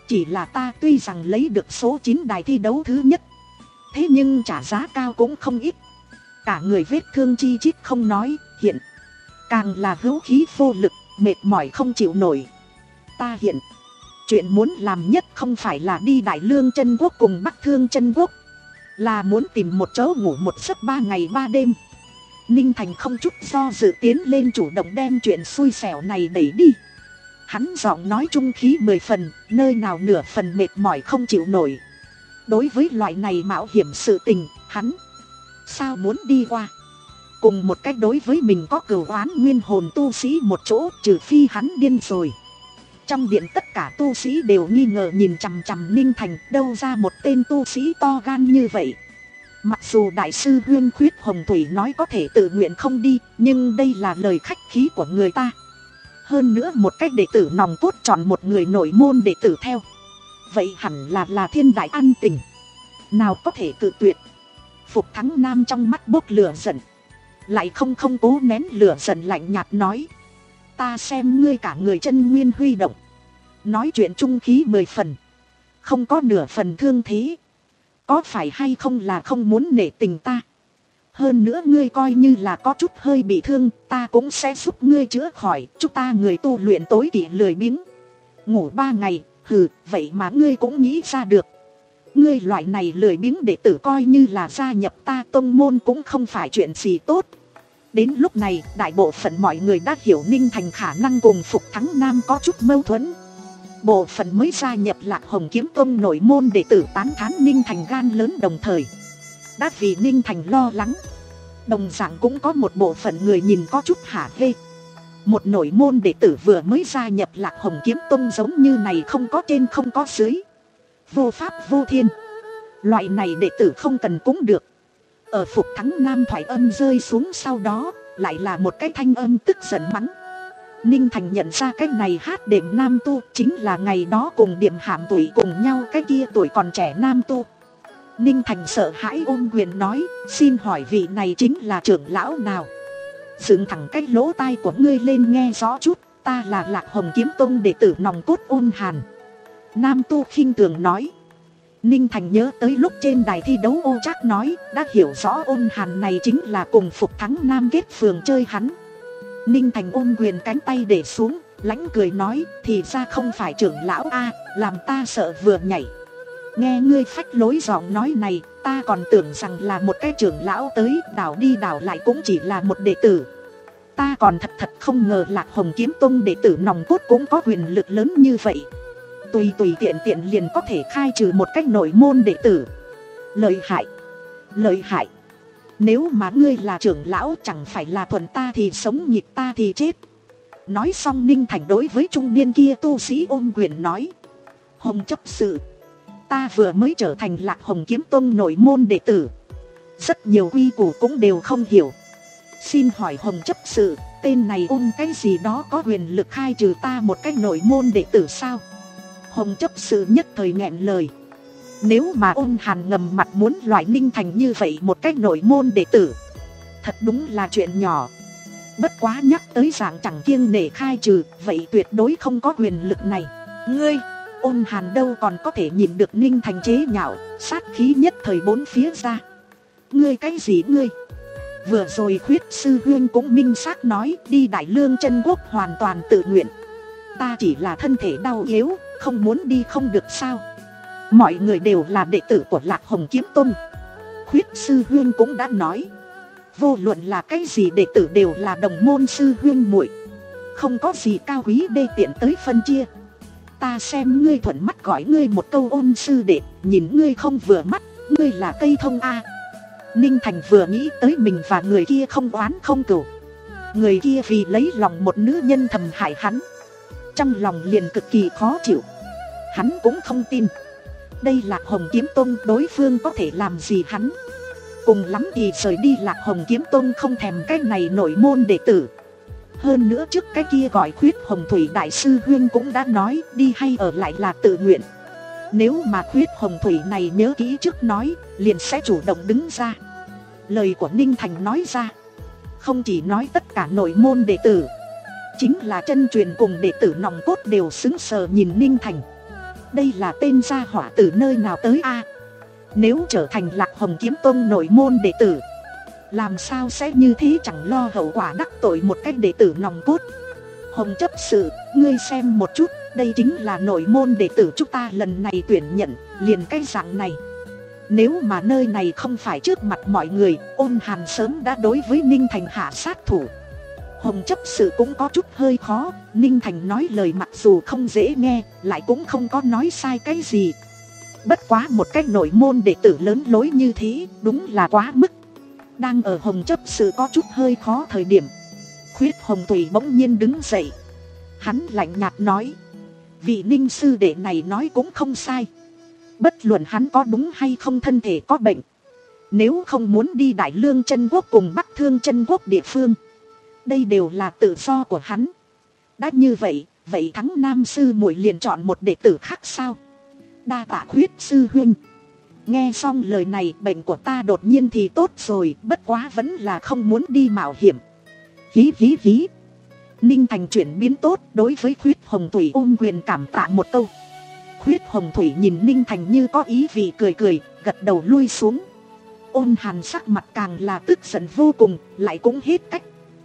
Chỉ là ta tuy rằng lấy được số chín đài thi đấu thứ nhất, thế nhưng trả giá cao cũng không ít. Cả người vết thương chi chít không nói, hiện càng là hữu khí vô lực, mệt mỏi không chịu nổi. Ta hiện chuyện muốn làm nhất không phải là đi Đại Lương Chân Quốc cùng Bắc Thương Chân Quốc, là muốn tìm một chỗ ngủ một giấc ba ngày ba đêm. Ninh Thành không chút do dự tiến lên chủ động đem chuyện xui xẻo này đẩy đi. Hắn giọng nói trung khí mười phần, nơi nào nửa phần mệt mỏi không chịu nổi. Đối với loại này mạo hiểm sự tình, hắn sao muốn đi qua. Cùng một cách đối với mình có cừu oán nguyên hồn tu sĩ một chỗ, trừ phi hắn điên rồi. Trong điện tất cả tu sĩ đều nghi ngờ nhìn chằm chằm Ninh Thành, đâu ra một tên tu sĩ to gan như vậy. Mặc dù đại sư Huyên Khuyết Hồng Thủy nói có thể tự nguyện không đi, nhưng đây là lời khách khí của người ta. Hơn nữa một cách đệ tử nòng cốt chọn một người nội môn đệ tử theo, vậy hẳn là là thiên đại an tình, nào có thể tự tuyệt. Phục Thắng Nam trong mắt bốc lửa giận, lại không không cố nén lửa giận, lạnh nhạt nói: ta xem ngươi cả người chân nguyên huy động, nói chuyện trung khí mười phần, không có nửa phần thương thế, có phải hay không là không muốn nể tình ta? Hơn nữa ngươi coi như là có chút hơi bị thương, ta cũng sẽ giúp ngươi chữa khỏi. Chúng ta người tu luyện tối kỵ lười biếng, ngủ ba ngày, hừ, vậy mà ngươi cũng nghĩ ra được. Ngươi loại này lười biếng đệ tử coi như là gia nhập ta tông môn cũng không phải chuyện gì tốt. Đến lúc này, đại bộ phận mọi người đã hiểu Ninh Thành khả năng cùng Phục Thắng Nam có chút mâu thuẫn. Bộ phận mới gia nhập Lạc Hồng Kiếm Tông nội môn đệ tử tán thán Ninh Thành gan lớn, đồng thời đã vì Ninh Thành lo lắng. Đồng dạng cũng có một bộ phận người nhìn có chút hả hê. Một nội môn đệ tử vừa mới gia nhập Lạc Hồng Kiếm Tông giống như này, không có trên không có dưới, vô pháp vô thiên, loại này đệ tử không cần cũng được. Ở Phục Thắng Nam thoại âm rơi xuống sau đó, lại là một cái thanh âm tức giận mắng. Ninh Thành nhận ra cái này hát đệm nam tu chính là ngày đó cùng Điểm Hàm tuổi cùng nhau cái kia tuổi còn trẻ nam tu. Ninh Thành sợ hãi ôm quyền nói: xin hỏi vị này chính là trưởng lão nào? Dựng thẳng cái lỗ tai của ngươi lên nghe rõ chút, ta là Lạc Hồng Kiếm Tông đệ tử nòng cốt Ôn Hàn. Nam tu khinh thường nói. Ninh Thành nhớ tới lúc trên đài thi đấu Ô Trác nói, đã hiểu rõ Ôn Hàn này chính là cùng Phục Thắng Nam kết phường chơi hắn. Ninh Thành ôm quyền cánh tay để xuống, lãnh cười nói: thì ra không phải trưởng lão a, làm ta sợ vừa nhảy. Nghe ngươi phách lối giọng nói này, ta còn tưởng rằng là một cái trưởng lão tới, đảo đi đảo lại cũng chỉ là một đệ tử. Ta còn thật thật không ngờ Lạc Hồng Kiếm Tông đệ tử nòng cốt cũng có quyền lực lớn như vậy. Tùy tùy tiện tiện liền có thể khai trừ một cách nội môn đệ tử. Lợi hại, lợi hại. Nếu mà ngươi là trưởng lão, chẳng phải là thuần ta thì sống, nhịp ta thì chết. Nói xong Ninh Thành đối với trung niên kia tu sĩ ôm quyền nói: Hồng chấp sự, ta vừa mới trở thành Lạc Hồng Kiếm Tông nội môn đệ tử, rất nhiều quy củ cũng đều không hiểu. Xin hỏi Hồng chấp sự, tên này ôn cái gì đó có quyền lực khai trừ ta một cách nội môn đệ tử sao? Hồng chấp sự nhất thời nghẹn lời. Nếu mà Ôn Hàn ngầm mặt muốn loại Ninh Thành như vậy một cách nội môn đệ tử, thật đúng là chuyện nhỏ. Bất quá nhắc tới dạng chẳng kiêng nể khai trừ, vậy tuyệt đối không có quyền lực này. Ngươi, Ôn Hàn đâu còn có thể nhìn được Ninh Thành chế nhạo, sát khí nhất thời bốn phía ra. Ngươi cái gì ngươi? Vừa rồi Khuyết sư huynh cũng minh xác nói đi Đại Lương Chân Quốc hoàn toàn tự nguyện. Ta chỉ là thân thể đau yếu, không muốn đi không được sao? Mọi người đều là đệ tử của Lạc Hồng Kiếm Tông. Khuyết sư huynh cũng đã nói, vô luận là cái gì đệ tử đều là đồng môn sư huynh muội, không có gì cao quý đê tiện tới phân chia. Ta xem ngươi thuận mắt gọi ngươi một câu Ôn sư đệ, nhìn ngươi không vừa mắt, ngươi là cây thông a. Ninh Thành vừa nghĩ tới mình và người kia không oán không cừu, người kia vì lấy lòng một nữ nhân thầm hại hắn, trong lòng liền cực kỳ khó chịu. Hắn cũng không tin đây Lạc Hồng Kiếm Tông đối phương có thể làm gì hắn. Cùng lắm thì rời đi Lạc Hồng Kiếm Tông, không thèm cái này nội môn đệ tử. Hơn nữa trước cái kia gọi Khuyết Hồng Thủy đại sư huynh cũng đã nói đi hay ở lại là tự nguyện. Nếu mà Khuyết Hồng Thủy này nhớ kỹ trước nói, liền sẽ chủ động đứng ra. Lời của Ninh Thành nói ra, không chỉ nói tất cả nội môn đệ tử, chính là chân truyền cùng đệ tử nòng cốt đều sững sờ nhìn Ninh Thành. đây là tên gia hỏa từ nơi nào tới a? Nếu trở thành Lạc Hồng Kiếm Tông nội môn đệ tử, làm sao sẽ như thế, chẳng lo hậu quả đắc tội một cách đệ tử nòng cốt. Hồng chấp sự, ngươi xem một chút, đây chính là nội môn đệ tử chúng ta lần này tuyển nhận, liền cái dạng này. Nếu mà nơi này không phải trước mặt mọi người, Ôn Hàn sớm đã đối với Ninh Thành hạ sát thủ. Hồng chấp sự cũng có chút hơi khó, Ninh Thành nói lời mặc dù không dễ nghe, lại cũng không có nói sai cái gì. Bất quá một cách nội môn đệ tử lớn lối như thế, đúng là quá mức. Đang ở Hồng chấp sự có chút hơi khó thời điểm, Khuyết Hồng Thủy bỗng nhiên đứng dậy. Hắn lạnh nhạt nói, vị Ninh sư đệ này nói cũng không sai. Bất luận hắn có đúng hay không thân thể có bệnh, nếu không muốn đi Đại Lương Chân Quốc cùng Bắc Thương Chân Quốc địa phương, đây đều là tự do của hắn. Đã như vậy, vậy Thắng Nam sư muội liền chọn một đệ tử khác sao? Đa tạ Khuyết sư huynh. Nghe xong lời này, bệnh của ta đột nhiên thì tốt rồi, bất quá vẫn là không muốn đi mạo hiểm. Hí hí hí. Ninh Thành chuyển biến tốt, đối với Khuyết Hồng Thủy ôm quyền cảm tạ một câu. Khuyết Hồng Thủy nhìn Ninh Thành như có ý vị cười cười, gật đầu lui xuống. Ôn Hàn sắc mặt càng là tức giận vô cùng, lại cũng hết cách.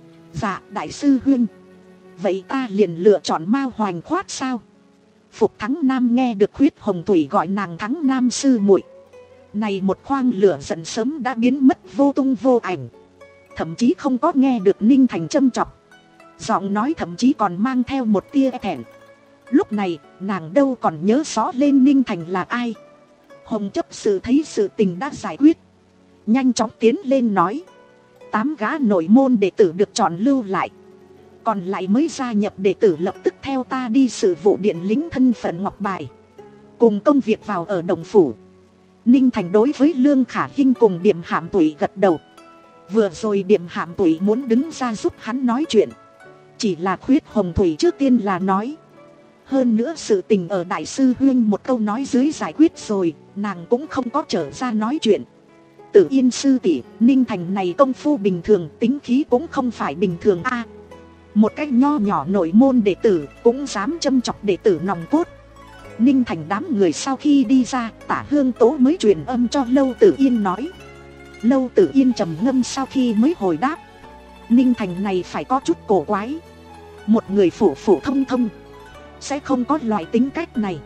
Dạ đại sư huynh, vậy ta liền lựa chọn Mao Hoành Khoát sao? Phục Thắng Nam nghe được Khuyết Hồng Thủy gọi nàng Thắng Nam sư muội, này một khoang lửa giận sớm đã biến mất vô tung vô ảnh. Thậm chí không có nghe được Ninh Thành châm chọc, giọng nói thậm chí còn mang theo một tia thẹn. Lúc này nàng đâu còn nhớ rõ lên Ninh Thành là ai. Hồng chấp sự thấy sự tình đã giải quyết, nhanh chóng tiến lên nói, tám gã nội môn đệ tử được chọn lưu lại, còn lại mới gia nhập đệ tử lập tức theo ta đi sự vụ điện lính thân phận ngọc bài, cùng công việc vào ở đồng phủ. Ninh Thành đối với Lương Khả Hinh cùng Điềm Hạm Tụy gật đầu. Vừa rồi Điềm Hạm Tụy muốn đứng ra giúp hắn nói chuyện, chỉ là Khuyết Hồng Thủy trước tiên là nói. Hơn nữa sự tình ở đại sư huynh một câu nói dưới giải quyết rồi, nàng cũng không có trở ra nói chuyện. Tử Yên sư tỷ, Ninh Thành này công phu bình thường, tính khí cũng không phải bình thường a. Một cách nho nhỏ nội môn đệ tử cũng dám châm chọc đệ tử nòng cốt. Ninh Thành đám người sau khi đi ra, Tả Hương Tố mới truyền âm cho Lâu Tử Yên nói. Lâu Tử Yên trầm ngâm sau khi mới hồi đáp, Ninh Thành này phải có chút cổ quái. Một người phổ phổ thông thông sẽ không có loại tính cách này.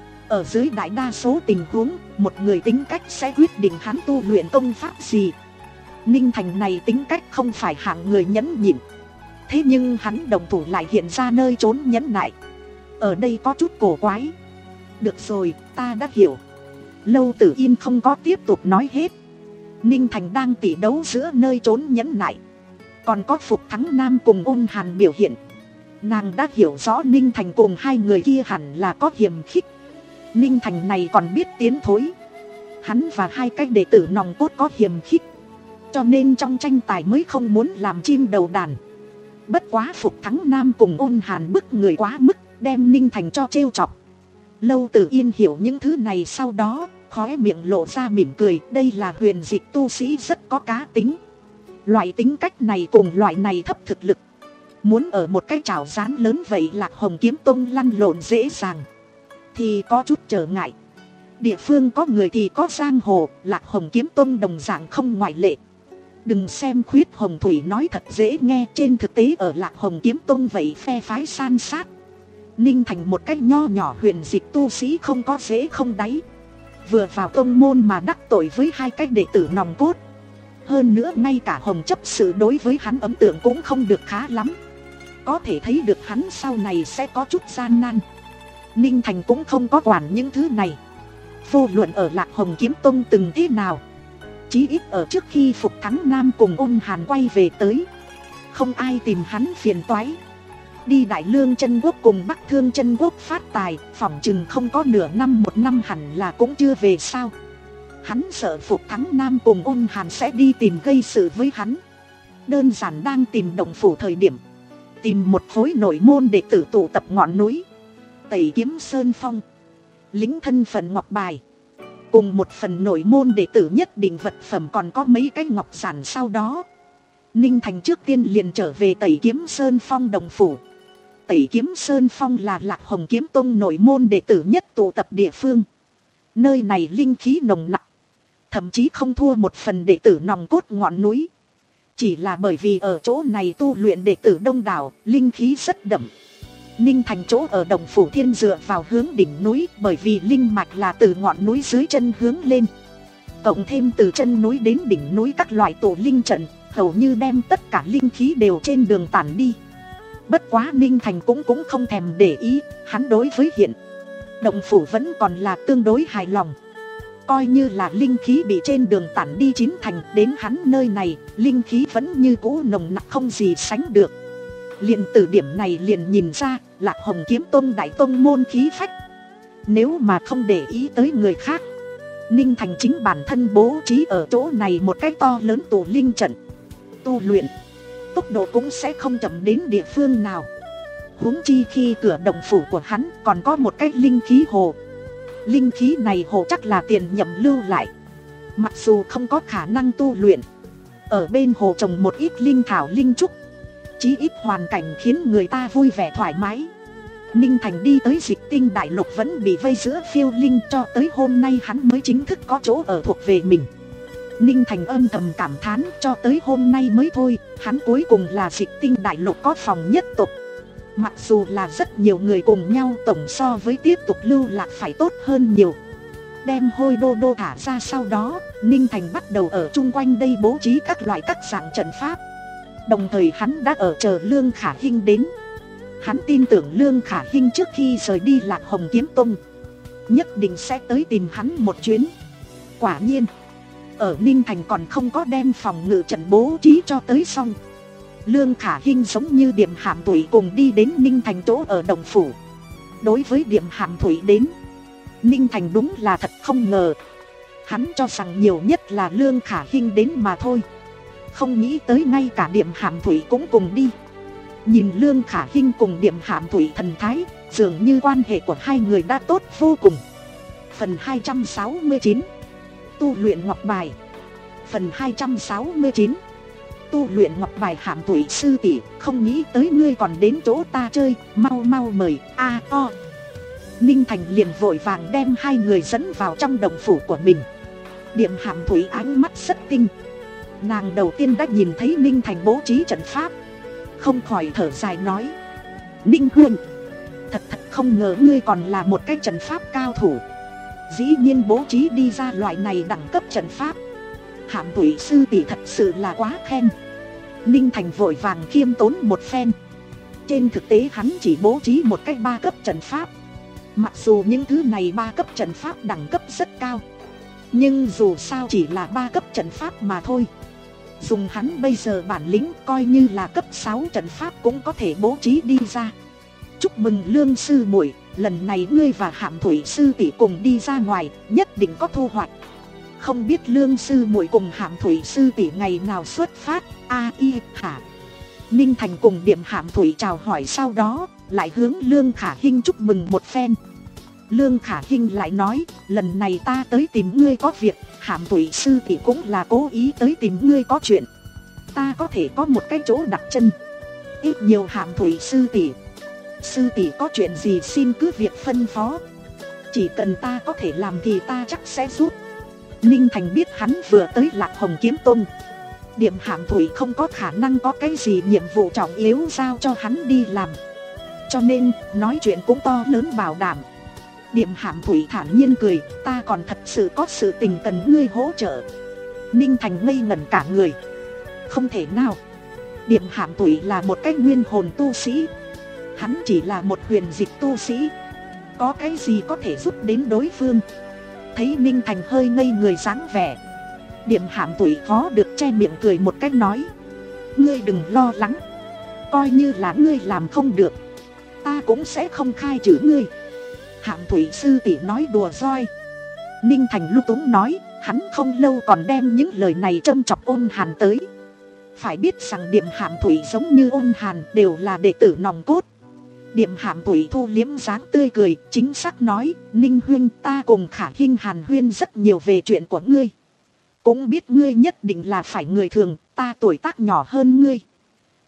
Ở dưới đại đa số tình huống, một người tính cách sẽ quyết định hắn tu luyện công pháp gì. Ninh Thành này tính cách không phải hạng người nhẫn nhịn, thế nhưng hắn đồng thủ lại hiện ra nơi trốn nhẫn nại. Ở đây có chút cổ quái. Được rồi, ta đã hiểu. Lâu Tử Yên không có tiếp tục nói hết. Ninh Thành đang tỉ đấu giữa nơi trốn nhẫn nại, còn có Phục Thắng Nam cùng Ôn Hàn biểu hiện. Nàng đã hiểu rõ Ninh Thành cùng hai người kia hẳn là có hiềm khích. Ninh Thành này còn biết tiến thối. Hắn và hai cái đệ tử nòng cốt có hiềm khích, cho nên trong tranh tài mới không muốn làm chim đầu đàn. Bất quá Phục Thắng Nam cùng Ôn Hàn bức người quá mức, đem Ninh Thành cho trêu chọc. Lâu Tử Yên hiểu những thứ này, sau đó khóe miệng lộ ra mỉm cười. Đây là huyền dịch tu sĩ rất có cá tính. Loại tính cách này cùng loại này thấp thực lực, muốn ở một cái chảo rán lớn vậy Lạc Hồng Kiếm Tông lăn lộn dễ dàng thì có chút trở ngại. Địa phương có người thì có giang hồ, Lạc Hồng Kiếm Tông đồng dạng không ngoại lệ. Đừng xem Khuyết Hồng Thủy nói thật dễ nghe, trên thực tế ở Lạc Hồng Kiếm Tông vậy phe phái san sát. Ninh Thành một cách nho nhỏ huyền dịch tu sĩ không có dễ không đáy, vừa vào tông môn mà đắc tội với hai cái đệ tử nòng cốt. Hơn nữa ngay cả Hồng chấp sự đối với hắn ấn tượng cũng không được khá lắm. Có thể thấy được hắn sau này sẽ có chút gian nan. Ninh Thành cũng không có quản những thứ này. Vô luận ở Lạc Hồng Kiếm Tông từng thế nào, chí ít ở trước khi Phục Thắng Nam cùng Ôn Hàn quay về tới, không ai tìm hắn phiền toái. Đi Đại Lương Chân Quốc cùng Bắc Thương Chân Quốc phát tài, phỏng chừng không có nửa năm một năm hẳn là cũng chưa về sao. Hắn sợ Phục Thắng Nam cùng Ôn Hàn sẽ đi tìm gây sự với hắn. Đơn giản đang tìm động phủ thời điểm, tìm một khối nội môn đệ tử tụ tập ngọn núi Tẩy Kiếm Sơn Phong, lính thân phận ngọc bài, cùng một phần nội môn đệ tử nhất định vật phẩm, còn có mấy cái ngọc giản. Sau đó Ninh Thành trước tiên liền trở về Tẩy Kiếm Sơn Phong đồng phủ. Tẩy Kiếm Sơn Phong là Lạc Hồng Kiếm Tông nội môn đệ tử nhất tụ tập địa phương. Nơi này linh khí nồng nặc, thậm chí không thua một phần đệ tử nòng cốt ngọn núi. Chỉ là bởi vì ở chỗ này tu luyện đệ tử đông đảo, linh khí rất đậm. Ninh Thành chỗ ở Đồng Phủ Thiên dựa vào hướng đỉnh núi, bởi vì linh mạch là từ ngọn núi dưới chân hướng lên. Cộng thêm từ chân núi đến đỉnh núi các loại tổ linh trận, hầu như đem tất cả linh khí đều trên đường tản đi. Bất quá Ninh Thành cũng cũng không thèm để ý, hắn đối với hiện Đồng Phủ vẫn còn là tương đối hài lòng. Coi như là linh khí bị trên đường tản đi chín thành, đến hắn nơi này, linh khí vẫn như cũ nồng nặc không gì sánh được. Liền từ điểm này liền nhìn ra, Lạc Hồng Kiếm Tông đại tông môn khí phách. Nếu mà không để ý tới người khác, Ninh Thành chính bản thân bố trí ở chỗ này một cái to lớn tổ linh trận. Tu luyện, tốc độ cũng sẽ không chậm đến địa phương nào. Huống chi khi cửa động phủ của hắn còn có một cái linh khí hồ. Linh khí này hồ chắc là tiền nhậm lưu lại. Mặc dù không có khả năng tu luyện, ở bên hồ trồng một ít linh thảo linh trúc, chí ít hoàn cảnh khiến người ta vui vẻ thoải mái. Ninh Thành đi tới Dịch Tinh Đại Lục vẫn bị vây giữa phiêu linh, cho tới hôm nay hắn mới chính thức có chỗ ở thuộc về mình. Ninh Thành âm thầm cảm thán, cho tới hôm nay mới thôi, hắn cuối cùng là Dịch Tinh Đại Lục có phòng nhất tộc. Mặc dù là rất nhiều người cùng nhau, tổng so với tiếp tục lưu lạc phải tốt hơn nhiều. Đem hôi đô đô thả ra sau đó, Ninh Thành bắt đầu ở chung quanh đây bố trí các loại các dạng trận pháp. Đồng thời hắn đã ở chờ Lương Khả Hinh đến. Hắn tin tưởng Lương Khả Hinh trước khi rời đi Lạc Hồng Kiếm Tông nhất định sẽ tới tìm hắn một chuyến. Quả nhiên, ở Ninh Thành còn không có đem phòng ngự trận bố trí cho tới xong, Lương Khả Hinh giống như Điềm Hàm Thủy cùng đi đến Ninh Thành chỗ ở Đồng Phủ. Đối với Điềm Hàm Thủy đến, Ninh Thành đúng là thật không ngờ. Hắn cho rằng nhiều nhất là Lương Khả Hinh đến mà thôi, không nghĩ tới ngay cả Điềm Hàm Thủy cũng cùng đi. Nhìn Lương Khả Hinh cùng Điềm Hàm Thủy thần thái, dường như quan hệ của hai người đã tốt vô cùng. Phần hai trăm sáu mươi chín, tu luyện ngọc bài. Phần hai trăm sáu mươi chín, tu luyện ngọc bài. Hàm Thủy sư tỷ, không nghĩ tới ngươi còn đến chỗ ta chơi, mau mau mời. A o. Ninh Thành liền vội vàng đem hai người dẫn vào trong động phủ của mình. Điềm Hàm Thủy ánh mắt rất tinh, nàng đầu tiên đã nhìn thấy Ninh Thành bố trí trận pháp, không khỏi thở dài nói: Ninh huynh, thật thật không ngờ ngươi còn là một cái trận pháp cao thủ, dĩ nhiên bố trí đi ra loại này đẳng cấp trận pháp. Hàm Thủy sư tỷ thật sự là quá khen. Ninh Thành vội vàng khiêm tốn một phen. Trên thực tế hắn chỉ bố trí một cái ba cấp trận pháp. Mặc dù những thứ này ba cấp trận pháp đẳng cấp rất cao, nhưng dù sao chỉ là ba cấp trận pháp mà thôi. Dùng hắn bây giờ bản lĩnh, coi như là cấp sáu trận pháp cũng có thể bố trí đi ra. Chúc mừng Lương sư muội, lần này ngươi và Hàm Thủy sư tỷ cùng đi ra ngoài, nhất định có thu hoạch. Không biết Lương sư muội cùng Hàm Thủy sư tỷ ngày nào xuất phát? A y hả? Ninh Thành cùng Điềm Hàm Thủy chào hỏi, sau đó lại hướng Lương Khả Hinh chúc mừng một phen. Lương Khả Hinh lại nói: lần này ta tới tìm ngươi có việc, Hàm Thủy sư tỷ cũng là cố ý tới tìm ngươi có chuyện. Ta có thể có một cái chỗ đặt chân. Ít nhiều Hàm Thủy sư tỷ, sư tỷ có chuyện gì xin cứ việc phân phó, chỉ cần ta có thể làm thì ta chắc sẽ giúp. Ninh Thành biết hắn vừa tới Lạc Hồng Kiếm Tông, Điềm Hàm Thủy không có khả năng có cái gì nhiệm vụ trọng yếu giao cho hắn đi làm, cho nên nói chuyện cũng to lớn bảo đảm. Điềm Hàm Thủy thản nhiên cười: ta còn thật sự có sự tình cần ngươi hỗ trợ. Ninh Thành ngây ngẩn cả người. Không thể nào, Điềm Hàm Thủy là một cái nguyên hồn tu sĩ, hắn chỉ là một huyền dịch tu sĩ, có cái gì có thể giúp đến đối phương. Thấy Ninh Thành hơi ngây người dáng vẻ, Điềm Hàm Thủy khó được che miệng cười một cách nói: ngươi đừng lo lắng, coi như là ngươi làm không được, ta cũng sẽ không khai trừ ngươi. Hàm Thủy sư tỷ nói đùa roi. Ninh Thành lung túng nói, hắn không lâu còn đem những lời này châm chọc Ôn Hàn tới. Phải biết rằng Điềm Hàm Thủy giống như Ôn Hàn đều là đệ tử nòng cốt. Điềm Hàm Thủy thu liếm dáng tươi cười, chính xác nói: Ninh huynh, ta cùng Khả Hinh hàn huyên rất nhiều về chuyện của ngươi, cũng biết ngươi nhất định là phải người thường, ta tuổi tác nhỏ hơn ngươi,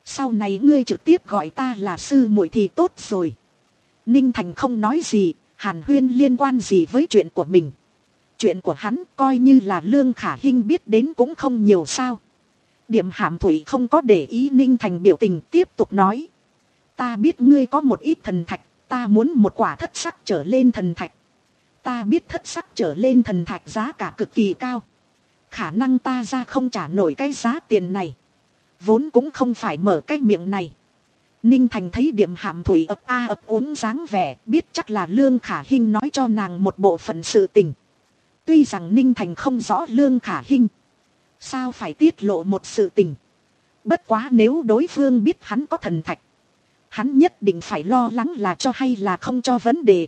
Sau này ngươi trực tiếp gọi ta là sư muội thì tốt rồi. Ninh Thành không nói gì, hàn huyên liên quan gì với chuyện của mình. Chuyện của hắn coi như là Lương Khả Hinh biết đến cũng không nhiều sao. Điểm Hàm Thủy không có để ý Ninh Thành biểu tình, tiếp tục nói. Ta biết ngươi có một ít thần thạch, ta muốn một quả thất sắc trở lên thần thạch. Ta biết thất sắc trở lên thần thạch giá cả cực kỳ cao. Khả năng ta ra không trả nổi cái giá tiền này. Vốn cũng không phải mở cái miệng này. Ninh Thành thấy Điểm Hàm Thủy ấp a ấp úng dáng vẻ, biết chắc là Lương Khả Hinh nói cho nàng một bộ phận sự tình. Tuy rằng Ninh Thành không rõ Lương Khả Hinh sao phải tiết lộ một sự tình. Bất quá nếu đối phương biết hắn có thần thạch, hắn nhất định phải lo lắng là cho hay là không cho vấn đề.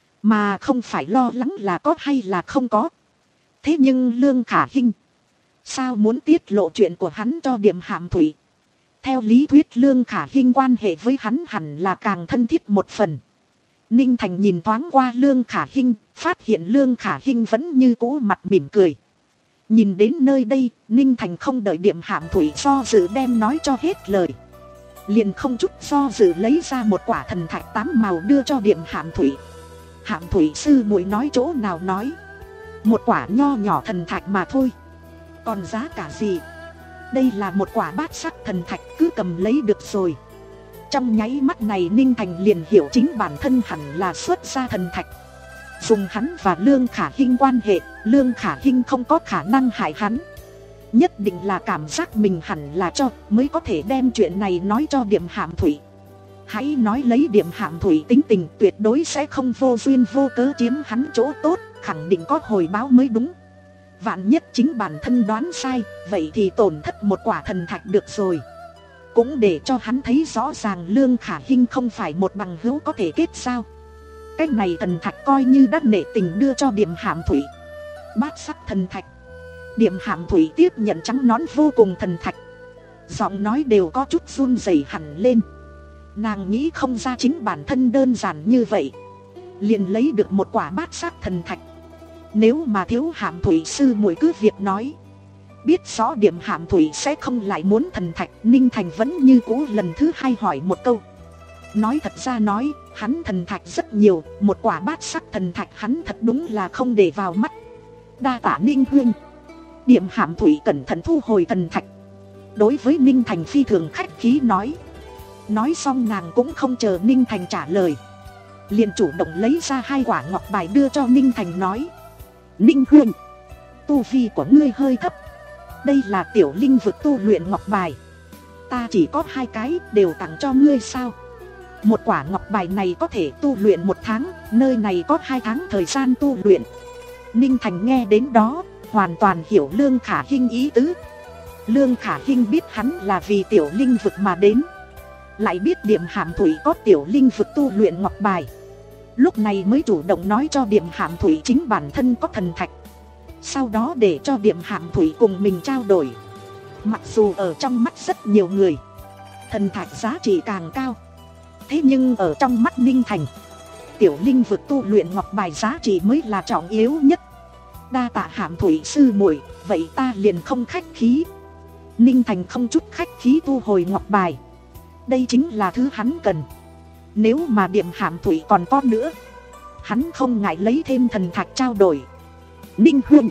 Mà không phải lo lắng là có hay là không có. Thế nhưng Lương Khả Hinh sao muốn tiết lộ chuyện của hắn cho Điểm Hàm Thủy? Theo lý thuyết Lương Khả Hinh quan hệ với hắn hẳn là càng thân thiết một phần. Ninh Thành nhìn thoáng qua Lương Khả Hinh, phát hiện Lương Khả Hinh vẫn như cũ mặt mỉm cười. Nhìn đến nơi đây, Ninh Thành không đợi Điểm Hàm Thủy do dự đem nói cho hết lời. Liền không chút do dự lấy ra một quả thần thạch tám màu đưa cho Điểm Hàm Thủy. Hàm Thủy sư muội nói chỗ nào nói. Một quả nho nhỏ thần thạch mà thôi. Còn giá cả gì? Đây là một quả bát sắc thần thạch, cứ cầm lấy được rồi. Trong nháy mắt này Ninh Thành liền hiểu chính bản thân hẳn là xuất ra thần thạch. Dùng hắn và Lương Khả Hinh quan hệ, Lương Khả Hinh không có khả năng hại hắn. Nhất định là cảm giác mình hẳn là cho, mới có thể đem chuyện này nói cho Điểm Hàm Thủy. Hãy nói lấy Điểm Hàm Thủy tính tình, tuyệt đối sẽ không vô duyên vô cớ chiếm hắn chỗ tốt, khẳng định có hồi báo mới đúng. Vạn nhất chính bản thân đoán sai, vậy thì tổn thất một quả thần thạch được rồi. Cũng để cho hắn thấy rõ ràng Lương Khả Hinh không phải một bằng hữu có thể kết giao. Cái này thần thạch coi như đã nể tình đưa cho Điểm Hàm Thủy. Bát sắc thần thạch. Điểm Hàm Thủy tiếp nhận trắng nón vô cùng thần thạch. Giọng nói đều có chút run rẩy hẳn lên. Nàng nghĩ không ra chính bản thân đơn giản như vậy liền lấy được một quả bát sắc thần thạch. Nếu mà thiếu Hàm Thủy sư muội cứ việc nói. Biết rõ Điểm Hàm Thủy sẽ không lại muốn thần thạch, Ninh Thành vẫn như cũ lần thứ hai hỏi một câu. Nói thật ra nói, hắn thần thạch rất nhiều, một quả bát sắc thần thạch hắn thật đúng là không để vào mắt. Đa tạ Ninh huynh. Điểm Hàm Thủy cẩn thận thu hồi thần thạch. Đối với Ninh Thành phi thường khách khí nói. Nói xong nàng cũng không chờ Ninh Thành trả lời, liền chủ động lấy ra hai quả ngọc bài đưa cho Ninh Thành nói. Ninh huynh, tu vi của ngươi hơi thấp. Đây là tiểu linh vực tu luyện ngọc bài. Ta chỉ có hai cái, đều tặng cho ngươi sao? Một quả ngọc bài này có thể tu luyện một tháng, nơi này có hai tháng thời gian tu luyện. Ninh Thành nghe đến đó, hoàn toàn hiểu Lương Khả Hinh ý tứ. Lương Khả Hinh biết hắn là vì tiểu linh vực mà đến, lại biết Điểm Hàm Thủy có tiểu linh vực tu luyện ngọc bài, lúc này mới chủ động nói cho Điểm Hàm Thủy chính bản thân có thần thạch. Sau đó để cho Điểm Hàm Thủy cùng mình trao đổi. Mặc dù ở trong mắt rất nhiều người, thần thạch giá trị càng cao, thế nhưng ở trong mắt Ninh Thành, tiểu linh vực tu luyện ngọc bài giá trị mới là trọng yếu nhất. Đa tạ Hàm Thủy sư muội, vậy ta liền không khách khí. Ninh Thành không chút khách khí thu hồi ngọc bài. Đây chính là thứ hắn cần. Nếu mà Điểm Hàm Thủy còn có nữa, hắn không ngại lấy thêm thần thạch trao đổi. Ninh huynh,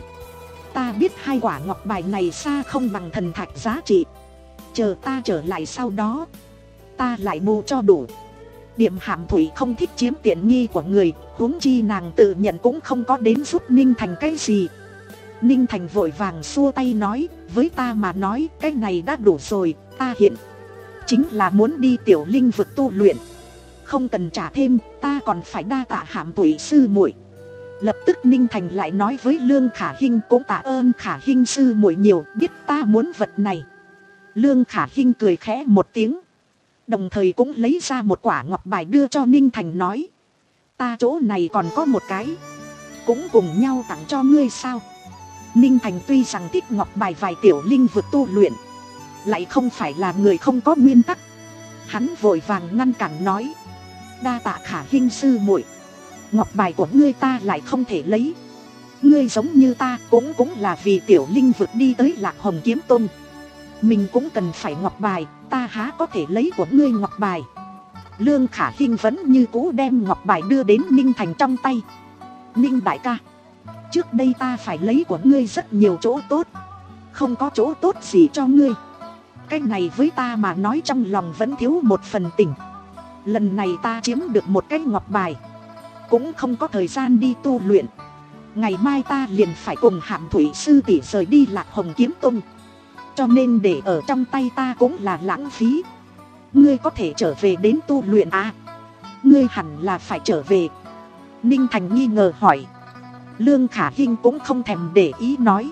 ta biết hai quả ngọc bài này xa không bằng thần thạch giá trị. Chờ ta trở lại sau đó, ta lại bù cho đủ. Điểm Hàm Thủy không thích chiếm tiện nghi của người, huống chi nàng tự nhận cũng không có đến giúp Ninh Thành cái gì. Ninh Thành vội vàng xua tay nói, với ta mà nói cái này đã đủ rồi, ta hiện chính là muốn đi tiểu linh vực tu luyện, không cần trả thêm, ta còn phải đa tạ Hàm Thủy sư muội. Lập tức Ninh Thành lại nói với Lương Khả Hinh, cũng tạ ơn Khả Hinh sư muội nhiều, biết ta muốn vật này. Lương Khả Hinh cười khẽ một tiếng, đồng thời cũng lấy ra một quả ngọc bài đưa cho Ninh Thành nói, ta chỗ này còn có một cái, cũng cùng nhau tặng cho ngươi sao? Ninh Thành tuy rằng thích ngọc bài vài tiểu linh vực tu luyện, lại không phải là người không có nguyên tắc. Hắn vội vàng ngăn cản nói, đa tạ Khả Hinh sư muội, ngọc bài của ngươi ta lại không thể lấy. Ngươi giống như ta cũng cũng là vì tiểu linh vực đi tới Lạc Hồng Kiếm Tông. Mình cũng cần phải ngọc bài, ta há có thể lấy của ngươi ngọc bài. Lương Khả Hinh vẫn như cũ đem ngọc bài đưa đến Ninh Thành trong tay. Ninh đại ca, trước đây ta phải lấy của ngươi rất nhiều chỗ tốt, không có chỗ tốt gì cho ngươi. Cái này với ta mà nói trong lòng vẫn thiếu một phần tình. Lần này ta chiếm được một cái ngọc bài, cũng không có thời gian đi tu luyện. Ngày mai ta liền phải cùng Hạm Thủy sư tỷ rời đi Lạc Hồng Kiếm Tông, cho nên để ở trong tay ta cũng là lãng phí. Ngươi có thể trở về đến tu luyện à? Ngươi hẳn là phải trở về. Ninh Thành nghi ngờ hỏi. Lương Khả Hinh cũng không thèm để ý nói,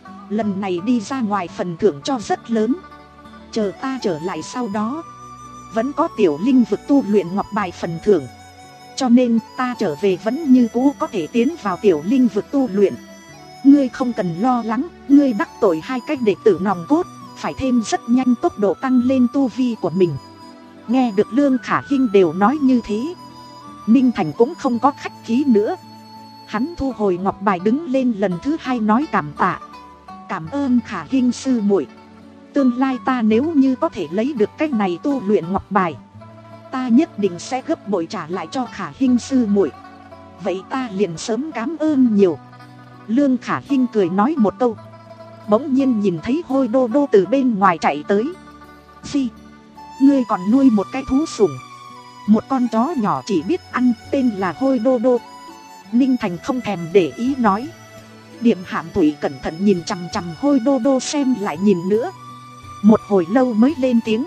lần này đi ra ngoài phần thưởng cho rất lớn, chờ ta trở lại sau đó vẫn có tiểu linh vực tu luyện ngọc bài phần thưởng, cho nên ta trở về vẫn như cũ có thể tiến vào tiểu linh vực tu luyện. Ngươi không cần lo lắng, ngươi đắc tội hai cách đệ tử nòng cốt, phải thêm rất nhanh tốc độ tăng lên tu vi của mình. Nghe được Lương Khả Hinh đều nói như thế, Ninh Thành cũng không có khách khí nữa. Hắn thu hồi ngọc bài đứng lên lần thứ hai nói cảm tạ. Cảm ơn Khả Hinh sư muội. Tương lai ta nếu như có thể lấy được cách này tu luyện ngọc bài, ta nhất định sẽ gấp bội trả lại cho Khả Hinh sư muội. Vậy ta liền sớm cảm ơn nhiều. Lương Khả Hinh cười nói một câu, bỗng nhiên nhìn thấy Hôi Đô Đô từ bên ngoài chạy tới. Phi, ngươi còn nuôi một cái thú sủng, một con chó nhỏ chỉ biết ăn, tên là Hôi Đô Đô. Ninh Thành không thèm để ý nói. Điểm Hạm Thủy cẩn thận nhìn chằm chằm Hôi Đô Đô xem lại nhìn nữa, một hồi lâu mới lên tiếng.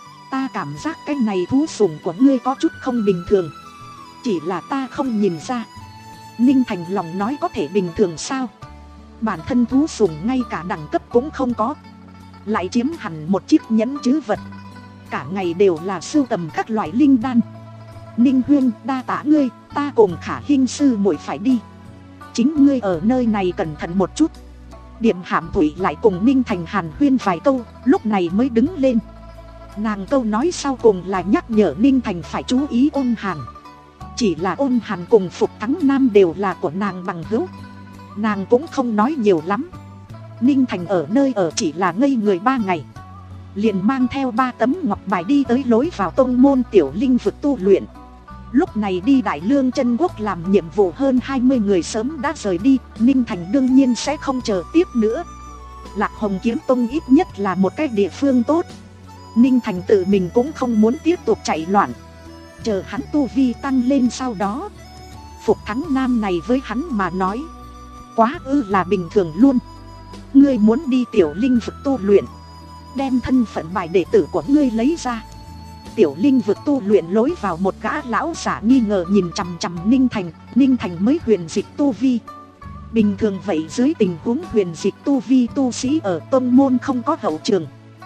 Ta cảm giác cái này thú sủng của ngươi có chút không bình thường, chỉ là ta không nhìn ra. Ninh Thành lòng nói có thể bình thường sao? Bản thân thú sủng ngay cả đẳng cấp cũng không có, lại chiếm hẳn một chiếc nhẫn trữ vật, cả ngày đều là sưu tầm các loại linh đan. Ninh huyên, đa tạ ngươi, ta cùng Khả Hinh sư muội phải đi, chính ngươi ở nơi này cẩn thận một chút. Điểm Hạm Thủy lại cùng Ninh Thành hàn huyên vài câu, lúc này mới đứng lên. Nàng câu nói sau cùng là nhắc nhở Ninh Thành phải chú ý Ôn Hàn. Chỉ là Ôn Hàn cùng Phục Thắng Nam đều là của nàng bằng hữu, nàng cũng không nói nhiều lắm. Ninh Thành ở nơi ở chỉ là ngây người ba ngày, liền mang theo ba tấm ngọc bài đi tới lối vào tông môn tiểu linh vực tu luyện. Lúc này đi Đại Lương Chân Quốc làm nhiệm vụ hơn hai mươi người sớm đã rời đi, Ninh Thành đương nhiên sẽ không chờ tiếp nữa. Lạc Hồng Kiếm Tông ít nhất là một cái địa phương tốt, Ninh Thành tự mình cũng không muốn tiếp tục chạy loạn. Chờ hắn tu vi tăng lên sau đó, Phục Thắng Nam này với hắn mà nói quá ư là bình thường luôn. Ngươi muốn đi tiểu linh vực tu luyện, đem thân phận bài đệ tử của ngươi lấy ra. Tiểu linh vực tu luyện lối vào một gã lão giả nghi ngờ nhìn chằm chằm Ninh Thành. Ninh Thành mới huyền dịch tu vi. Bình thường vậy dưới tình huống huyền dịch tu vi, tu sĩ ở tông môn không có hậu trường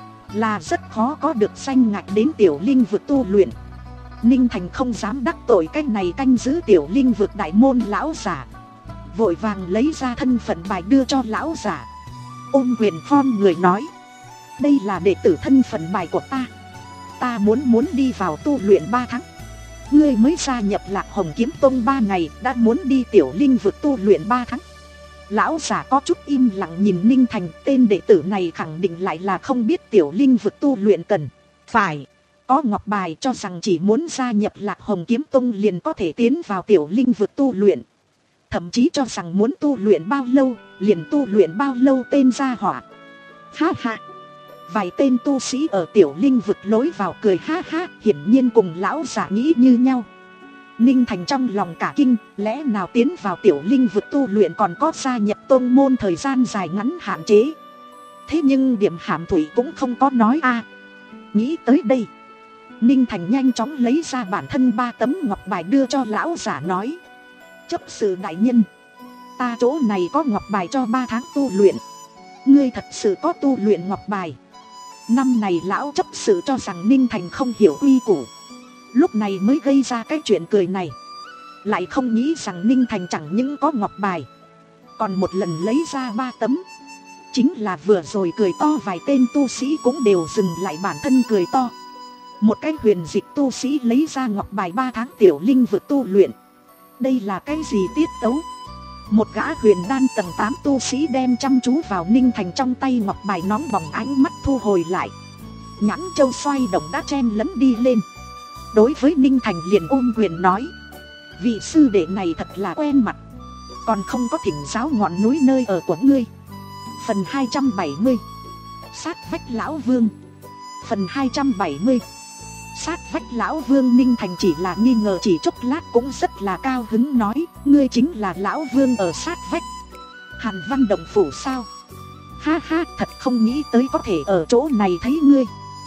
là rất khó có được danh ngạch đến tiểu linh vực tu luyện. Ninh Thành không dám đắc tội cái này canh giữ tiểu linh vực đại môn lão giả, vội vàng lấy ra thân phận bài đưa cho lão giả. Ôn Huyền Phong người nói, đây là đệ tử thân phận bài của ta, ta muốn muốn đi vào tu luyện ba tháng. Ngươi mới gia nhập Lạc Hồng Kiếm Tông ba ngày đã muốn đi tiểu linh vực tu luyện ba tháng. Lão giả có chút im lặng nhìn Ninh Thành, tên đệ tử này khẳng định lại là không biết tiểu linh vực tu luyện cần phải có ngọc bài, cho rằng chỉ muốn gia nhập Lạc Hồng Kiếm Tông liền có thể tiến vào tiểu linh vực tu luyện. Thậm chí cho rằng muốn tu luyện bao lâu liền tu luyện bao lâu tên gia hỏa. Ha ha. Vài tên tu sĩ ở tiểu linh vực lối vào cười ha ha, hiển nhiên cùng lão giả nghĩ như nhau. Ninh Thành trong lòng cả kinh, lẽ nào tiến vào tiểu linh vực tu luyện còn có gia nhập tông môn thời gian dài ngắn hạn chế. Thế nhưng Điểm Hạm Thủy cũng không có nói a. Nghĩ tới đây, Ninh Thành nhanh chóng lấy ra bản thân ba tấm ngọc bài đưa cho lão giả nói, chấp sự đại nhân, ta chỗ này có ngọc bài cho ba tháng tu luyện. Ngươi thật sự có tu luyện ngọc bài? Năm này lão chấp sự cho rằng Ninh Thành không hiểu quy củ, lúc này mới gây ra cái chuyện cười này. Lại không nghĩ rằng Ninh Thành chẳng những có ngọc bài, còn một lần lấy ra ba tấm. Chính là vừa rồi cười to vài tên tu sĩ cũng đều dừng lại bản thân cười to. Một cái huyền dịch tu sĩ lấy ra ngọc bài ba tháng tiểu linh vực tu luyện, đây là cái gì tiết tấu? Một gã huyền đan tầng tám tu sĩ đem chăm chú vào Ninh Thành trong tay ngọc bài nóng bỏng, ánh mắt thu hồi lại. Nhãn châu xoay động đã chen lấn đi lên. Đối với Ninh Thành liền ôm quyền nói: vị sư đệ này thật là quen mặt, còn không có thỉnh giáo ngọn núi nơi ở của ngươi. Phần hai trăm bảy mươi sát vách lão vương. Phần hai trăm bảy mươi sát vách lão vương. Ninh Thành chỉ là nghi ngờ chỉ chốc lát cũng rất là cao hứng nói: ngươi chính là lão vương ở sát vách Hàn Văn động phủ sao? Ha ha, thật không nghĩ tới có thể ở chỗ này thấy ngươi.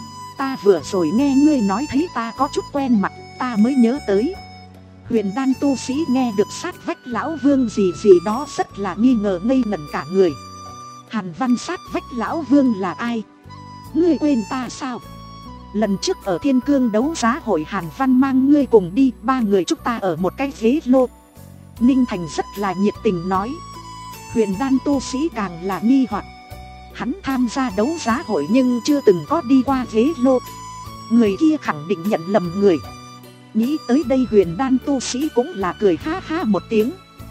Ta vừa rồi nghe ngươi nói thấy ta có chút quen mặt, ta mới nhớ tới. Huyền đan tu sĩ nghe được sát vách lão vương gì gì đó rất là nghi ngờ, ngây ngẩn cả người. Hàn Văn sát vách lão vương là ai? Ngươi quên ta sao? Lần trước ở Thiên Cương đấu giá hội Hàn Văn mang ngươi cùng đi, ba người chúng ta ở một cái ghế lô. Ninh Thành rất là nhiệt tình nói. Huyền đan tu sĩ càng là nghi hoặc. Hắn tham gia đấu giá hội nhưng chưa từng có đi qua ghế lô. Người kia khẳng định nhận lầm người. Nghĩ tới đây huyền đan tu sĩ cũng là cười ha ha một tiếng.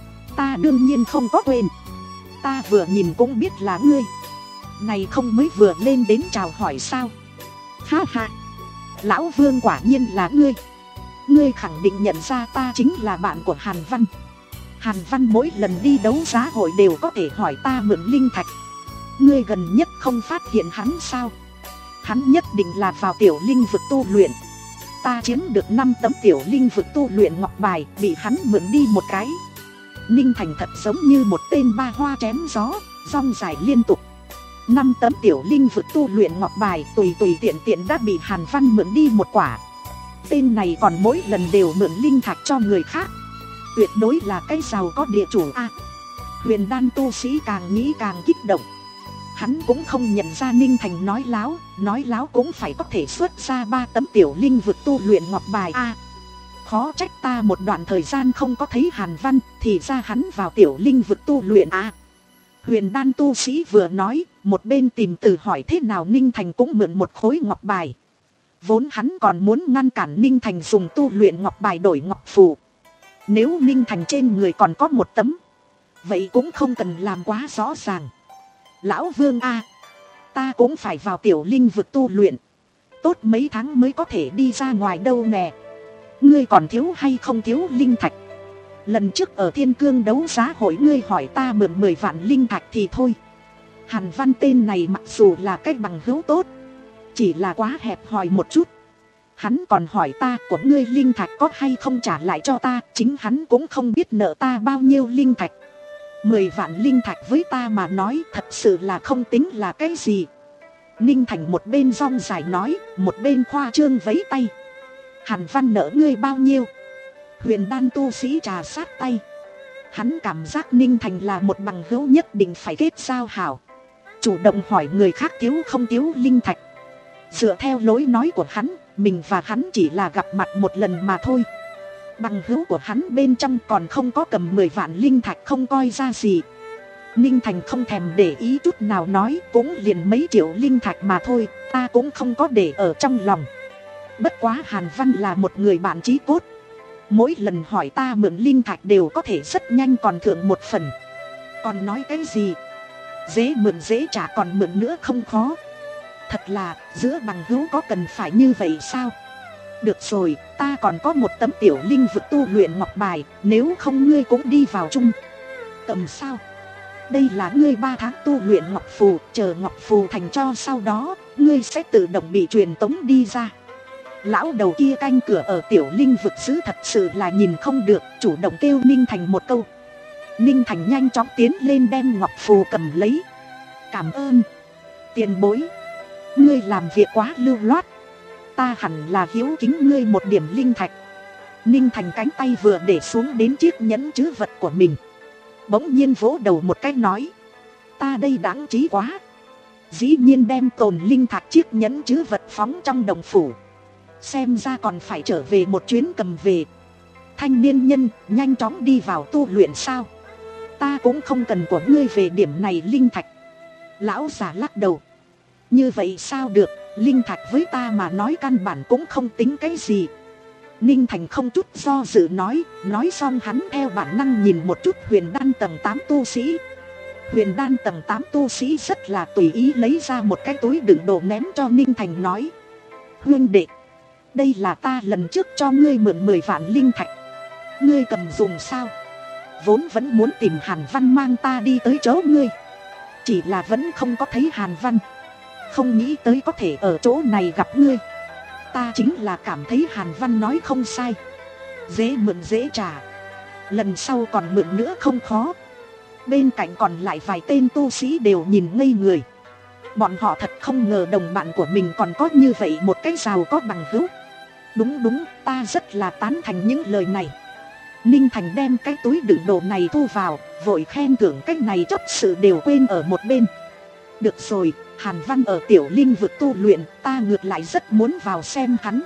Ta đương nhiên không có quên. Ta vừa nhìn cũng biết là ngươi. Này không mới vừa lên đến chào hỏi sao? Ha ha, lão vương quả nhiên là ngươi. Ngươi khẳng định nhận ra ta chính là bạn của Hàn Văn. Hàn Văn mỗi lần đi đấu giá hội đều có thể hỏi ta mượn linh thạch. Ngươi gần nhất không phát hiện hắn sao? Hắn nhất định là vào tiểu linh vực tu luyện. Ta chiếm được năm tấm tiểu linh vực tu luyện ngọc bài, bị hắn mượn đi một cái. Ninh Thành thật giống như một tên ba hoa chém gió, rong dài liên tục. Năm tấm tiểu linh vực tu luyện ngọc bài tùy tùy tiện tiện đã bị Hàn Văn mượn đi một quả. Tên này còn mỗi lần đều mượn linh thạch cho người khác. Tuyệt đối là cái giàu có địa chủ a. À, huyền đan tu sĩ càng nghĩ càng kích động. Hắn cũng không nhận ra Ninh Thành nói láo, nói láo cũng phải có thể xuất ra ba tấm tiểu linh vực tu luyện ngọc bài a. À, khó trách ta một đoạn thời gian không có thấy Hàn Văn, thì ra hắn vào tiểu linh vực tu luyện a. À, huyền đan tu sĩ vừa nói, một bên tìm từ hỏi thế nào Ninh Thành cũng mượn một khối ngọc bài. Vốn hắn còn muốn ngăn cản Ninh Thành dùng tu luyện ngọc bài đổi ngọc phù. Nếu Ninh Thành trên người còn có một tấm, vậy cũng không cần làm quá rõ ràng. Lão vương a, à, ta cũng phải vào tiểu linh vực tu luyện. Tốt mấy tháng mới có thể đi ra ngoài đâu nè. Ngươi còn thiếu hay không thiếu linh thạch? Lần trước ở Thiên Cương đấu giá hội ngươi hỏi ta mượn mười vạn linh thạch thì thôi. Hàn Văn tên này mặc dù là cách bằng hữu tốt, chỉ là quá hẹp hòi một chút. Hắn còn hỏi ta của ngươi linh thạch có hay không trả lại cho ta. Chính hắn cũng không biết nợ ta bao nhiêu linh thạch. Mười vạn linh thạch với ta mà nói thật sự là không tính là cái gì. Ninh Thành một bên rong dài nói, một bên khoa trương vẫy tay. Hàn Văn nợ ngươi bao nhiêu? Huyền đan tu sĩ trà sát tay. Hắn cảm giác Ninh Thành là một bằng hữu nhất định phải kết giao hảo. Chủ động hỏi người khác thiếu không thiếu linh thạch. Dựa theo lối nói của hắn, mình và hắn chỉ là gặp mặt một lần mà thôi. Bằng hữu của hắn bên trong còn không có cầm mười vạn linh thạch không coi ra gì. Ninh Thành không thèm để ý chút nào nói, cũng liền mấy triệu linh thạch mà thôi, ta cũng không có để ở trong lòng. Bất quá Hàn Văn là một người bạn chí cốt. Mỗi lần hỏi ta mượn linh thạch đều có thể rất nhanh còn thưởng một phần. Còn nói cái gì? Dễ mượn dễ trả, còn mượn nữa không khó. Thật là, giữa bằng hữu có cần phải như vậy sao? Được rồi, ta còn có một tấm tiểu linh vực tu luyện ngọc bài, nếu không ngươi cũng đi vào chung. Cầm sao? Đây là ngươi ba tháng tu luyện ngọc phù, chờ ngọc phù thành cho sau đó, ngươi sẽ tự động bị truyền tống đi ra. Lão đầu kia canh cửa ở tiểu linh vực xứ thật sự là nhìn không được, chủ động kêu Ninh Thành một câu. Ninh Thành nhanh chóng tiến lên đem ngọc phù cầm lấy. Cảm ơn tiền bối, ngươi làm việc quá lưu loát, ta hẳn là hiếu kính ngươi một điểm linh thạch. Ninh Thành cánh tay vừa để xuống đến chiếc nhẫn trữ vật của mình, bỗng nhiên vỗ đầu một cái nói, ta đây đáng trí quá. Dĩ nhiên đem tồn linh thạch chiếc nhẫn trữ vật phóng trong đồng phủ. Xem ra còn phải trở về một chuyến cầm về. Thanh niên nhân, nhanh chóng đi vào tu luyện sao? Ta cũng không cần của ngươi về điểm này linh thạch. Lão già lắc đầu. Như vậy sao được, linh thạch với ta mà nói căn bản cũng không tính cái gì. Ninh Thành không chút do dự nói. Nói xong hắn theo bản năng nhìn một chút huyền đan tầng tám tu sĩ. Huyền đan tầng tám tu sĩ rất là tùy ý lấy ra một cái túi đựng đồ ném cho Ninh Thành nói. Huynh đệ, đây là ta lần trước cho ngươi mượn mười vạn linh thạch. Ngươi cầm dùng sao? Vốn vẫn muốn tìm Hàn Văn mang ta đi tới chỗ ngươi, chỉ là vẫn không có thấy Hàn Văn. Không nghĩ tới có thể ở chỗ này gặp ngươi. Ta chính là cảm thấy Hàn Văn nói không sai, dễ mượn dễ trả, lần sau còn mượn nữa không khó. Bên cạnh còn lại vài tên tu sĩ đều nhìn ngây người. Bọn họ thật không ngờ đồng bạn của mình còn có như vậy một cái giàu có bằng hữu. Đúng đúng, ta rất là tán thành những lời này. Ninh Thành đem cái túi đựng đồ này thu vào, vội khen thưởng cái này chấp sự đều quên ở một bên. Được rồi, Hàn Văn ở tiểu linh vực tu luyện, ta ngược lại rất muốn vào xem hắn.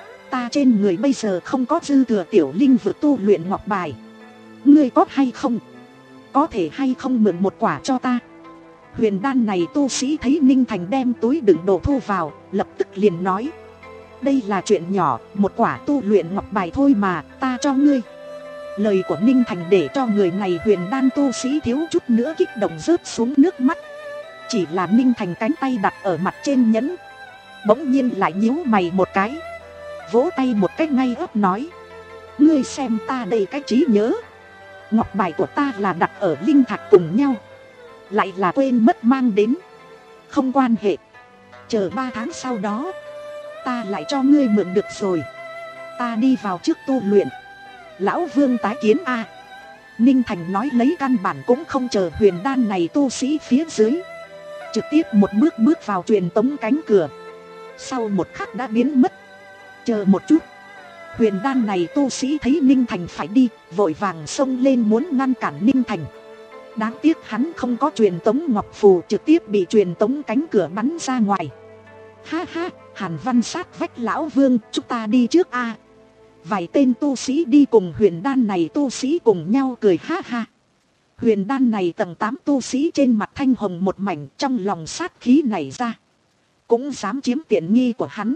Ta trên người bây giờ không có dư thừa tiểu linh vực tu luyện ngọc bài. Ngươi có hay không? Có thể hay không mượn một quả cho ta? Huyền đan này tu sĩ thấy Ninh Thành đem túi đựng đồ thu vào, lập tức liền nói. Đây là chuyện nhỏ, một quả tu luyện ngọc bài thôi mà, ta cho ngươi. Lời của Ninh Thành để cho người này huyền đan tu sĩ thiếu chút nữa kích động rớt xuống nước mắt. Chỉ là Ninh Thành cánh tay đặt ở mặt trên nhẫn, bỗng nhiên lại nhíu mày một cái, vỗ tay một cách ngay ấp nói. Ngươi xem ta đây cái trí nhớ, ngọc bài của ta là đặt ở linh thạch cùng nhau, lại là quên mất mang đến. Không quan hệ, chờ ba tháng sau đó ta lại cho ngươi mượn được rồi. Ta đi vào trước tu luyện, lão Vương tái kiến a. Ninh Thành nói lấy căn bản cũng không chờ huyền đan này tu sĩ phía dưới, trực tiếp một bước bước vào truyền tống cánh cửa, sau một khắc đã biến mất. Chờ một chút. Huyền đan này tu sĩ thấy Ninh Thành phải đi, vội vàng xông lên muốn ngăn cản Ninh Thành. Đáng tiếc hắn không có truyền tống ngọc phù, trực tiếp bị truyền tống cánh cửa bắn ra ngoài. Ha ha, Hàn Văn sát vách lão Vương, chúng ta đi trước a. Vài tên tu sĩ đi cùng huyền đan này tu sĩ cùng nhau cười ha ha. Huyền đan này tầng tám tu sĩ trên mặt thanh hồng một mảnh, trong lòng sát khí nảy ra. Cũng dám chiếm tiện nghi của hắn.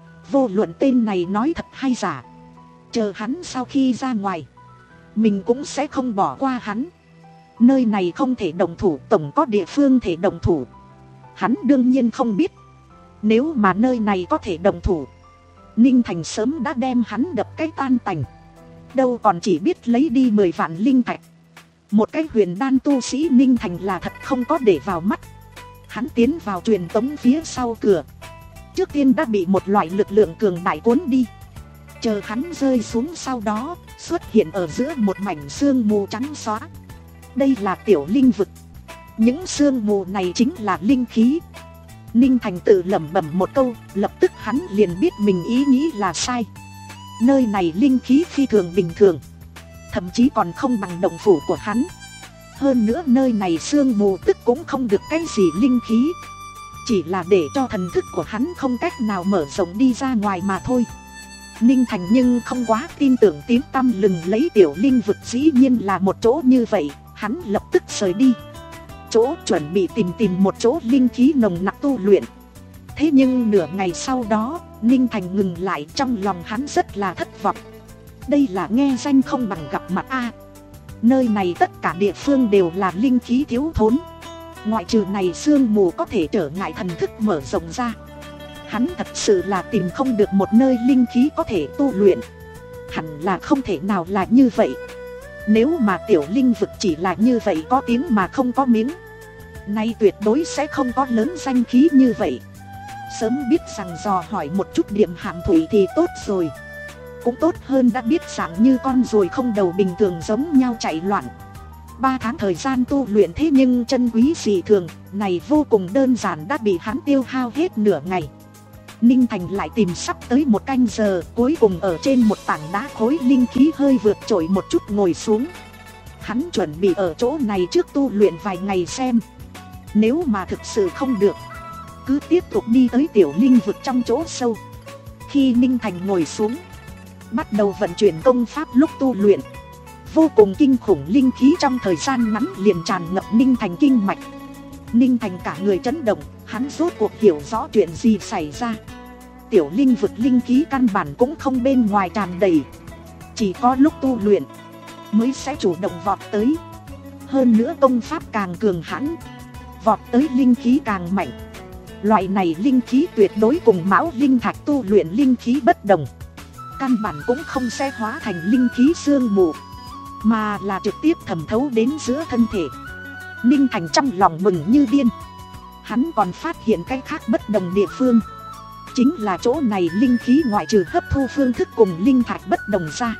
Vô luận tên này nói thật hay giả, chờ hắn sau khi ra ngoài, mình cũng sẽ không bỏ qua hắn. Nơi này không thể động thủ, tổng có địa phương thể động thủ. Hắn đương nhiên không biết, nếu mà nơi này có thể động thủ, Ninh Thành sớm đã đem hắn đập cái tan tành. Đâu còn chỉ biết lấy đi mười vạn linh thạch. Một cái huyền đan tu sĩ Ninh Thành là thật không có để vào mắt. Hắn tiến vào truyền tống phía sau cửa, trước tiên đã bị một loại lực lượng cường đại cuốn đi. Chờ hắn rơi xuống sau đó, xuất hiện ở giữa một mảnh sương mù trắng xóa. Đây là tiểu linh vực. Những sương mù này chính là linh khí. Ninh Thành tự lẩm bẩm một câu, lập tức hắn liền biết mình ý nghĩ là sai. Nơi này linh khí phi thường bình thường, thậm chí còn không bằng động phủ của hắn. Hơn nữa nơi này sương mù tức cũng không được cái gì linh khí, chỉ là để cho thần thức của hắn không cách nào mở rộng đi ra ngoài mà thôi. Ninh Thành nhưng không quá tin tưởng tiếng tăm lừng lấy tiểu linh vực dĩ nhiên là một chỗ như vậy. Hắn lập tức rời đi, chỗ chuẩn bị tìm tìm một chỗ linh khí nồng nặc tu luyện. Thế nhưng nửa ngày sau đó, Ninh Thành ngừng lại, trong lòng hắn rất là thất vọng. Đây là nghe danh không bằng gặp mặt a. Nơi này tất cả địa phương đều là linh khí thiếu thốn, ngoại trừ này sương mù có thể trở ngại thần thức mở rộng ra. Hắn thật sự là tìm không được một nơi linh khí có thể tu luyện. Hẳn là không thể nào là như vậy. Nếu mà tiểu linh vực chỉ là như vậy, có tiếng mà không có miếng, nay tuyệt đối sẽ không có lớn danh khí như vậy. Sớm biết rằng dò hỏi một chút điểm hàm thủy thì tốt rồi. Cũng tốt hơn đã biết dạng như con ruồi không đầu bình thường giống nhau chạy loạn. Ba tháng thời gian tu luyện thế nhưng chân quý dị thường, này vô cùng đơn giản đã bị hắn tiêu hao hết nửa ngày. Ninh Thành lại tìm sắp tới một canh giờ, cuối cùng ở trên một tảng đá khối linh khí hơi vượt trội một chút ngồi xuống. Hắn chuẩn bị ở chỗ này trước tu luyện vài ngày xem. Nếu mà thực sự không được, cứ tiếp tục đi tới tiểu linh vực trong chỗ sâu. Khi Ninh Thành ngồi xuống, bắt đầu vận chuyển công pháp lúc tu luyện, vô cùng kinh khủng linh khí trong thời gian ngắn liền tràn ngập Ninh Thành kinh mạch. Ninh Thành cả người chấn động, hắn rốt cuộc hiểu rõ chuyện gì xảy ra. Tiểu linh vực linh khí căn bản cũng không bên ngoài tràn đầy, chỉ có lúc tu luyện mới sẽ chủ động vọt tới. Hơn nữa công pháp càng cường hãn, vọt tới linh khí càng mạnh. Loại này linh khí tuyệt đối cùng mão linh thạch tu luyện linh khí bất đồng, căn bản cũng không sẽ hóa thành linh khí sương mù, mà là trực tiếp thẩm thấu đến giữa thân thể. Ninh Thành trong lòng mừng như điên. Hắn còn phát hiện cái khác bất đồng địa phương, chính là chỗ này linh khí ngoại trừ hấp thu phương thức cùng linh thạch bất đồng ra,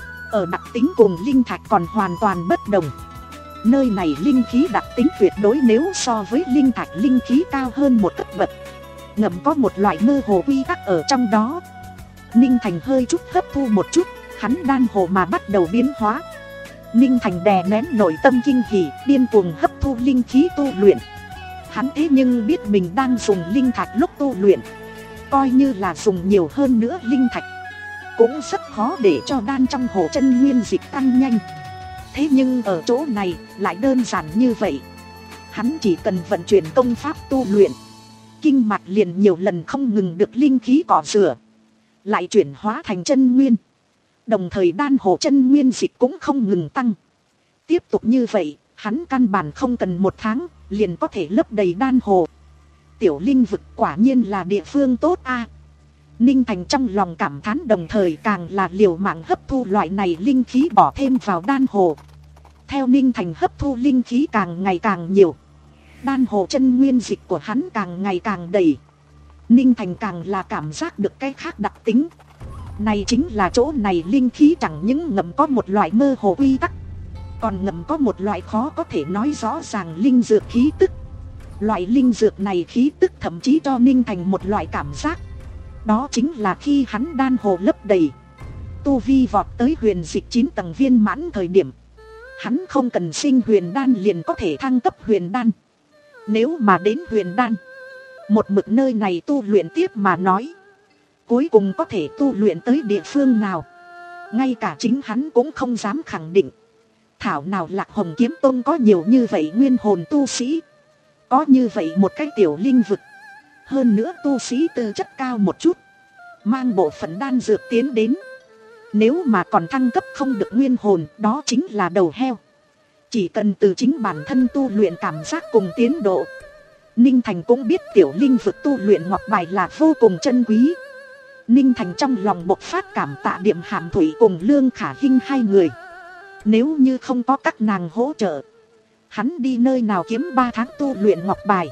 ở đặc tính cùng linh thạch còn hoàn toàn bất đồng. Nơi này linh khí đặc tính tuyệt đối nếu so với linh thạch linh khí cao hơn một cấp bậc, ngầm có một loại mơ hồ quy tắc ở trong đó. Ninh Thành hơi chút hấp thu một chút, hắn đan hồ mà bắt đầu biến hóa. Ninh Thành đè nén nội tâm kinh hỉ, điên cuồng hấp thu linh khí tu luyện. Hắn thế nhưng biết mình đang dùng linh thạch lúc tu luyện, coi như là dùng nhiều hơn nữa linh thạch cũng rất khó để cho đan trong hồ chân nguyên dịch tăng nhanh. Thế nhưng ở chỗ này lại đơn giản như vậy. Hắn chỉ cần vận chuyển công pháp tu luyện, kinh mạch liền nhiều lần không ngừng được linh khí cọ rửa, lại chuyển hóa thành chân nguyên. Đồng thời đan hồ chân nguyên dịch cũng không ngừng tăng. Tiếp tục như vậy, hắn căn bản không cần một tháng liền có thể lấp đầy đan hồ. Tiểu linh vực quả nhiên là địa phương tốt a. Ninh Thành trong lòng cảm thán, đồng thời càng là liều mạng hấp thu loại này linh khí bỏ thêm vào đan hồ. Theo Ninh Thành hấp thu linh khí càng ngày càng nhiều, đan hồ chân nguyên dịch của hắn càng ngày càng đầy. Ninh Thành càng là cảm giác được cái khác đặc tính. Này chính là chỗ này linh khí chẳng những ngầm có một loại mơ hồ quy tắc, còn ngầm có một loại khó có thể nói rõ ràng linh dược khí tức. Loại linh dược này khí tức thậm chí cho Ninh Thành một loại cảm giác, đó chính là khi hắn đan hồ lấp đầy, tu vi vọt tới huyền dịch chín tầng viên mãn thời điểm, hắn không cần sinh huyền đan liền có thể thăng cấp huyền đan. Nếu mà đến huyền đan, một mực nơi này tu luyện tiếp mà nói, cuối cùng có thể tu luyện tới địa phương nào, ngay cả chính hắn cũng không dám khẳng định. Thảo nào Lạc Hồng Kiếm Tông có nhiều như vậy nguyên hồn tu sĩ, có như vậy một cái tiểu linh vực, hơn nữa tu sĩ tư chất cao một chút, mang bộ phận đan dược tiến đến. Nếu mà còn thăng cấp không được nguyên hồn, đó chính là đầu heo. Chỉ cần từ chính bản thân tu luyện cảm giác cùng tiến độ. Ninh Thành cũng biết tiểu linh vực tu luyện ngọc bài là vô cùng chân quý. Ninh Thành trong lòng bộc phát cảm tạ Điềm Hàm Thủy cùng Lương Khả Hinh hai người. Nếu như không có các nàng hỗ trợ, hắn đi nơi nào kiếm ba tháng tu luyện ngọc bài.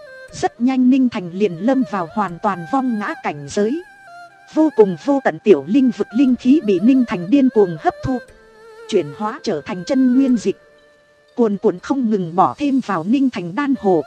Rất nhanh Ninh Thành liền lâm vào hoàn toàn vong ngã cảnh giới. Vô cùng vô tận tiểu linh vực linh khí bị Ninh Thành điên cuồng hấp thu, chuyển hóa trở thành chân nguyên dịch, cuồn cuộn không ngừng bỏ thêm vào Ninh Thành đan hồ.